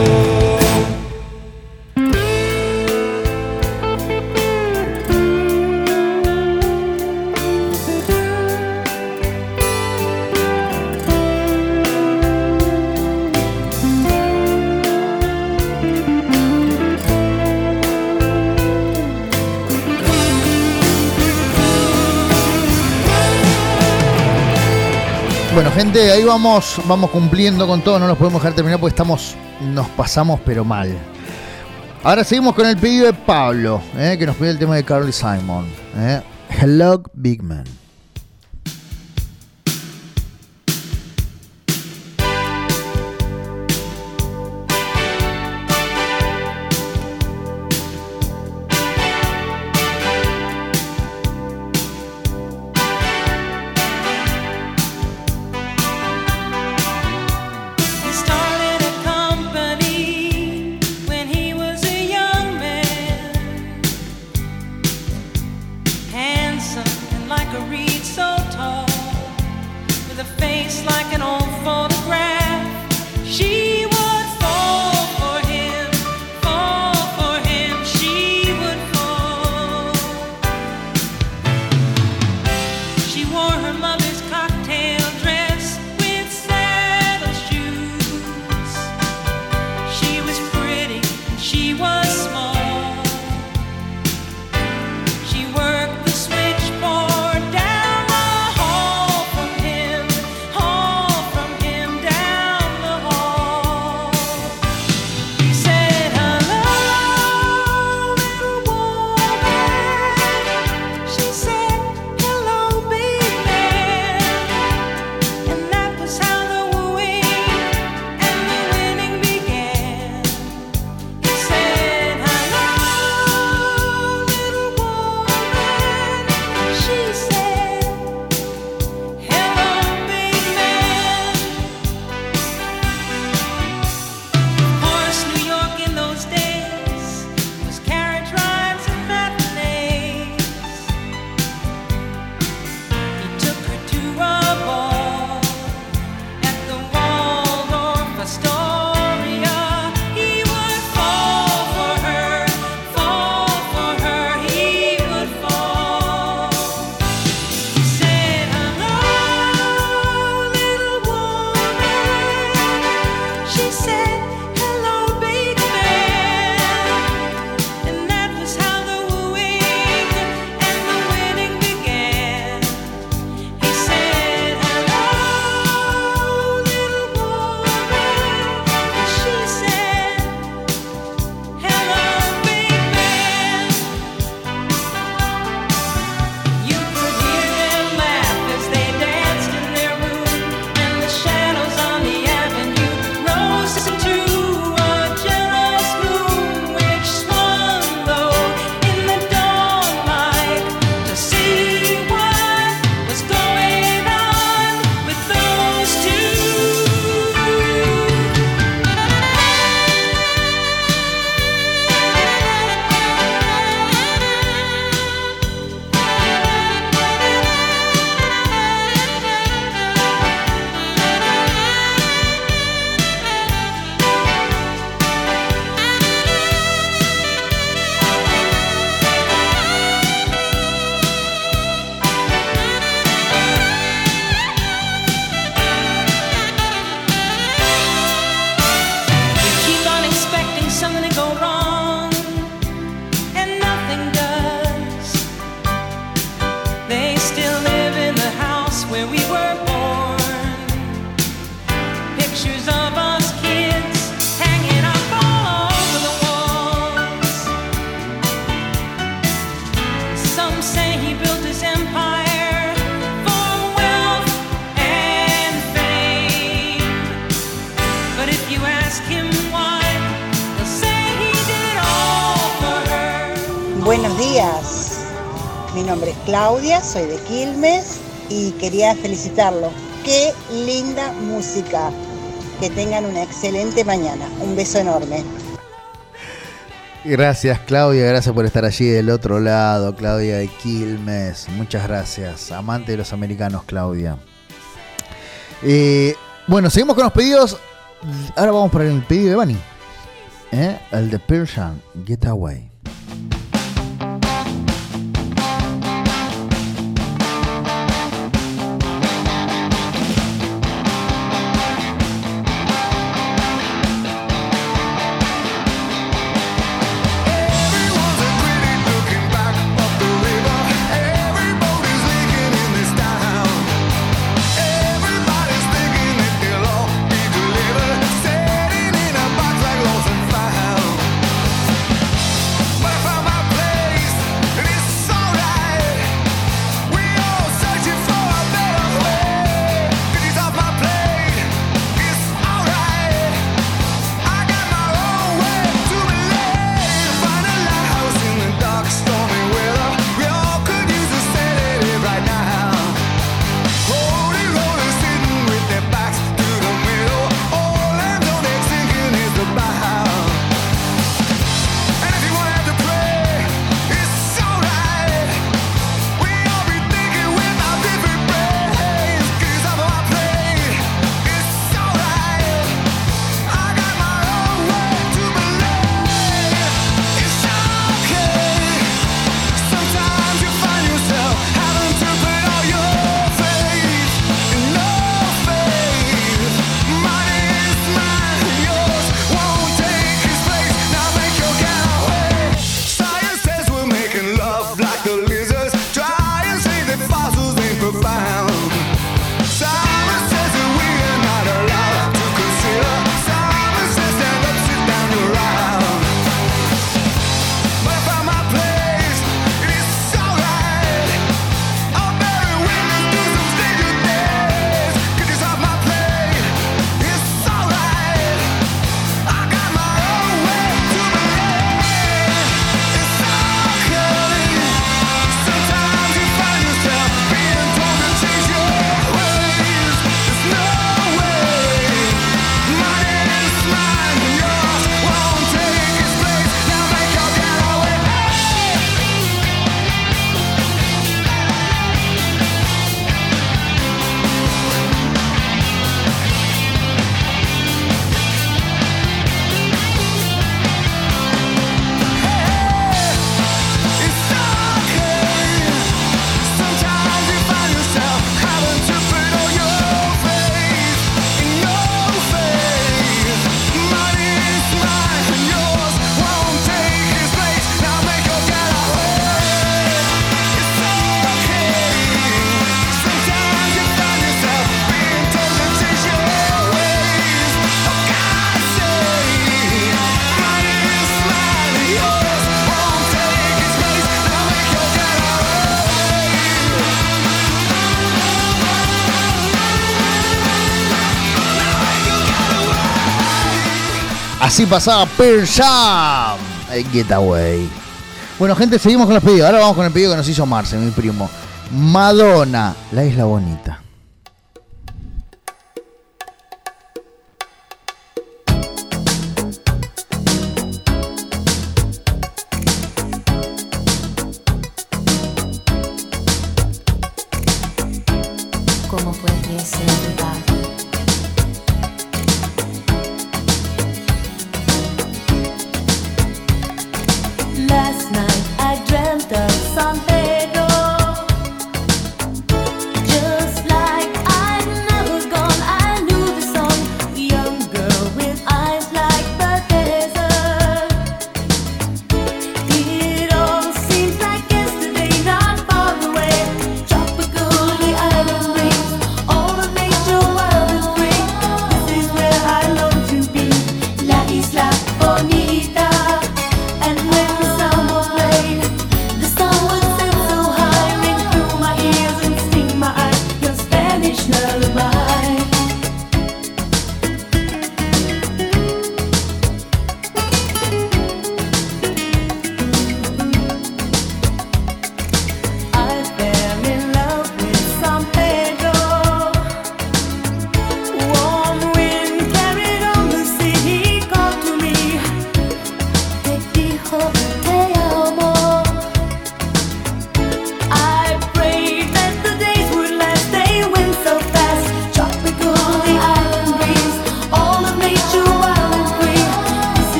Bueno, gente, ahí vamos, vamos cumpliendo con todo, no nos podemos dejar terminar porque estamos, nos pasamos pero mal. Ahora seguimos con el pedido de Pablo, eh, que nos pide el tema de Carly Simon. Eh. Hello, Big Man. Switchboard down the hall from him, hall from him. días. Mi nombre es Claudia, soy de Quilmes y quería felicitarlo. Qué linda música. Que tengan una excelente mañana. Un beso enorme. Gracias, Claudia, gracias por estar allí del otro lado, Claudia de Quilmes. Muchas gracias, amante de los americanos, Claudia. Eh, bueno, seguimos con los pedidos. Ahora vamos para el pedido de Bani. ¿Eh? El de Pearl Jam, Get Away. Así pasaba Pearl Jam, Get Away. Bueno, gente, seguimos con los pedidos. Ahora vamos con el pedido que nos hizo Marce, mi primo. Madonna, La Isla Bonita. ¿Cómo fue que se va? Last night I dreamt of San Pedro, just like I'd never gone. I knew the song, young girl with eyes like the desert. It all seems like yesterday, not far away. Tropical, the island rings, all of nature.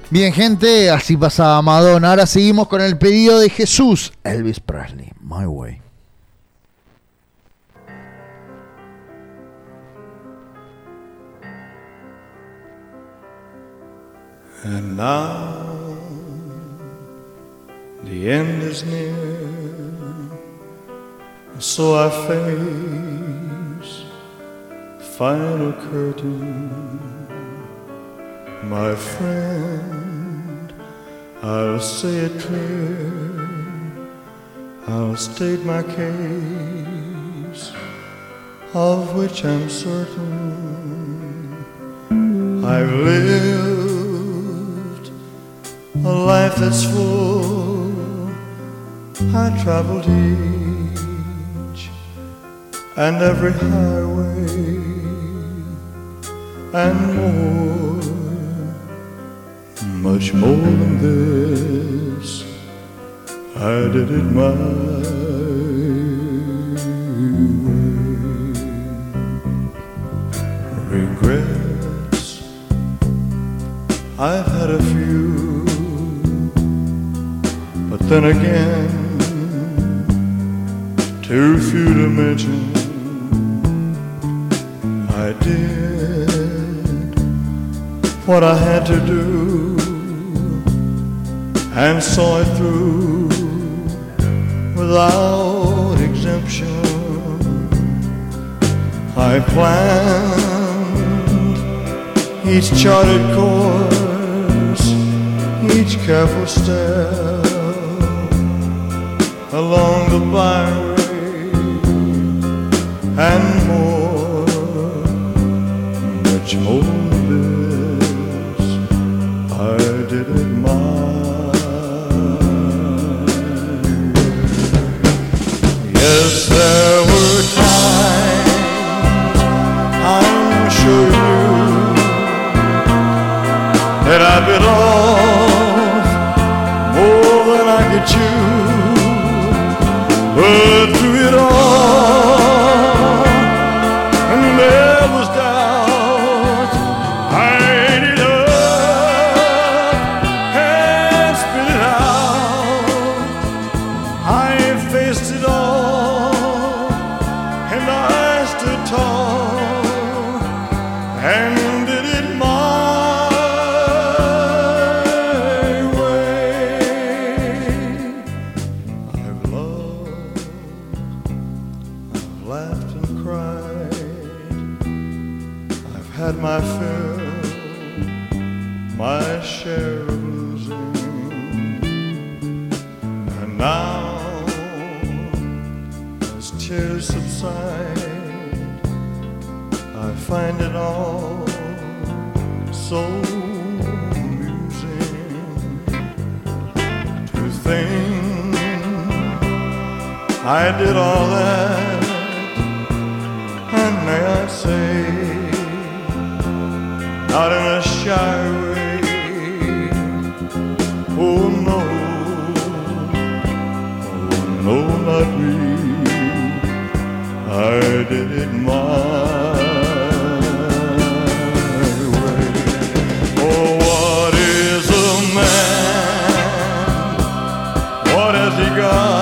Bien, gente, así pasaba Madonna. Ahora seguimos con el pedido de Jesús, Elvis Presley, My Way. And now the end is near, so I face the final curtain. My friend, I'll say it clear, I'll state my case, of which I'm certain. I've lived a life that's full, I traveled each and every highway and more. Much more than this, I did it my way. Regrets, I've had a few, but then again, too few to mention. I did what I had to do and saw it through without exemption. I planned each charted course, each careful step along the byway and more, much more than this, I did it my Yes, there were times, I'm sure you knew, that I bit off more than I could chew. But through it all, and there was doubt, I ate it up and spit it out. I faced it all, and I stood tall and did it my way. I've loved, I've laughed and cried, I've had my fill, my share of losing, and now as tears subside, I find it all so amusing to think I did all that, and may I say, not in a shy way. Oh no, oh no, not me. I did it my way. Oh, what is a man? What has he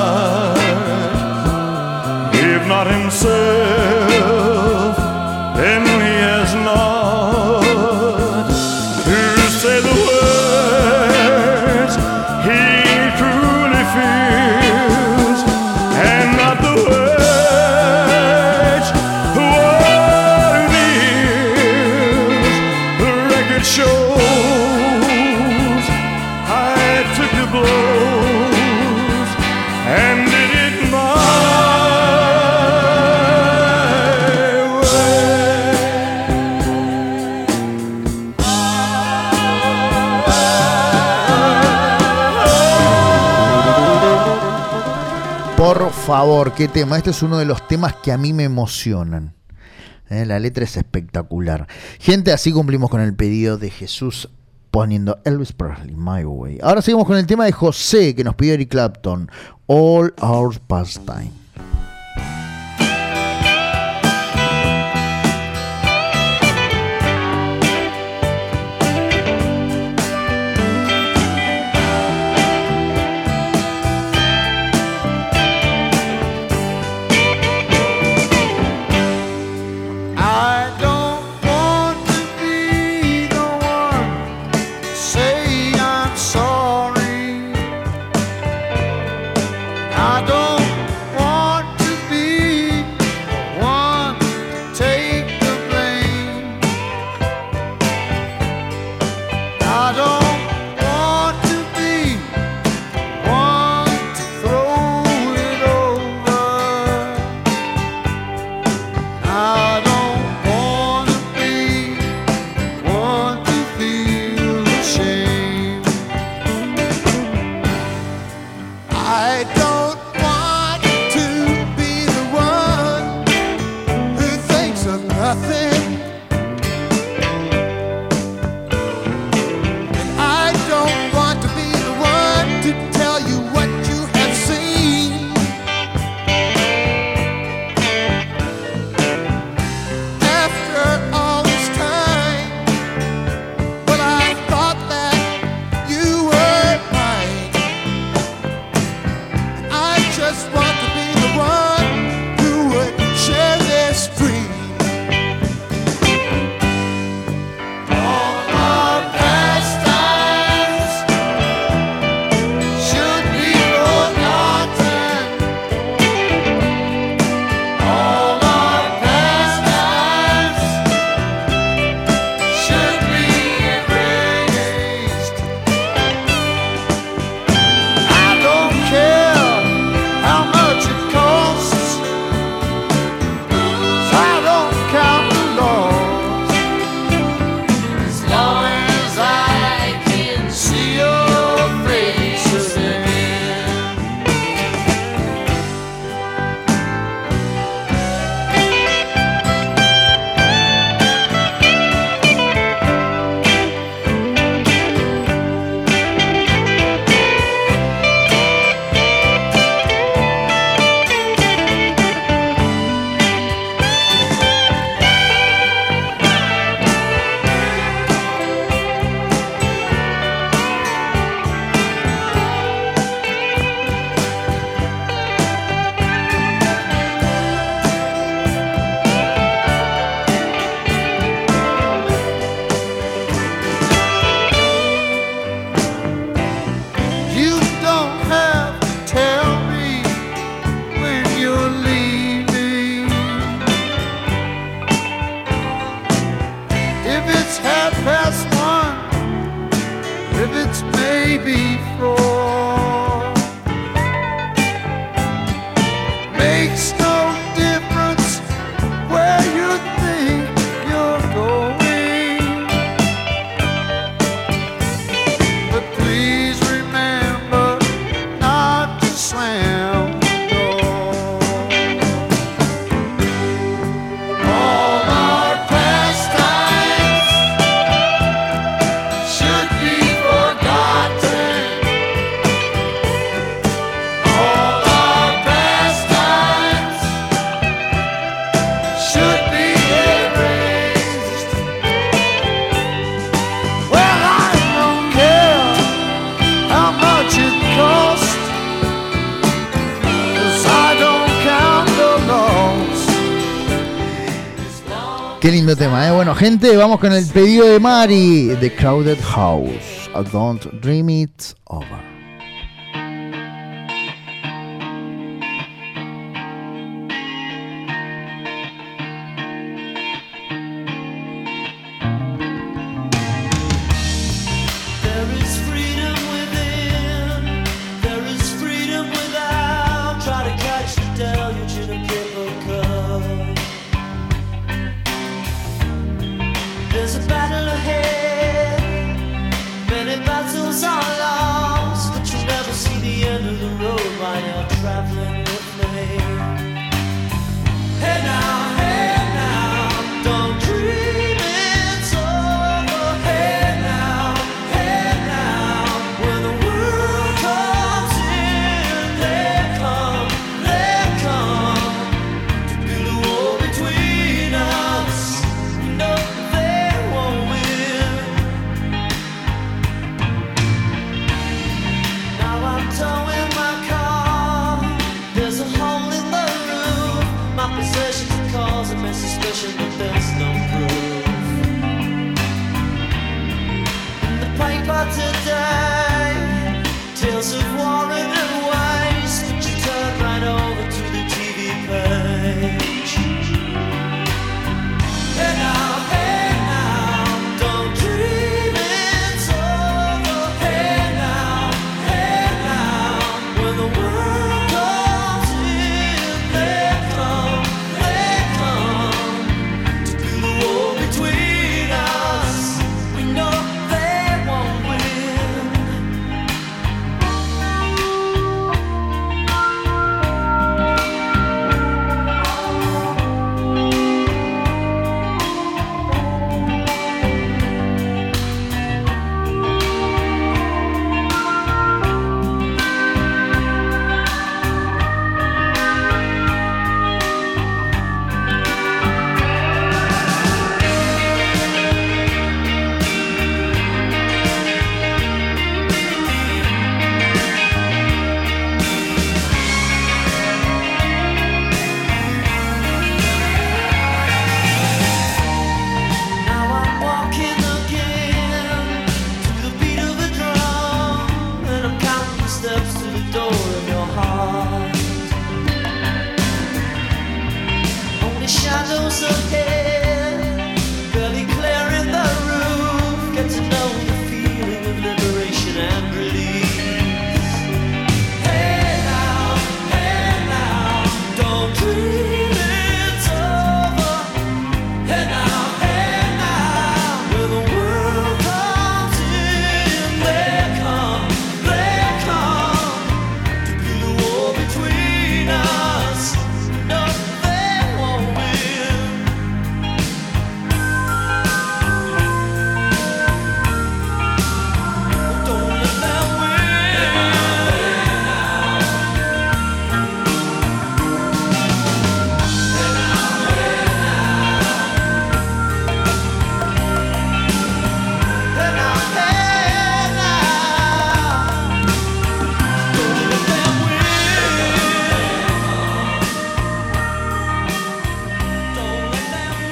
got? If not himself, then he has not to say the words he truly feels, and not the words shows. I took the blows and did it my way. Por favor, qué tema. Este es uno de los temas que a mí me emocionan. Eh, la letra es espectacular. Gente, así cumplimos con el pedido de Jesús poniendo Elvis Presley, My Way. Ahora seguimos con el tema de José que nos pidió Eric Clapton, All Our Pastime. Qué lindo tema, ¿eh? Bueno, gente, vamos con el pedido de Mari, The Crowded House. I don't dream it's over. There is freedom within, there is freedom without. Try to catch the deluge in a paper cup. There's a battle ahead, many battles are lost, but you'll never see the end of the road while you're traveling with me. Hey now, hey now, don't dream it's over. Hey now, hey now, when the world comes in, they come, they come to build a wall between us. No, they won't win. Now I'm towing my car. There's a hole in the roof. My possessions are causing me suspicion, but there's no proof. In the paper today, tales of war and waste, but you turn right over to the T V page. Hey now, hey now, don't dream it's over. Hey now, hey now, when the world comes in, they come, they come to build a wall between us. We know they won't win. Now I'm walking again to the beat of a drum, and I'm counting the steps to the door of your heart. Only shadows ahead, barely clearing the roof. Get to know the feeling of liberation and release. Hey now, hey now, don't dream it's over. Hey now, hey now, when the world comes in, they come, they come to build a wall between us. No, they won't win. Don't let them win. Hey now, hey now, don't let them win. Don't let them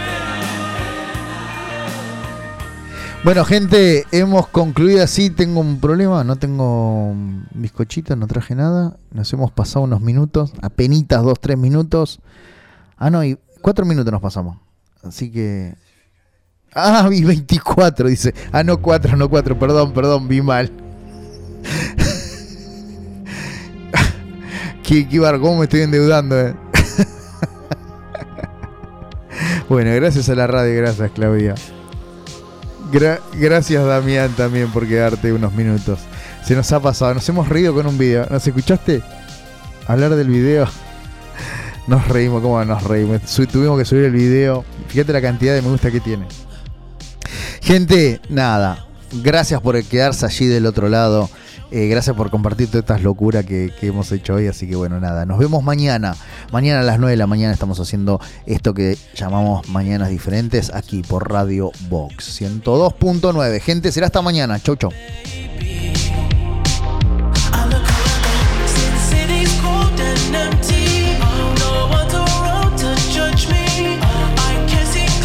win. Bueno, gente, hemos concluido así. Tengo un problema, no tengo bizcochitos, no traje nada. Nos hemos pasado unos minutos, apenitas dos, tres minutos. Ah, no, y cuatro minutos nos pasamos. Así que... Ah, vi veinticuatro, dice. Ah, no, cuatro, no cuatro, perdón, perdón, vi mal. qué, qué barcón, me estoy endeudando, eh. Bueno, gracias a la radio, gracias, Claudia. Gra- gracias, Damián, también por quedarte unos minutos. Se nos ha pasado, nos hemos reído con un video. ¿Nos escuchaste hablar del video? Nos reímos, ¿cómo nos reímos? Su- tuvimos que subir el video. Fíjate la cantidad de me gusta que tiene. Gente, nada. Gracias por quedarse allí del otro lado. Eh, gracias por compartir todas estas locuras que, que hemos hecho hoy. Así que bueno, nada. Nos vemos mañana. Mañana a las nueve de la mañana estamos haciendo esto que llamamos Mañanas Diferentes aquí por Radio Box ciento dos punto nueve. Gente, será hasta mañana. Chau, chau. City's cold and empty. No one's around to judge me. I can see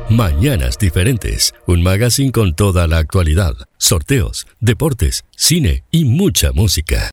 Mañanas Diferentes, un magazine con toda la actualidad, sorteos, deportes, cine y mucha música.